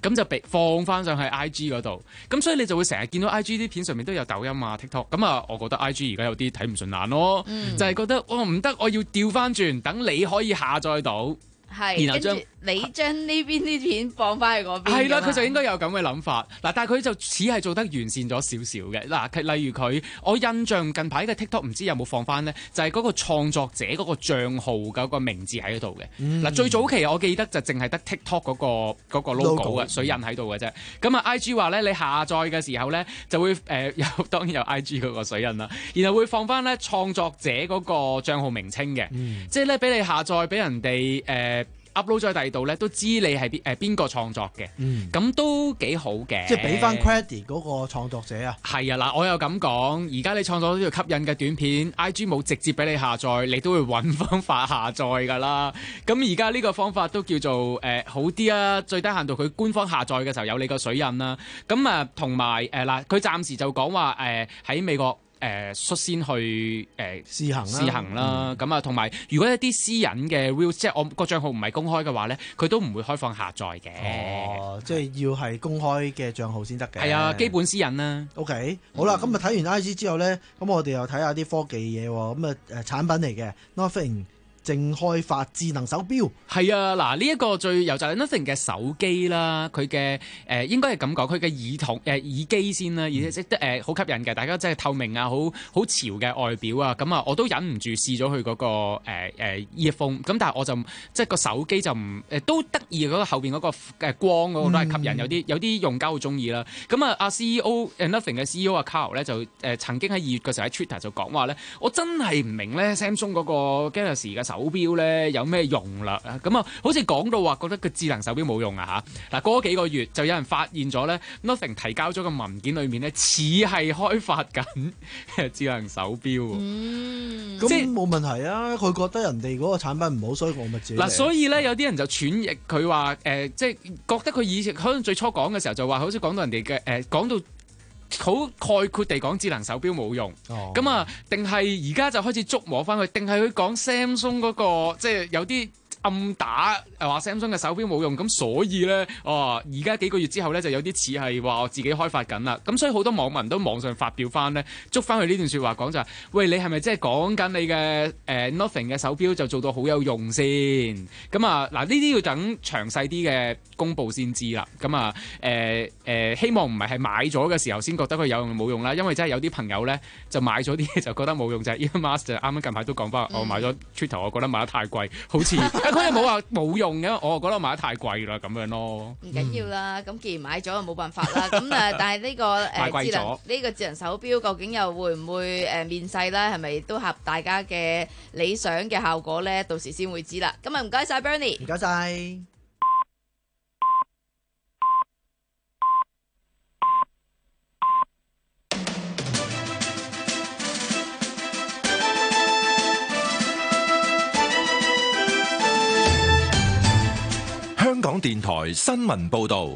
S22: 咁就被放翻上去 I G 嗰度。咁所以你就會成日見到 I G 啲片上面都有抖音啊、TikTok。咁啊，我覺得 I G 而家有啲睇唔順眼咯，嗯、就係覺得我唔得，我要調翻轉，等你可以下載到。
S5: 係，跟住你將呢邊啲片放翻去嗰邊。係
S22: 啦，佢就應該有咁嘅諗法。嗱，但係佢就似係做得完善咗少少嘅。嗱，例如佢，我印象近排嘅 TikTok 唔知有冇放翻呢？就係、是、嗰個創作者嗰個賬號嗰個名字喺度嘅。嗱、嗯，最早期我記得就淨係得 TikTok 嗰、那個嗰、那個 logo 嘅水印喺度嘅啫。咁啊，I G 話咧，你下載嘅時候咧，就會誒、呃、有當然有 I G 嗰個水印啦，然後會放翻咧創作者嗰個賬號名稱嘅，嗯、即係咧俾你下載俾人哋誒。呃 upload 咗第二度咧，都知你係邊誒邊個創作嘅，咁、嗯、都幾好嘅。
S13: 即係俾翻 credit 嗰個創作者啊。
S22: 係啊，嗱，我又咁講，而家你創作呢條吸引嘅短片 ，I G 冇直接俾你下載，你都會揾方法下載㗎啦。咁而家呢個方法都叫做誒、呃、好啲啊，最低限度佢官方下載嘅時候有你個水印啦。咁啊，同埋誒嗱，佢、呃、暫時就講話誒喺美國。誒、呃、率先去誒、呃、
S13: 試行
S22: 試行啦，咁啊同埋如果一啲私隱嘅 reels， 即係我個帳號唔係公開嘅話咧，佢都唔會開放下載嘅。
S13: 哦，即係要係公開嘅帳號先得嘅。
S22: 係啊，基本私隱啦。
S13: OK，好啦，咁啊睇完 I G 之後咧，咁我哋又睇下啲科技嘢喎，咁啊誒產品嚟嘅 Nothing。正開發智能手錶，
S22: 係啊，嗱呢一個最有就係 Nothing 嘅手機啦，佢嘅誒應該係咁講，佢嘅耳筒誒、呃、耳機先啦，而且即係誒好吸引嘅，大家真係透明啊，好好潮嘅外表啊，咁啊我都忍唔住試咗佢嗰個誒誒 earphone，咁但係我就即係個手機就唔誒都得意，嗰個後邊嗰個誒光嗰個都係吸引，嗯、有啲有啲用家好中意啦。咁啊阿 C E O 誒 Nothing 嘅 C E O 阿 Carl 咧就誒曾經喺二月嘅時候喺 Twitter 就講話咧，我真係唔明咧 Samsung 嗰個 Galaxy 嘅手錶咧有咩用啦？咁啊，好似講到話覺得個智能手錶冇用啊嚇！嗱，過咗幾個月就有人發現咗咧 ，Nothing 提交咗個文件裏面咧，似係開發緊智能手錶喎。嗯，
S13: 咁冇問題啊！佢覺得人哋嗰個產品唔好，所以我咪自己
S22: 嗱，所以咧有啲人就詮釋佢話誒，即係覺得佢以前可能最初講嘅時候就話，好似講到人哋嘅誒講到。好概括地講智能手錶冇用，咁啊、哦，定係而家就開始捉摸翻佢，定係佢講 Samsung 嗰個即係有啲暗打誒話 Samsung 嘅手錶冇用，咁所以咧，哦，而家幾個月之後咧，就有啲似係話我自己開發緊啦。咁所以好多網民都網上發表翻咧，捉翻佢呢段説話講就係、是：喂，你係咪即係講緊你嘅誒、呃、Nothing 嘅手錶就做到好有用先？咁啊，嗱呢啲要等詳細啲嘅公佈先知啦。咁啊，誒、呃、誒、呃，希望唔係係買咗嘅時候先覺得佢有用冇用啦，因為真係有啲朋友咧就買咗啲嘢就覺得冇用，就係、是、Elon Musk 就啱啱近排都講翻，嗯、我買咗 Twitter， 我覺得買得太貴，好似。佢又冇話冇用嘅，我覺得買得太貴啦，咁樣咯。唔緊要啦，咁既然買咗就冇辦法啦。咁誒，但係呢、呢個誒、呃、智能呢、呢個智能手錶究竟又會唔會誒面世咧？係咪都合大家嘅理想嘅效果咧？到時先會知啦。咁啊，唔該晒 Bernie，
S13: 唔該晒。
S16: 香港電台新聞報道，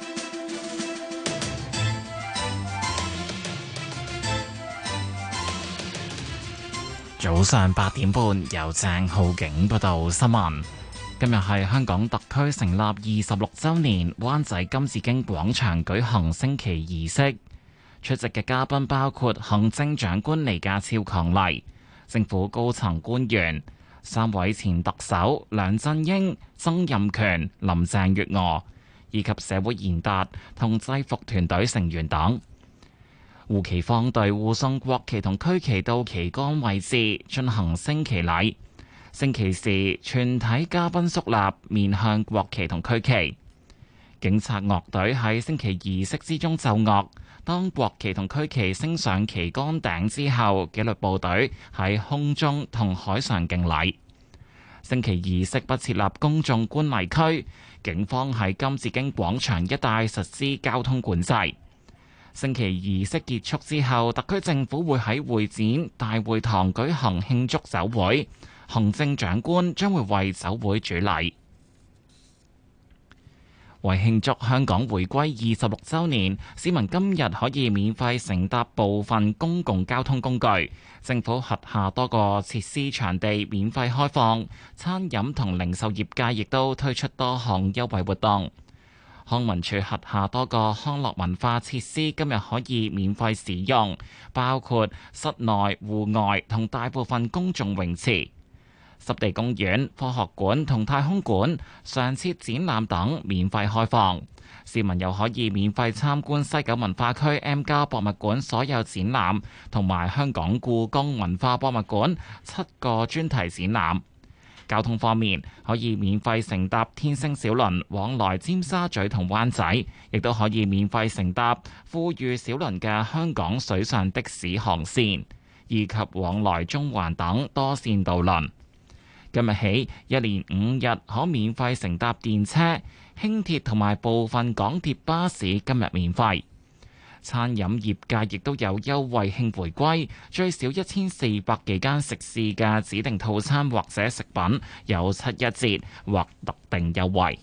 S7: 早上八點半由鄭浩景報道新聞。今日係香港特區成立二十六週年，灣仔金紫荊廣場舉行升旗儀式，出席嘅嘉賓包括行政長官李家超伉儷、政府高層官員、三位前特首梁振英、曾蔭權、林鄭月娥，以及社會賢達同制服團隊成員等。護旗方隊護送國旗同區旗到旗杆位置進行升旗禮。升旗時，全體嘉賓肅立，面向國旗同區旗。警察樂隊喺升旗儀式之中奏樂。當國旗同區旗升上旗杆頂之後，紀律部隊喺空中同海上敬禮。升旗儀式不設立公眾觀禮區，警方喺金紫荊廣場一帶實施交通管制。升旗儀式結束之後，特區政府會喺會展大會堂舉行慶祝酒會，行政長官將會為酒會主禮。為慶祝香港回歸二十六週年，市民今日可以免費乘搭部分公共交通工具。政府轄下多個設施場地免費開放，餐飲同零售業界亦都推出多項優惠活動。 康文署轄下多個康樂文化設施今日可以免費使用，包括室內、戶外同大部分公眾泳池。濕地公園、科學館同太空館常設展覽等免費開放。市民又可以免費參觀西九文化區 M+ 博物館所有展覽，同埋香港故宮文化博物館七個專題展覽。交通方面，可以免費乘搭天星小輪往來尖沙咀同灣仔，亦都可以免費乘搭富裕小輪嘅香港水上的士航線，以及往來中環等多線渡輪。今日起，一連五日可免費乘搭電車、輕鐵同埋部分港鐵巴士，今日免費。餐飲業界亦都有優惠慶回歸，最少一千四百幾間食肆嘅指定套餐或者食品有七一折或特定優惠。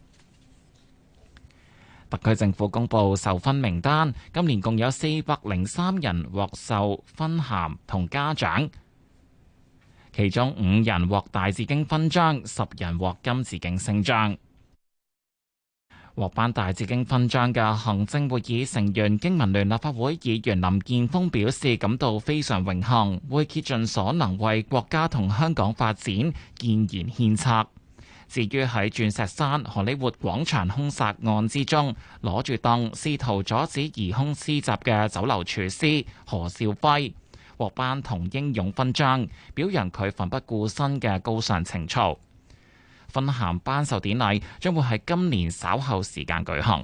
S7: 特區政府公布授勳名單，今年共有四百零三人獲授勳銜同嘉獎，其中五人獲大紫荊勳章，十人獲金紫荊星章。獲頒大紫荊勳章嘅行政會議成員、經民聯立法會議員林健鋒表示感到非常榮幸，會竭盡所能為國家同香港發展建言獻策。至於喺鑽石山荷里活廣場兇殺案之中攞住凳試圖阻止疑兇施襲嘅酒樓廚師何兆輝，獲頒同英勇勳章，表揚佢奮不顧身嘅高尚情操。勳銜頒授典禮將會喺今年稍後時間舉行。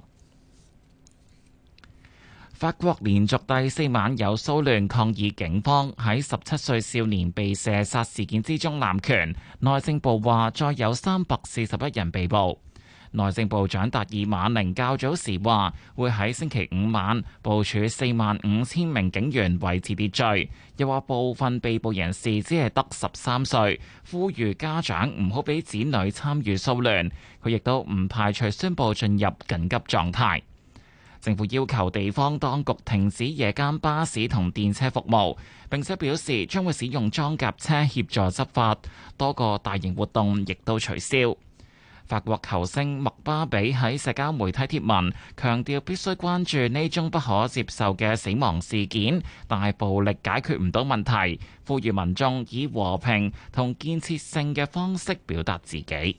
S7: 法國連續第四晚有騷亂抗議警方喺十七歲少年被射殺事件之中濫權，內政部話再有三百四十一人被捕。內政部長達爾馬寧較早時話，會喺星期五晚部署四萬五千名警員維持秩序，又話部分被捕人士只係得十三歲，呼籲家長唔好俾子女參與騷亂。佢亦都唔排除宣布進入緊急狀態。政府要求地方當局停止夜間巴士同電車服務，並且表示將會使用裝甲車協助執法，多個大型活動亦都取消。法國球星麥巴比喺社交媒體貼文，強調必須關注呢宗不可接受嘅死亡事件，但係暴力解決唔到問題，呼籲民眾以和平同建設性嘅方式表達自己。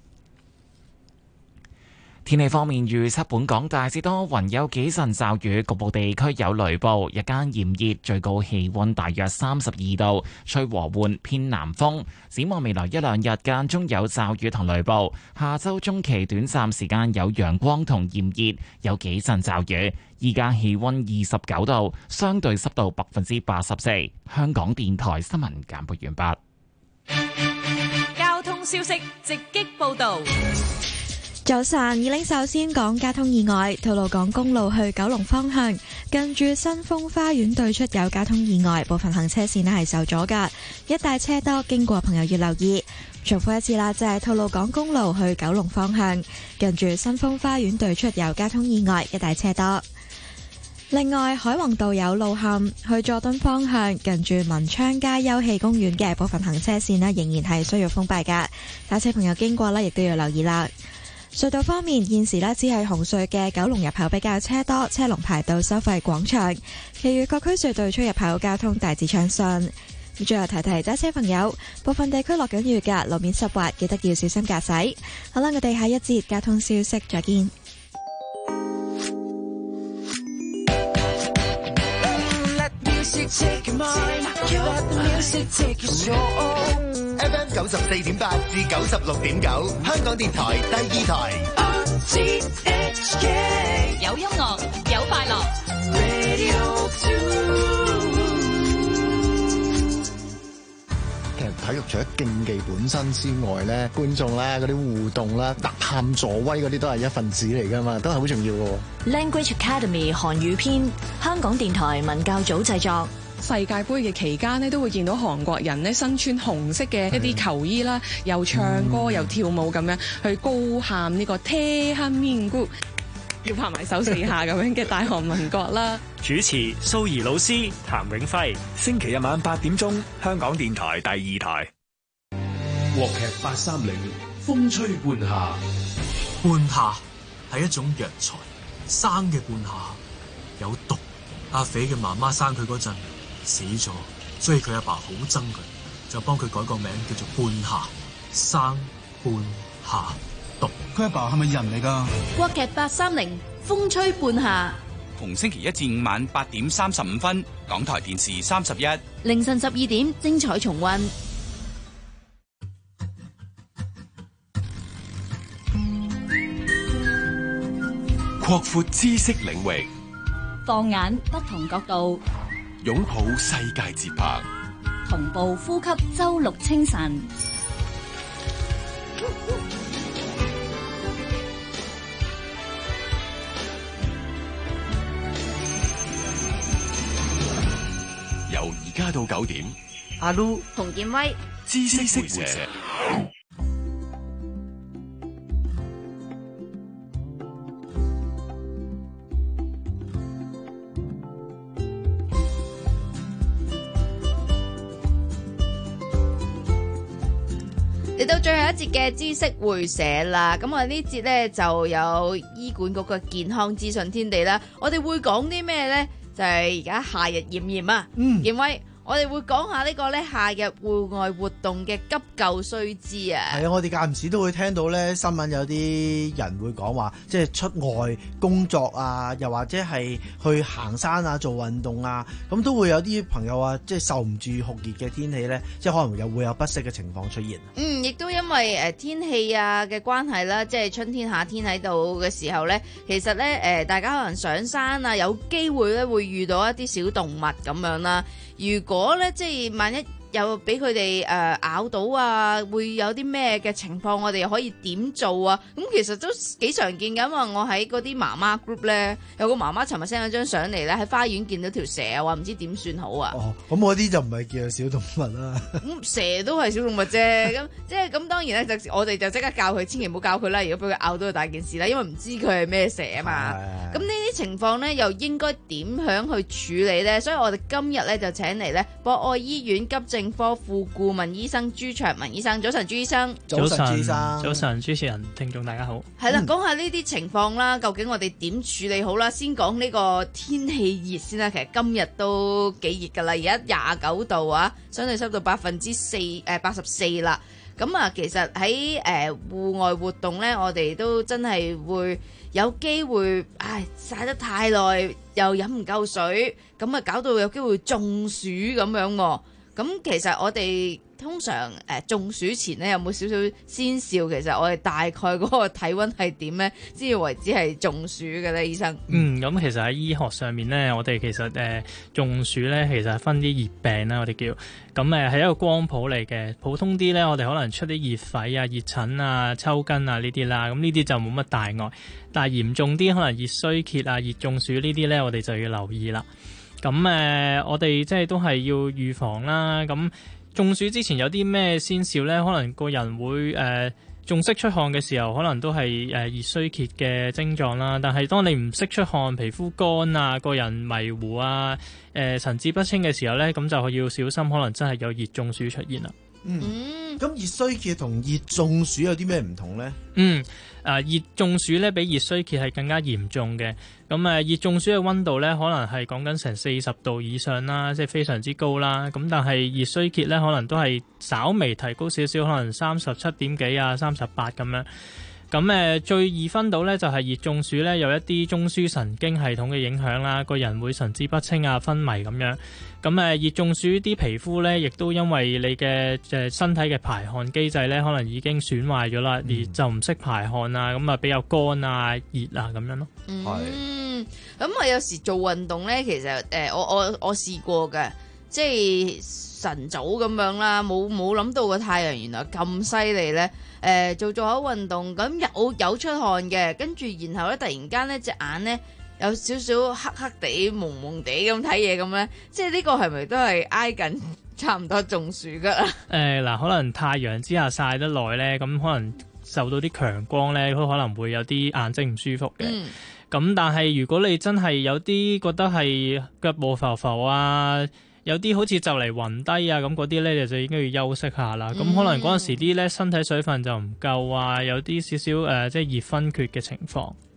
S7: 天氣方面預測，本港大致多雲，有幾陣驟雨，局部地區有雷暴，日間炎熱，最高氣溫大約三十二度，吹和緩偏南風。展望未來一兩日間中有驟雨同雷暴，下周中期短暫時間有陽光同炎熱，有幾陣驟雨。依家氣溫二十九度，相對濕度百分之八十四。香港電台新聞簡報完畢。
S12: 交通消息直擊報道。
S4: 早晨，二零首先講交通意外，吐露港公路去九龍方向，近住新豐花園對出有交通意外，部分行車線咧係受阻噶，一帶車多，經過朋友要留意。重複一次啦，就係吐露港公路去九龍方向，近住新豐花園對出有交通意外，一帶車多。另外，海泓道有路陷，去佐敦方向，近住文昌街休憩公園嘅部分行車線咧仍然係需要封閉噶，揸車朋友經過咧亦都要留意啦。隧道方面，現時呢只係紅隧嘅九龍入口比較車多，車龍排到收費廣場，其餘各區隧道出入口交通大致暢順。最後提提揸車朋友，部分地區落緊雨㗎，路面濕滑，記得要小心駕駛。好啦，我哋下一節交通消息再見。
S11: F M 九十四點八至九十六點九，香港電台第二台。
S12: 有音樂，有快樂。
S8: 其實體育除咗競技本身之外咧，觀眾啦、嗰啲互動啦、吶喊助威嗰啲都係一份子嚟噶嘛，都係好重要嘅。
S19: Language Academy 韓語篇，香港電台文教組製作。
S23: 世界盃嘅期間呢，都會見到韓國人呢身穿紅色嘅一啲球衣啦，又唱歌又跳舞咁樣去高喊呢個태한민국，要拍埋手四下咁樣嘅大韓民國啦。
S24: 主持蘇怡老師、譚永輝，星期日晚八點鐘，香港電台第二台。
S25: 國劇八三零，風吹半夏。
S26: 半夏
S2: 係一種藥材，生嘅半夏有毒。阿肥嘅媽媽生佢嗰陣死咗，所以佢阿爸好憎佢，就幫佢改個名叫做半夏，生半夏毒。
S9: 佢阿爸係咪人嚟㗎？
S10: 國劇八三零風吹半夏，
S14: 逢星期一至五晚八點三十五分，港台電視三十一，
S10: 凌晨十二點精彩重溫。
S1: 擴闊知識領域，
S10: 放眼不同角度，
S1: 擁抱世界節拍，
S10: 同步呼吸周六清晨。
S1: 由而家到九點，
S13: 阿 Lu
S10: 洪建威，
S1: 知識會社。
S5: 嚟到最後一節嘅知識會社啦，咁我呢節呢就有醫管局嘅健康資訊天地啦。我哋會講啲咩呢？就係而家夏日炎炎啊，
S13: 嗯，
S5: 健威，我哋會講下呢個咧夏日戶外活動嘅急救須知啊。
S13: 係啊，我哋間唔時都會聽到咧新聞，有啲人會講話，即係出外工作啊，又或者係去行山啊、做運動啊，咁都會有啲朋友啊，即係受唔住酷熱嘅天氣咧，即係可能又會有不適嘅情況出現。
S5: 嗯，亦都因為誒天氣啊嘅關係啦，即係春天、夏天喺度嘅時候咧，其實咧誒大家可能上山啊，有機會咧會遇到一啲小動物咁樣啦。如果咧即係萬一又俾佢哋誒咬到啊，會有啲咩嘅情況，我哋可以點做啊？咁其實都幾常見㗎嘛。我喺嗰啲媽媽 group 咧，有個媽媽尋日 send 咗張相嚟咧，喺花園見到條蛇，話唔知點算好啊。
S13: 哦，咁嗰啲就唔係叫小動物啦。咁
S5: 蛇都係小動物啫。咁即係咁，當然咧就我哋就即刻教佢，千祈唔好教佢啦。如果俾佢咬到就大件事啦，因為唔知佢係咩蛇啊嘛。咁呢啲情況咧，又應該點樣去處理咧？所以我哋今日咧就請嚟咧博愛醫院急症科副顧問醫生朱卓文醫生。早晨，朱醫生。
S25: 早晨，朱醫生。早晨，主持人、聽眾大家好。
S5: 係啦，講下呢啲情況啦，究竟我哋點處理好啦？先講呢個天氣熱先啦。其實今日都幾熱噶啦，而家廿九度啊，相對濕度百分之四誒八十四啦。咁啊，其實喺誒戶外活動咧，我哋都真係會有機會，唉曬得太耐，又飲唔夠水，咁啊搞到有機會中暑咁樣喎。咁其實我哋通常誒、呃、中暑前咧有冇少少先兆？其實我哋大概嗰個體溫係點咧，先至為之係中暑嘅咧，醫生？
S25: 嗯，咁其實喺醫學上面咧，我哋其實誒、呃、中暑咧，其實係分啲熱病啦，我哋叫咁誒係一個光譜嚟嘅。普通啲咧，我哋可能出啲熱痱啊、熱疹啊、抽筋啊呢啲啦，咁呢啲就冇乜大礙。但係嚴重啲，可能熱衰竭啊、熱中暑呢啲咧，我哋就要留意啦。咁誒、呃，我哋即係都係要預防啦。咁中暑之前有啲咩先兆咧？可能個人會誒仲識出汗嘅時候，可能都係誒、呃、熱衰竭嘅症狀啦。但係當你唔識出汗、皮膚乾啊、個人迷糊啊、誒、呃、神志不清嘅時候咧，咁就要小心，可能真係有熱中暑出現啦。
S13: 嗯，咁熱衰竭同熱中暑有啲咩唔同呢？
S25: 嗯，誒熱中暑咧比熱衰竭係更加嚴重嘅。咁誒熱中暑嘅溫度咧，可能係講緊成四十度以上啦，即係非常之高啦。咁但係熱衰竭咧，可能都係稍微提高少少，可能三十七點幾啊，三十八咁樣。咁誒最易分到咧就係熱中暑咧，有一啲中樞神經系統嘅影響啦，個人會神志不清啊、昏迷咁樣。咁誒熱中暑啲皮膚咧，亦都因為你嘅誒身體嘅排汗機制咧，可能已經損壞咗啦，而就唔識排汗啊，咁啊比較乾啊、熱啊咁樣咯。
S5: 嗯，咁我有時做運動咧，其實誒、呃、我我我試過嘅，即係晨早咁樣啦，冇冇諗到個太陽原來咁犀利咧。誒、呃、做做下運動，咁有有出汗嘅，跟住然後咧突然間咧隻眼咧有少少黑黑地、蒙蒙地咁睇嘢咁咧，即係呢個係咪都係挨緊差唔多中暑噶？誒
S25: 嗱、呃，可能太陽之下曬得耐咧，咁可能受到啲強光咧，都可能會有啲眼睛唔舒服嘅。咁、嗯、但係如果你真係有啲覺得係腳部浮浮啊，有啲好似就嚟暈低啊，咁嗰啲咧就應該要休息下啦。咁、嗯、可能嗰陣時啲咧身體水分就唔夠啊，有啲少少誒即係熱昏厥嘅情況。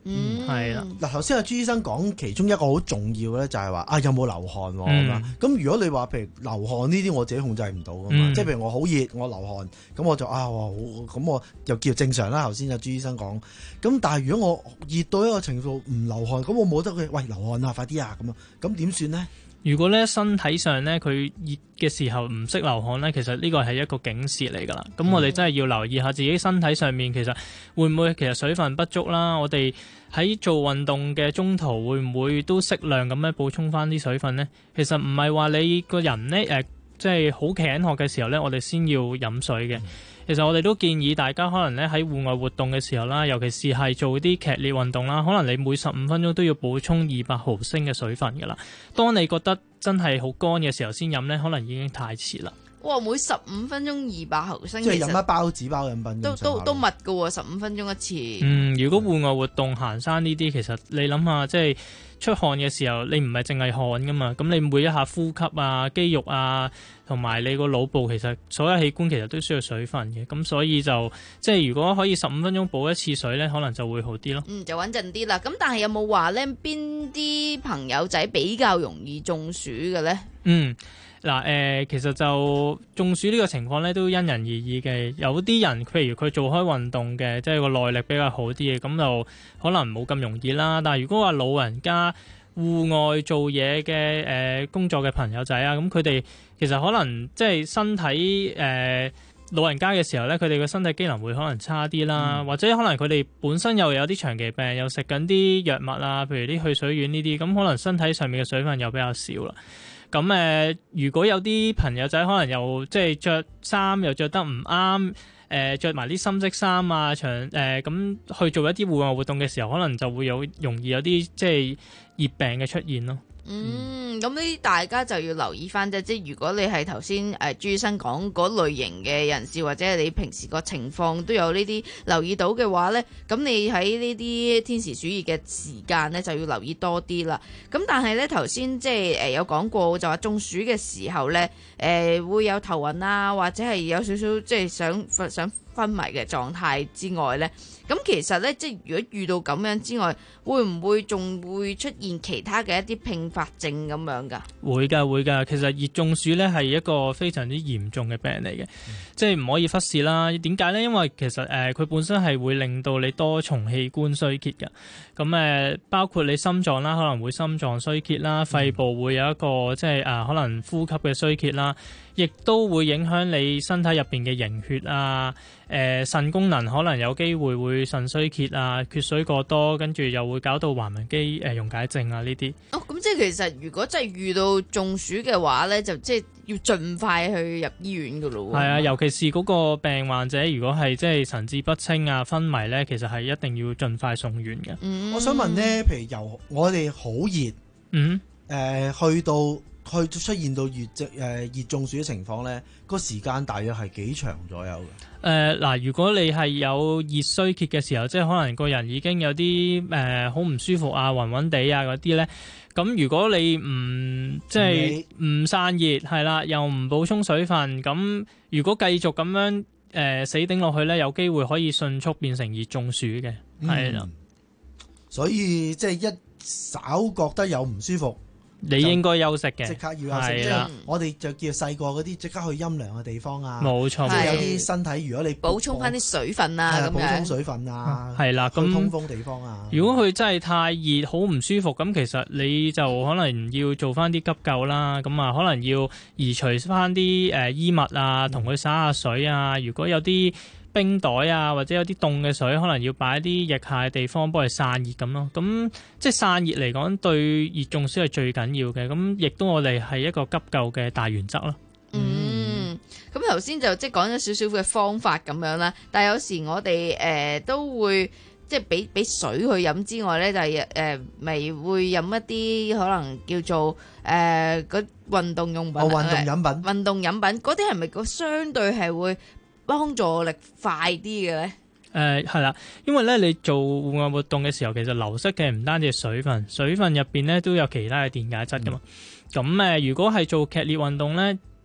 S23: 嗯，係啦。
S13: 嗱，頭先阿朱醫生講其中一個好重要嘅咧，就係話啊有冇流汗喎咁樣。咁如果你話譬如流汗呢啲，我自己控制唔到噶嘛。即係譬如我好熱，我流汗，咁我就啊好，咁我又叫正常啦。頭先阿朱醫生講。咁但係如果我熱到一個程度唔流汗，咁我冇得佢喂流汗啊，快啲啊咁啊，咁點算呢？
S23: 如果咧身體上咧佢熱嘅時候唔識流汗咧，其實呢個係一個警示嚟㗎啦。咁我哋真係要留意下自己身體上面其實會唔會其實水分不足啦。我哋喺做運動嘅中途會唔會都適量咁樣補充翻啲水分呢？其實唔係話你個人呢，誒，即係好頸渴嘅時候呢，我哋先要飲水嘅。其實我哋都建議大家可能咧喺戶外活動嘅時候啦，尤其是係做啲劇烈運動啦，可能你每十五分鐘都要補充二百毫升嘅水分㗎啦。當你覺得真係好乾嘅時候先飲呢，可能已經太遲啦。
S5: 哇！每十五分鐘二百毫升，
S13: 即係飲一包紙包飲品
S5: 都都都密㗎喎，十五分鐘一次。
S23: 嗯，如果戶外活動行山呢啲，其實你諗下，即係出汗嘅時候，你唔係淨係汗㗎嘛，咁你每一下呼吸啊、肌肉啊，同埋你個腦部，其實所有器官其實都需要水分嘅，咁所以就即係如果可以十五分鐘補一次水呢，可能就會好啲咯。
S5: 嗯，就穩陣啲啦。咁但係有冇話呢邊啲朋友仔比較容易中暑嘅呢？
S23: 嗯。嗱，誒，其實就中暑呢個情況咧，都因人而異嘅。有啲人，譬如佢做開運動嘅，即係個耐力比較好啲嘅，咁就可能冇咁容易啦。但係如果話老人家戶外做嘢嘅誒工作嘅朋友仔啊，咁佢哋其實可能即係身體誒、呃、老人家嘅時候咧，佢哋嘅身體機能會可能差啲啦，嗯、或者可能佢哋本身又有啲長期病，又食緊啲藥物啊，譬如啲去水丸呢啲，咁可能身體上面嘅水分又比較少啦。咁誒、呃，如果有啲朋友仔可能又即係着衫又着得唔啱，誒著埋啲深色衫啊，長誒咁、呃、去做一啲戶外活動嘅時候，可能就會有容易有啲即係熱病嘅出現咯。
S5: 嗯，咁呢啲大家就要留意翻啫。即係如果你係頭先誒朱醫生講嗰類型嘅人士，或者係你平時個情況都有呢啲留意到嘅話呢，咁你喺呢啲天時暑熱嘅時間呢，就要留意多啲啦。咁但係呢，頭先即係誒有講過，就話中暑嘅時候呢，誒、呃、會有頭暈啊，或者係有少少即係想想昏迷嘅狀態之外呢。咁其實咧，即係如果遇到咁樣之外，會唔會仲會出現其他嘅一啲併發症咁樣㗎？
S23: 會㗎，會㗎。其實熱中暑咧係一個非常之嚴重嘅病嚟嘅，嗯、即係唔可以忽視啦。點解咧？因為其實誒佢、呃、本身係會令到你多重器官衰竭嘅。咁誒、呃、包括你心臟啦，可能會心臟衰竭啦；肺部會有一個即係啊、呃，可能呼吸嘅衰竭啦，亦都會影響你身體入邊嘅凝血啊。誒、呃、腎功能可能有機會會腎衰竭啊，缺水過多，跟住又會搞到華文肌誒溶解症啊呢啲。
S5: 哦，咁即係其實如果真係遇到中暑嘅話咧，就即係要盡快去入醫院噶咯喎。係
S23: 啊，尤其是嗰個病患者，如果係即係神志不清啊、昏迷咧，其實係一定要盡快送院嘅。
S5: 嗯、
S13: 我想問咧，譬如由我哋好熱，嗯，誒、呃、去到。去出現到熱誒熱中暑嘅情況咧，個時間大約係幾長左右嘅？
S23: 誒嗱、呃，如果你係有熱衰竭嘅時候，即係可能個人已經有啲誒好唔舒服啊、暈暈地啊嗰啲咧，咁如果你唔即係唔散熱係啦，又唔補充水分，咁如果繼續咁樣誒、呃、死頂落去咧，有機會可以迅速變成熱中暑嘅，係啦、嗯。
S13: 所以即係一稍覺得有唔舒服，
S23: 你應該休息嘅，
S13: 即刻要休息。即係我哋就叫細個嗰啲，即刻去陰涼嘅地方啊。
S23: 冇錯，
S13: 即係有啲身體，如果你
S5: 補充翻啲水分啊，咁樣
S13: 補充水分啊，
S23: 係啦，
S13: 咁通風地方啊。
S23: 如果佢真係太熱，好唔舒服，咁其實你就可能要做翻啲急救啦。咁啊，可能要移除翻啲誒衣物啊，同佢灑下水啊。如果有啲冰袋啊，或者有啲凍嘅水，可能要擺啲腋下嘅地方幫佢散熱咁咯。咁即係散熱嚟講，對熱中暑係最緊要嘅。咁亦都我哋係一個急救嘅大原則咯。
S5: 嗯，咁頭先就即係講咗少少嘅方法咁樣啦。但係有時我哋誒、呃、都會即係俾俾水去飲之外咧，就係誒咪會飲一啲可能叫做誒嗰、呃、運動用品、
S13: 哦、運動飲品、
S5: 運動飲品嗰啲係咪個相對係會幫助力快啲嘅咧？
S23: 誒係啦，因為咧你做戶外活動嘅時候，其實流失嘅唔單止係水分，水分入邊咧都有其他嘅電解質噶嘛。咁誒、嗯，如果係做劇烈運動咧，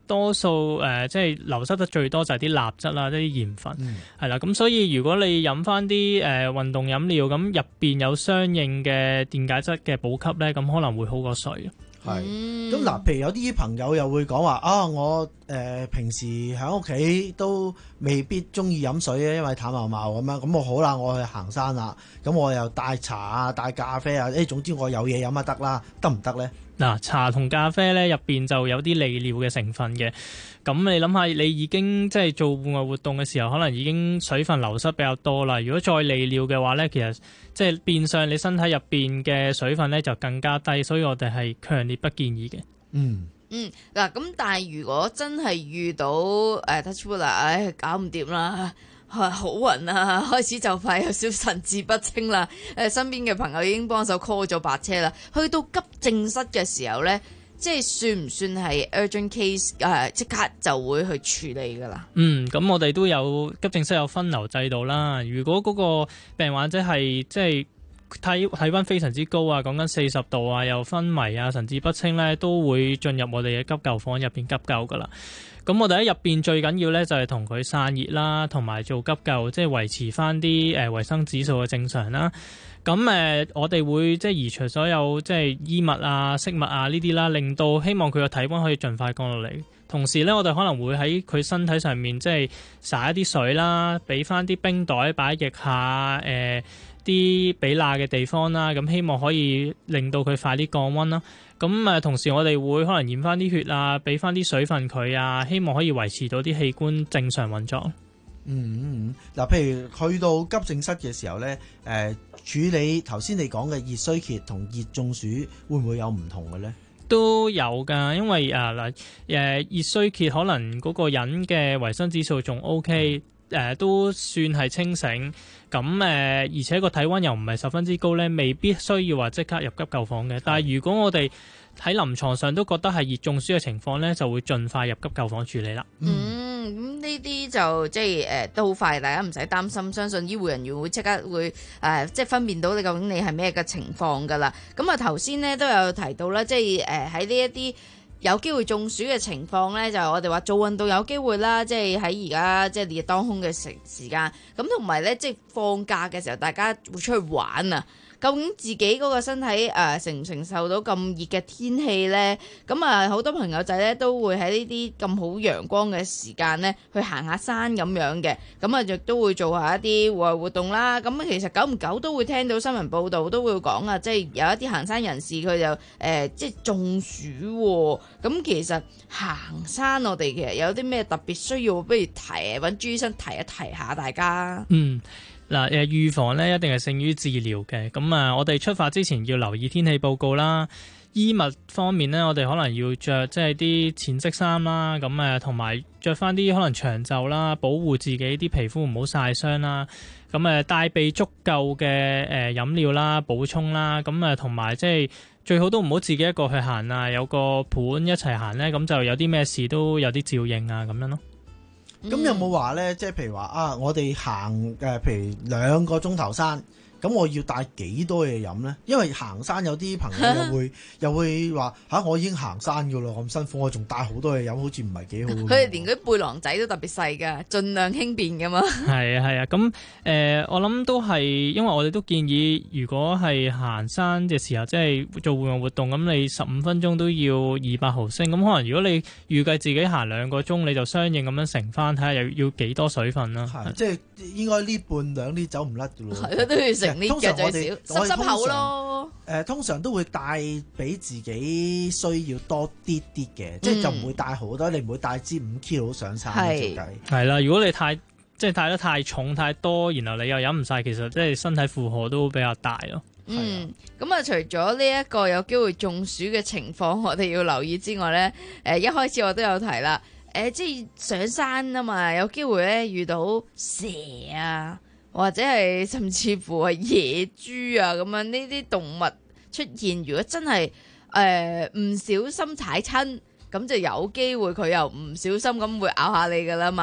S25: 多數誒、呃、即係流失得最多就係啲鈉質啦，即係啲鹽分係啦。咁、嗯、所以如果你飲翻啲誒運動飲料，咁入邊有相應嘅電解質嘅補給咧，咁可能會好過水。
S13: 係，咁嗱，譬如有啲朋友又會講話啊，我誒、呃、平時喺屋企都未必中意飲水嘅，因為淡茂茂咁樣。咁我好啦，我去行山啦，咁我又帶茶啊，帶咖啡啊，誒總之我有嘢飲就得啦，得唔得咧？
S25: 嗱，茶同咖啡咧入邊就有啲利尿嘅成分嘅，咁你諗下，你已經即係做戶外活動嘅時候，可能已經水分流失比較多啦。如果再利尿嘅話咧，其實即係變相你身體入邊嘅水分咧就更加低，所以我哋係強烈不建議嘅。
S13: 嗯
S5: 嗯，嗱，咁但係如果真係遇到誒 touch wood 啦，唉，搞唔掂啦。好暈啊！開始就快有少神志不清啦。誒，身邊嘅朋友已經幫手 call 咗白車啦。去到急症室嘅時候呢，即係算唔算係 urgent case？誒，即刻就會去處理噶啦。
S25: 嗯，咁我哋都有急症室有分流制度啦。如果嗰個病患者係即係體體溫非常之高啊，講緊四十度啊，又昏迷啊，神志不清呢，都會進入我哋嘅急救房入邊急救噶啦。咁我哋喺入邊最緊要咧就係同佢散熱啦，同埋做急救，即係維持翻啲誒維生指數嘅正常啦。咁誒、呃，我哋會即係移除所有即係衣物啊、飾物啊呢啲啦，令到希望佢嘅體溫可以盡快降落嚟。同時咧，我哋可能會喺佢身體上面即係灑一啲水啦，俾翻啲冰袋擺喺腋下誒啲比罅嘅地方啦。咁希望可以令到佢快啲降溫啦。咁誒，同時我哋會可能驗翻啲血啊，俾翻啲水分佢啊，希望可以維持到啲器官正常運作。
S13: 嗯嗯，嗱、嗯，譬如去到急症室嘅時候咧，誒、呃、處理頭先你講嘅熱衰竭同熱中暑會唔會有唔同嘅咧？
S25: 都有㗎，因為啊嗱誒熱衰竭可能嗰個人嘅維生指數仲 OK，誒、呃、都算係清醒。咁誒、呃，而且個體溫又唔係十分之高咧，未必需要話即刻入急救房嘅。但係如果我哋喺臨床上都覺得係熱中暑嘅情況咧，就會盡快入急救房處理啦。
S5: 嗯，咁呢啲就即係誒、呃、都好快，大家唔使擔心，相信醫護人員會即刻會誒、呃、即係分辨到你究竟你係咩嘅情況㗎啦。咁啊頭先咧都有提到啦，即係誒喺呢一啲有機會中暑嘅情況咧，就係我哋話做運動有機會啦，即係喺而家即係烈日當空嘅時時間，咁同埋咧即係放假嘅時候，大家會出去玩啊。究竟自己嗰個身體誒、呃、承唔承受到咁熱嘅天氣呢？咁啊好多朋友仔咧都會喺呢啲咁好陽光嘅時間咧去行下山咁樣嘅，咁啊亦都會做下一啲戶外活動啦。咁其實久唔久都會聽到新聞報道，都會講啊，即係有一啲行山人士佢就誒、呃、即係中暑喎。咁其實行山我哋其實有啲咩特別需要，不如提揾朱醫生提一提下大家。
S25: 嗯。嗱，誒預防咧一定係勝於治療嘅，咁啊，我哋出發之前要留意天氣報告啦。衣物方面咧，我哋可能要着即係啲淺色衫啦，咁誒同埋着翻啲可能長袖啦，保護自己啲皮膚唔好曬傷啦。咁誒帶備足夠嘅誒飲料啦，補充啦，咁誒同埋即係最好都唔好自己一個去行啊，有個伴一齊行咧，咁就有啲咩事都有啲照應啊，咁樣咯。
S13: 咁、嗯、有冇話咧？即係譬如話啊，我哋行誒，譬如兩個鐘頭山，咁我要帶幾多嘢飲咧？因為行山有啲朋友又會又會話吓、啊，我已經行山噶啦，咁辛苦，我仲帶好多嘢飲，好似唔係幾好。佢
S5: 哋連嗰啲背囊仔都特別細噶，盡量輕便噶嘛。
S25: 係啊係啊，咁誒、呃，我諗都係，因為我哋都建議，如果係行山嘅時候，即係做戶外活動，咁你十五分鐘都要二百毫升，咁可能如果你預計自己行兩個鐘，你就相應咁樣乘翻，睇下又要幾多水分啦。
S13: 係，即係應該呢半兩呢走唔甩噶咯。
S5: 係都要食。通常我哋濕濕口咯，
S13: 誒、呃、通常都會帶俾自己需要多啲啲嘅，即係就唔會帶好多，你唔會帶支五 kilo 上山嘅照計。
S25: 係啦，如果你太即係帶得太重太多，然後你又飲唔晒，其實即係身體負荷都比較大咯。
S5: 嗯，咁啊，除咗呢一個有機會中暑嘅情況，我哋要留意之外咧，誒一開始我都有提啦，誒即係上山啊嘛，有機會咧遇到蛇啊。或者係甚至乎係野豬啊咁樣呢啲動物出現，如果真係誒唔小心踩親，咁就有機會佢又唔小心咁會咬下你噶啦嘛。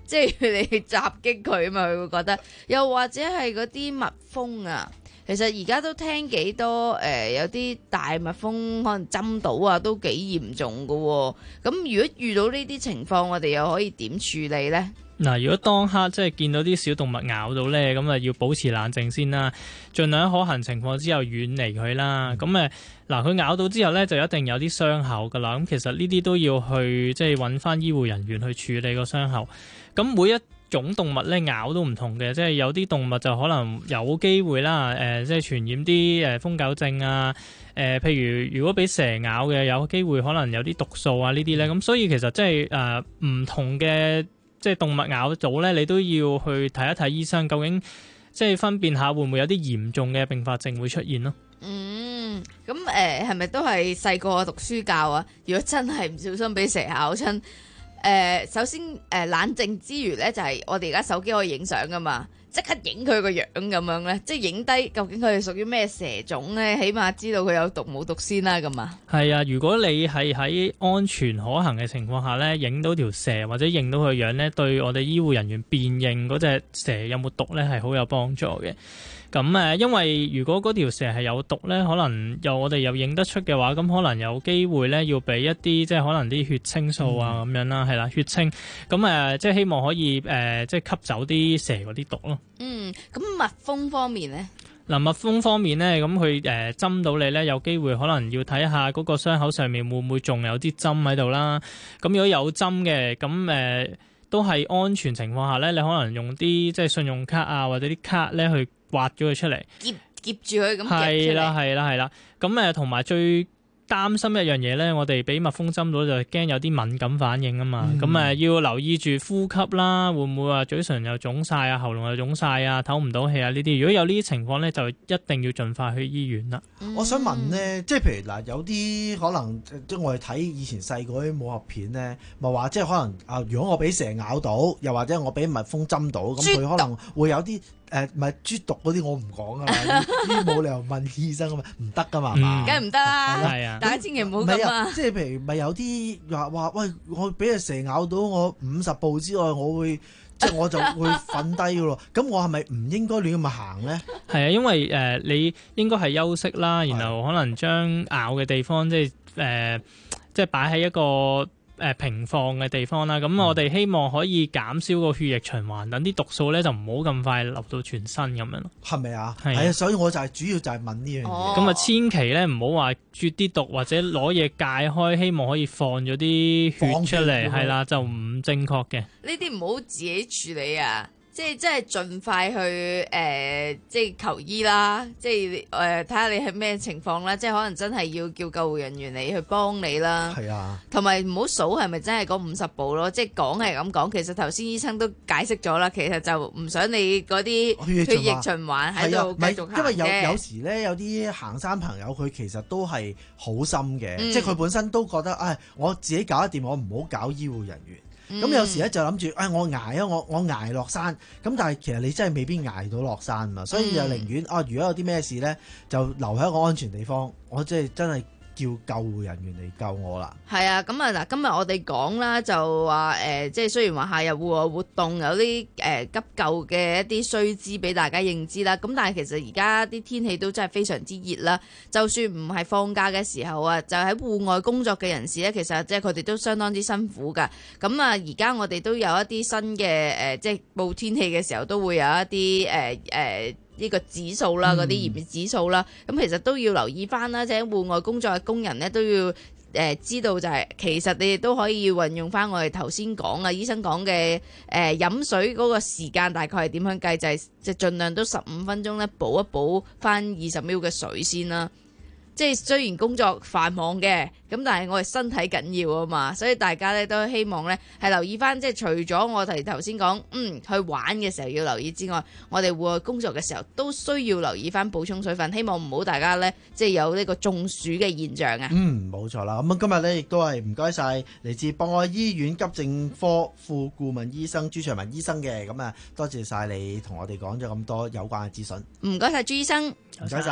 S5: 即係你襲擊佢嘛，佢會覺得。又或者係嗰啲蜜蜂啊，其實而家都聽幾多誒、呃，有啲大蜜蜂可能針到啊，都幾嚴重噶、哦。咁如果遇到呢啲情況，我哋又可以點處理呢？
S25: 嗱，如果當刻即係見到啲小動物咬到呢，咁啊要保持冷靜先啦，盡量喺可行情況之後遠離佢啦。咁誒嗱，佢咬到之後呢，就一定有啲傷口噶啦。咁其實呢啲都要去即係揾翻醫護人員去處理個傷口。咁每一種動物呢，咬都唔同嘅，即係有啲動物就可能有機會啦，誒、呃、即係傳染啲誒瘋狗症啊，誒、呃、譬如如果俾蛇咬嘅，有機會可能有啲毒素啊呢啲呢。咁所以其實即係誒唔同嘅。即係動物咬到咧，你都要去睇一睇醫生，究竟即係分辨下會唔會有啲嚴重嘅併發症會出現咯。
S5: 嗯，咁誒係咪都係細個讀書教啊？如果真係唔小心俾蛇咬親，誒、呃、首先誒、呃、冷靜之餘咧，就係、是、我哋而家手機可以影相噶嘛。即刻影佢個樣咁樣咧，即係影低究竟佢係屬於咩蛇種咧，起碼知道佢有毒冇毒先啦，咁啊。係啊，如果你係喺安全可行嘅情況下咧，影到條蛇或者認到佢樣咧，對我哋醫護人員辨認嗰隻蛇有冇毒咧，係好有幫助嘅。咁誒，因為如果嗰條蛇係有毒咧，可能又我哋又認得出嘅話，咁可能有機會咧要俾一啲即係可能啲血清素啊咁、嗯、樣啦，係啦，血清。咁誒，即係希望可以誒，即係吸走啲蛇嗰啲毒咯。嗯，咁蜜蜂方面咧？嗱，蜜蜂方面咧，咁佢誒針到你咧，有機會可能要睇下嗰個傷口上面會唔會仲有啲針喺度啦。咁如果有針嘅，咁誒、呃、都係安全情況下咧，你可能用啲即係信用卡啊或者啲卡咧去挖咗佢出嚟，夾夾住佢咁夾出嚟。係啦，係啦，係啦。咁誒同埋最擔心一樣嘢咧，我哋俾蜜蜂針到就驚有啲敏感反應啊嘛。咁誒、嗯、要留意住呼吸啦，會唔會話嘴唇又腫晒啊，喉嚨又腫晒啊，唞唔到氣啊呢啲。如果有呢啲情況咧，就一定要盡快去醫院啦。
S13: 嗯、我想問咧，即係譬如嗱，有啲可能即係我哋睇以前細個啲武俠片咧，咪話即係可能啊，如果我俾蛇咬到，又或者我俾蜜蜂針到，咁佢可能會有啲。誒唔係豬毒嗰啲我唔講啊嘛，呢啲冇理由問醫生啊嘛，唔得噶嘛，係嘛？梗係唔得啦，係啊，大家千祈唔好咁啊！即係譬如咪有啲話話喂，我俾隻蛇咬到我五十步之外，我會即係我就會瞓低噶咯。咁我係咪唔應該亂咁行咧？係啊，因為誒、呃、你應該係休息啦，然後可能將咬嘅地方即係誒、呃、即係擺喺一個誒平放嘅地方啦，咁我哋希望可以減少個血液循環，等啲毒素咧就唔好咁快流到全身咁樣咯。係咪啊？係啊，所以我就係主要就係問呢樣嘢。咁啊，千祈咧唔好話啜啲毒或者攞嘢戒開，希望可以放咗啲血出嚟，係啦，就唔正確嘅。呢啲唔好自己處理啊！即係即係盡快去誒、呃，即係求醫啦！即係誒睇下你係咩情況啦！即係可能真係要叫救護人員嚟去幫你啦。係啊，同埋唔好數係咪真係嗰五十步咯？即係講係咁講，其實頭先醫生都解釋咗啦。其實就唔想你嗰啲血液循環喺度繼續行嘅。因為有有時咧，有啲行山朋友佢其實都係好心嘅，嗯、即係佢本身都覺得，唉，我自己搞得掂，我唔好搞醫護人員。咁、嗯、有時咧就諗住，誒我捱啊，我我捱落山，咁但係其實你真係未必捱到落山嘛，所以就寧願啊，如果有啲咩事咧，就留喺一個安全地方，我即係真係叫救護人員嚟救我啦。係啊，咁啊嗱，今日我哋講啦，就話誒、呃，即係雖然話夏日戶外活動有啲誒、呃、急救嘅一啲須知俾大家認知啦，咁但係其實而家啲天氣都真係非常之熱啦，就算唔係放假嘅時候啊，就喺戶外工作嘅人士咧，其實即係佢哋都相當之辛苦噶。咁啊，而家我哋都有一啲新嘅誒、呃，即係報天氣嘅時候都會有一啲誒誒。呃呃呢個指數啦，嗰啲炎熱指數啦，咁、嗯、其實都要留意翻啦，即係戶外工作嘅工人咧都要誒、呃、知道就係、是、其實你哋都可以運用翻我哋頭先講啊醫生講嘅誒飲水嗰個時間大概係點樣計，就係即係盡量都十五分鐘咧補一補翻二十 ml 嘅水先啦。即係雖然工作繁忙嘅，咁但係我哋身體緊要啊嘛，所以大家咧都希望咧係留意翻，即係除咗我哋頭先講，嗯，去玩嘅時候要留意之外，我哋戶外工作嘅時候都需要留意翻補充水分，希望唔好大家咧即係有呢個中暑嘅現象啊。嗯，冇錯啦。咁今日咧亦都係唔該晒嚟自博愛醫院急症科副顧問醫生朱卓文醫生嘅，咁啊多謝晒你同我哋講咗咁多有關嘅資訊。唔該晒朱醫生，唔該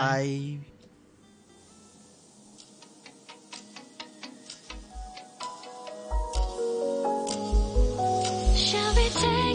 S13: 晒。Shall we take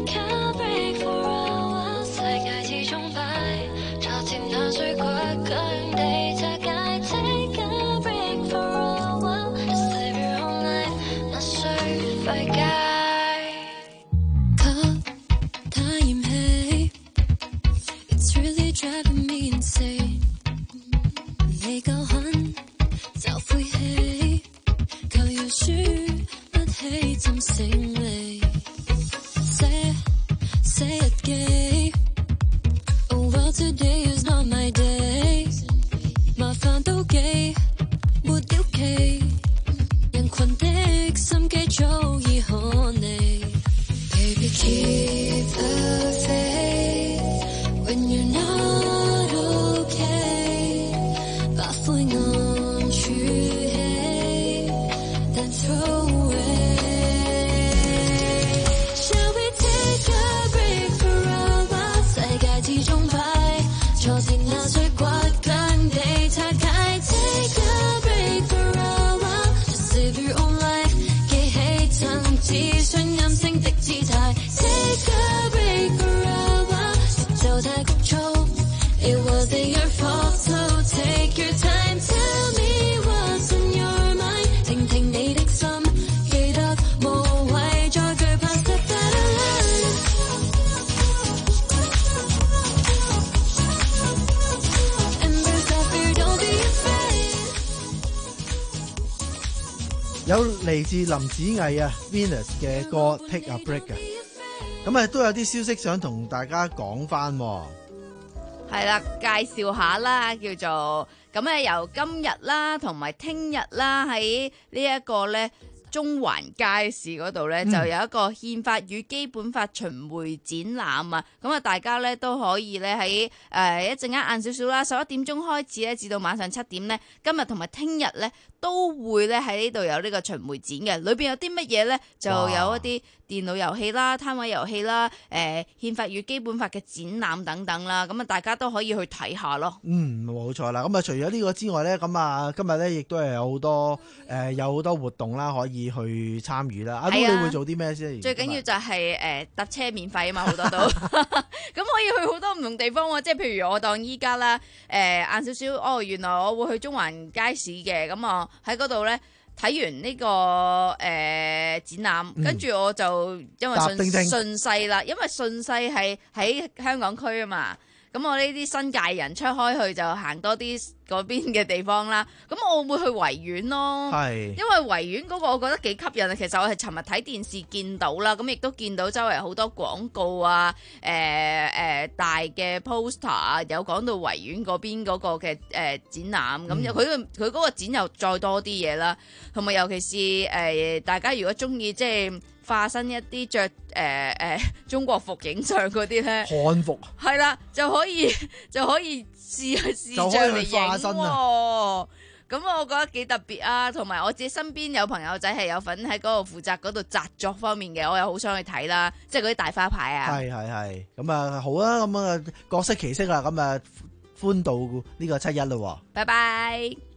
S13: 有嚟自林子毅啊 Venus 嘅歌 Take a Break 嘅，咁啊都有啲消息想同大家講翻。
S5: 係啦，介紹下啦，叫做咁咧，由今日啦，同埋聽日啦，喺呢一個咧中環街市嗰度咧，就有一個憲法與基本法巡迴展覽啊！咁啊，大家咧都可以咧喺誒一陣間晏少少啦，十一點鐘開始咧，至到晚上七點咧，今日同埋聽日咧都會咧喺呢度有呢個巡迴展嘅，裏邊有啲乜嘢咧？就有一啲電腦遊戲啦、攤位遊戲啦、誒、呃、憲法與基本法嘅展覽等等啦，咁啊大家都可以去睇下咯。
S13: 嗯，冇錯啦。咁啊，除咗呢個之外咧，咁啊今日咧亦都係有好多誒、呃、有好多活動啦，可以去參與啦。阿 Lu 你會做啲咩先？
S5: 最緊要就係誒搭車免費啊嘛，好多都咁可以去好多唔同地方喎。即係譬如我當依家啦，誒晏少少哦，原來我會去中環街市嘅，咁啊喺嗰度咧。睇完呢、這個誒、呃、展覽，跟住我就因為順順勢啦，因為順勢係喺香港區啊嘛，咁我呢啲新界人出開去就行多啲嗰邊嘅地方啦，咁我會去維園咯，係，因為維園嗰個我覺得幾吸引啊。其實我係尋日睇電視見到啦，咁亦都見到周圍好多廣告啊，誒、呃、誒、呃、大嘅 poster 啊，有講到維園嗰邊嗰個嘅誒、呃、展覽，咁佢佢嗰個展又再多啲嘢啦，同埋尤其是誒、呃、大家如果中意即係化身一啲着誒誒中國服影相嗰啲咧，
S13: 漢服
S5: 係啦，就可以就可以試去試着嚟影喎。咁我覺得幾特別啊，同埋我自己身邊有朋友仔係有份喺嗰度負責嗰度紮作方面嘅，我又好想去睇啦，即係嗰啲大花牌啊。
S13: 係係係，咁啊好啊，咁啊各色其色啦，咁啊歡度呢個七一啦。拜拜。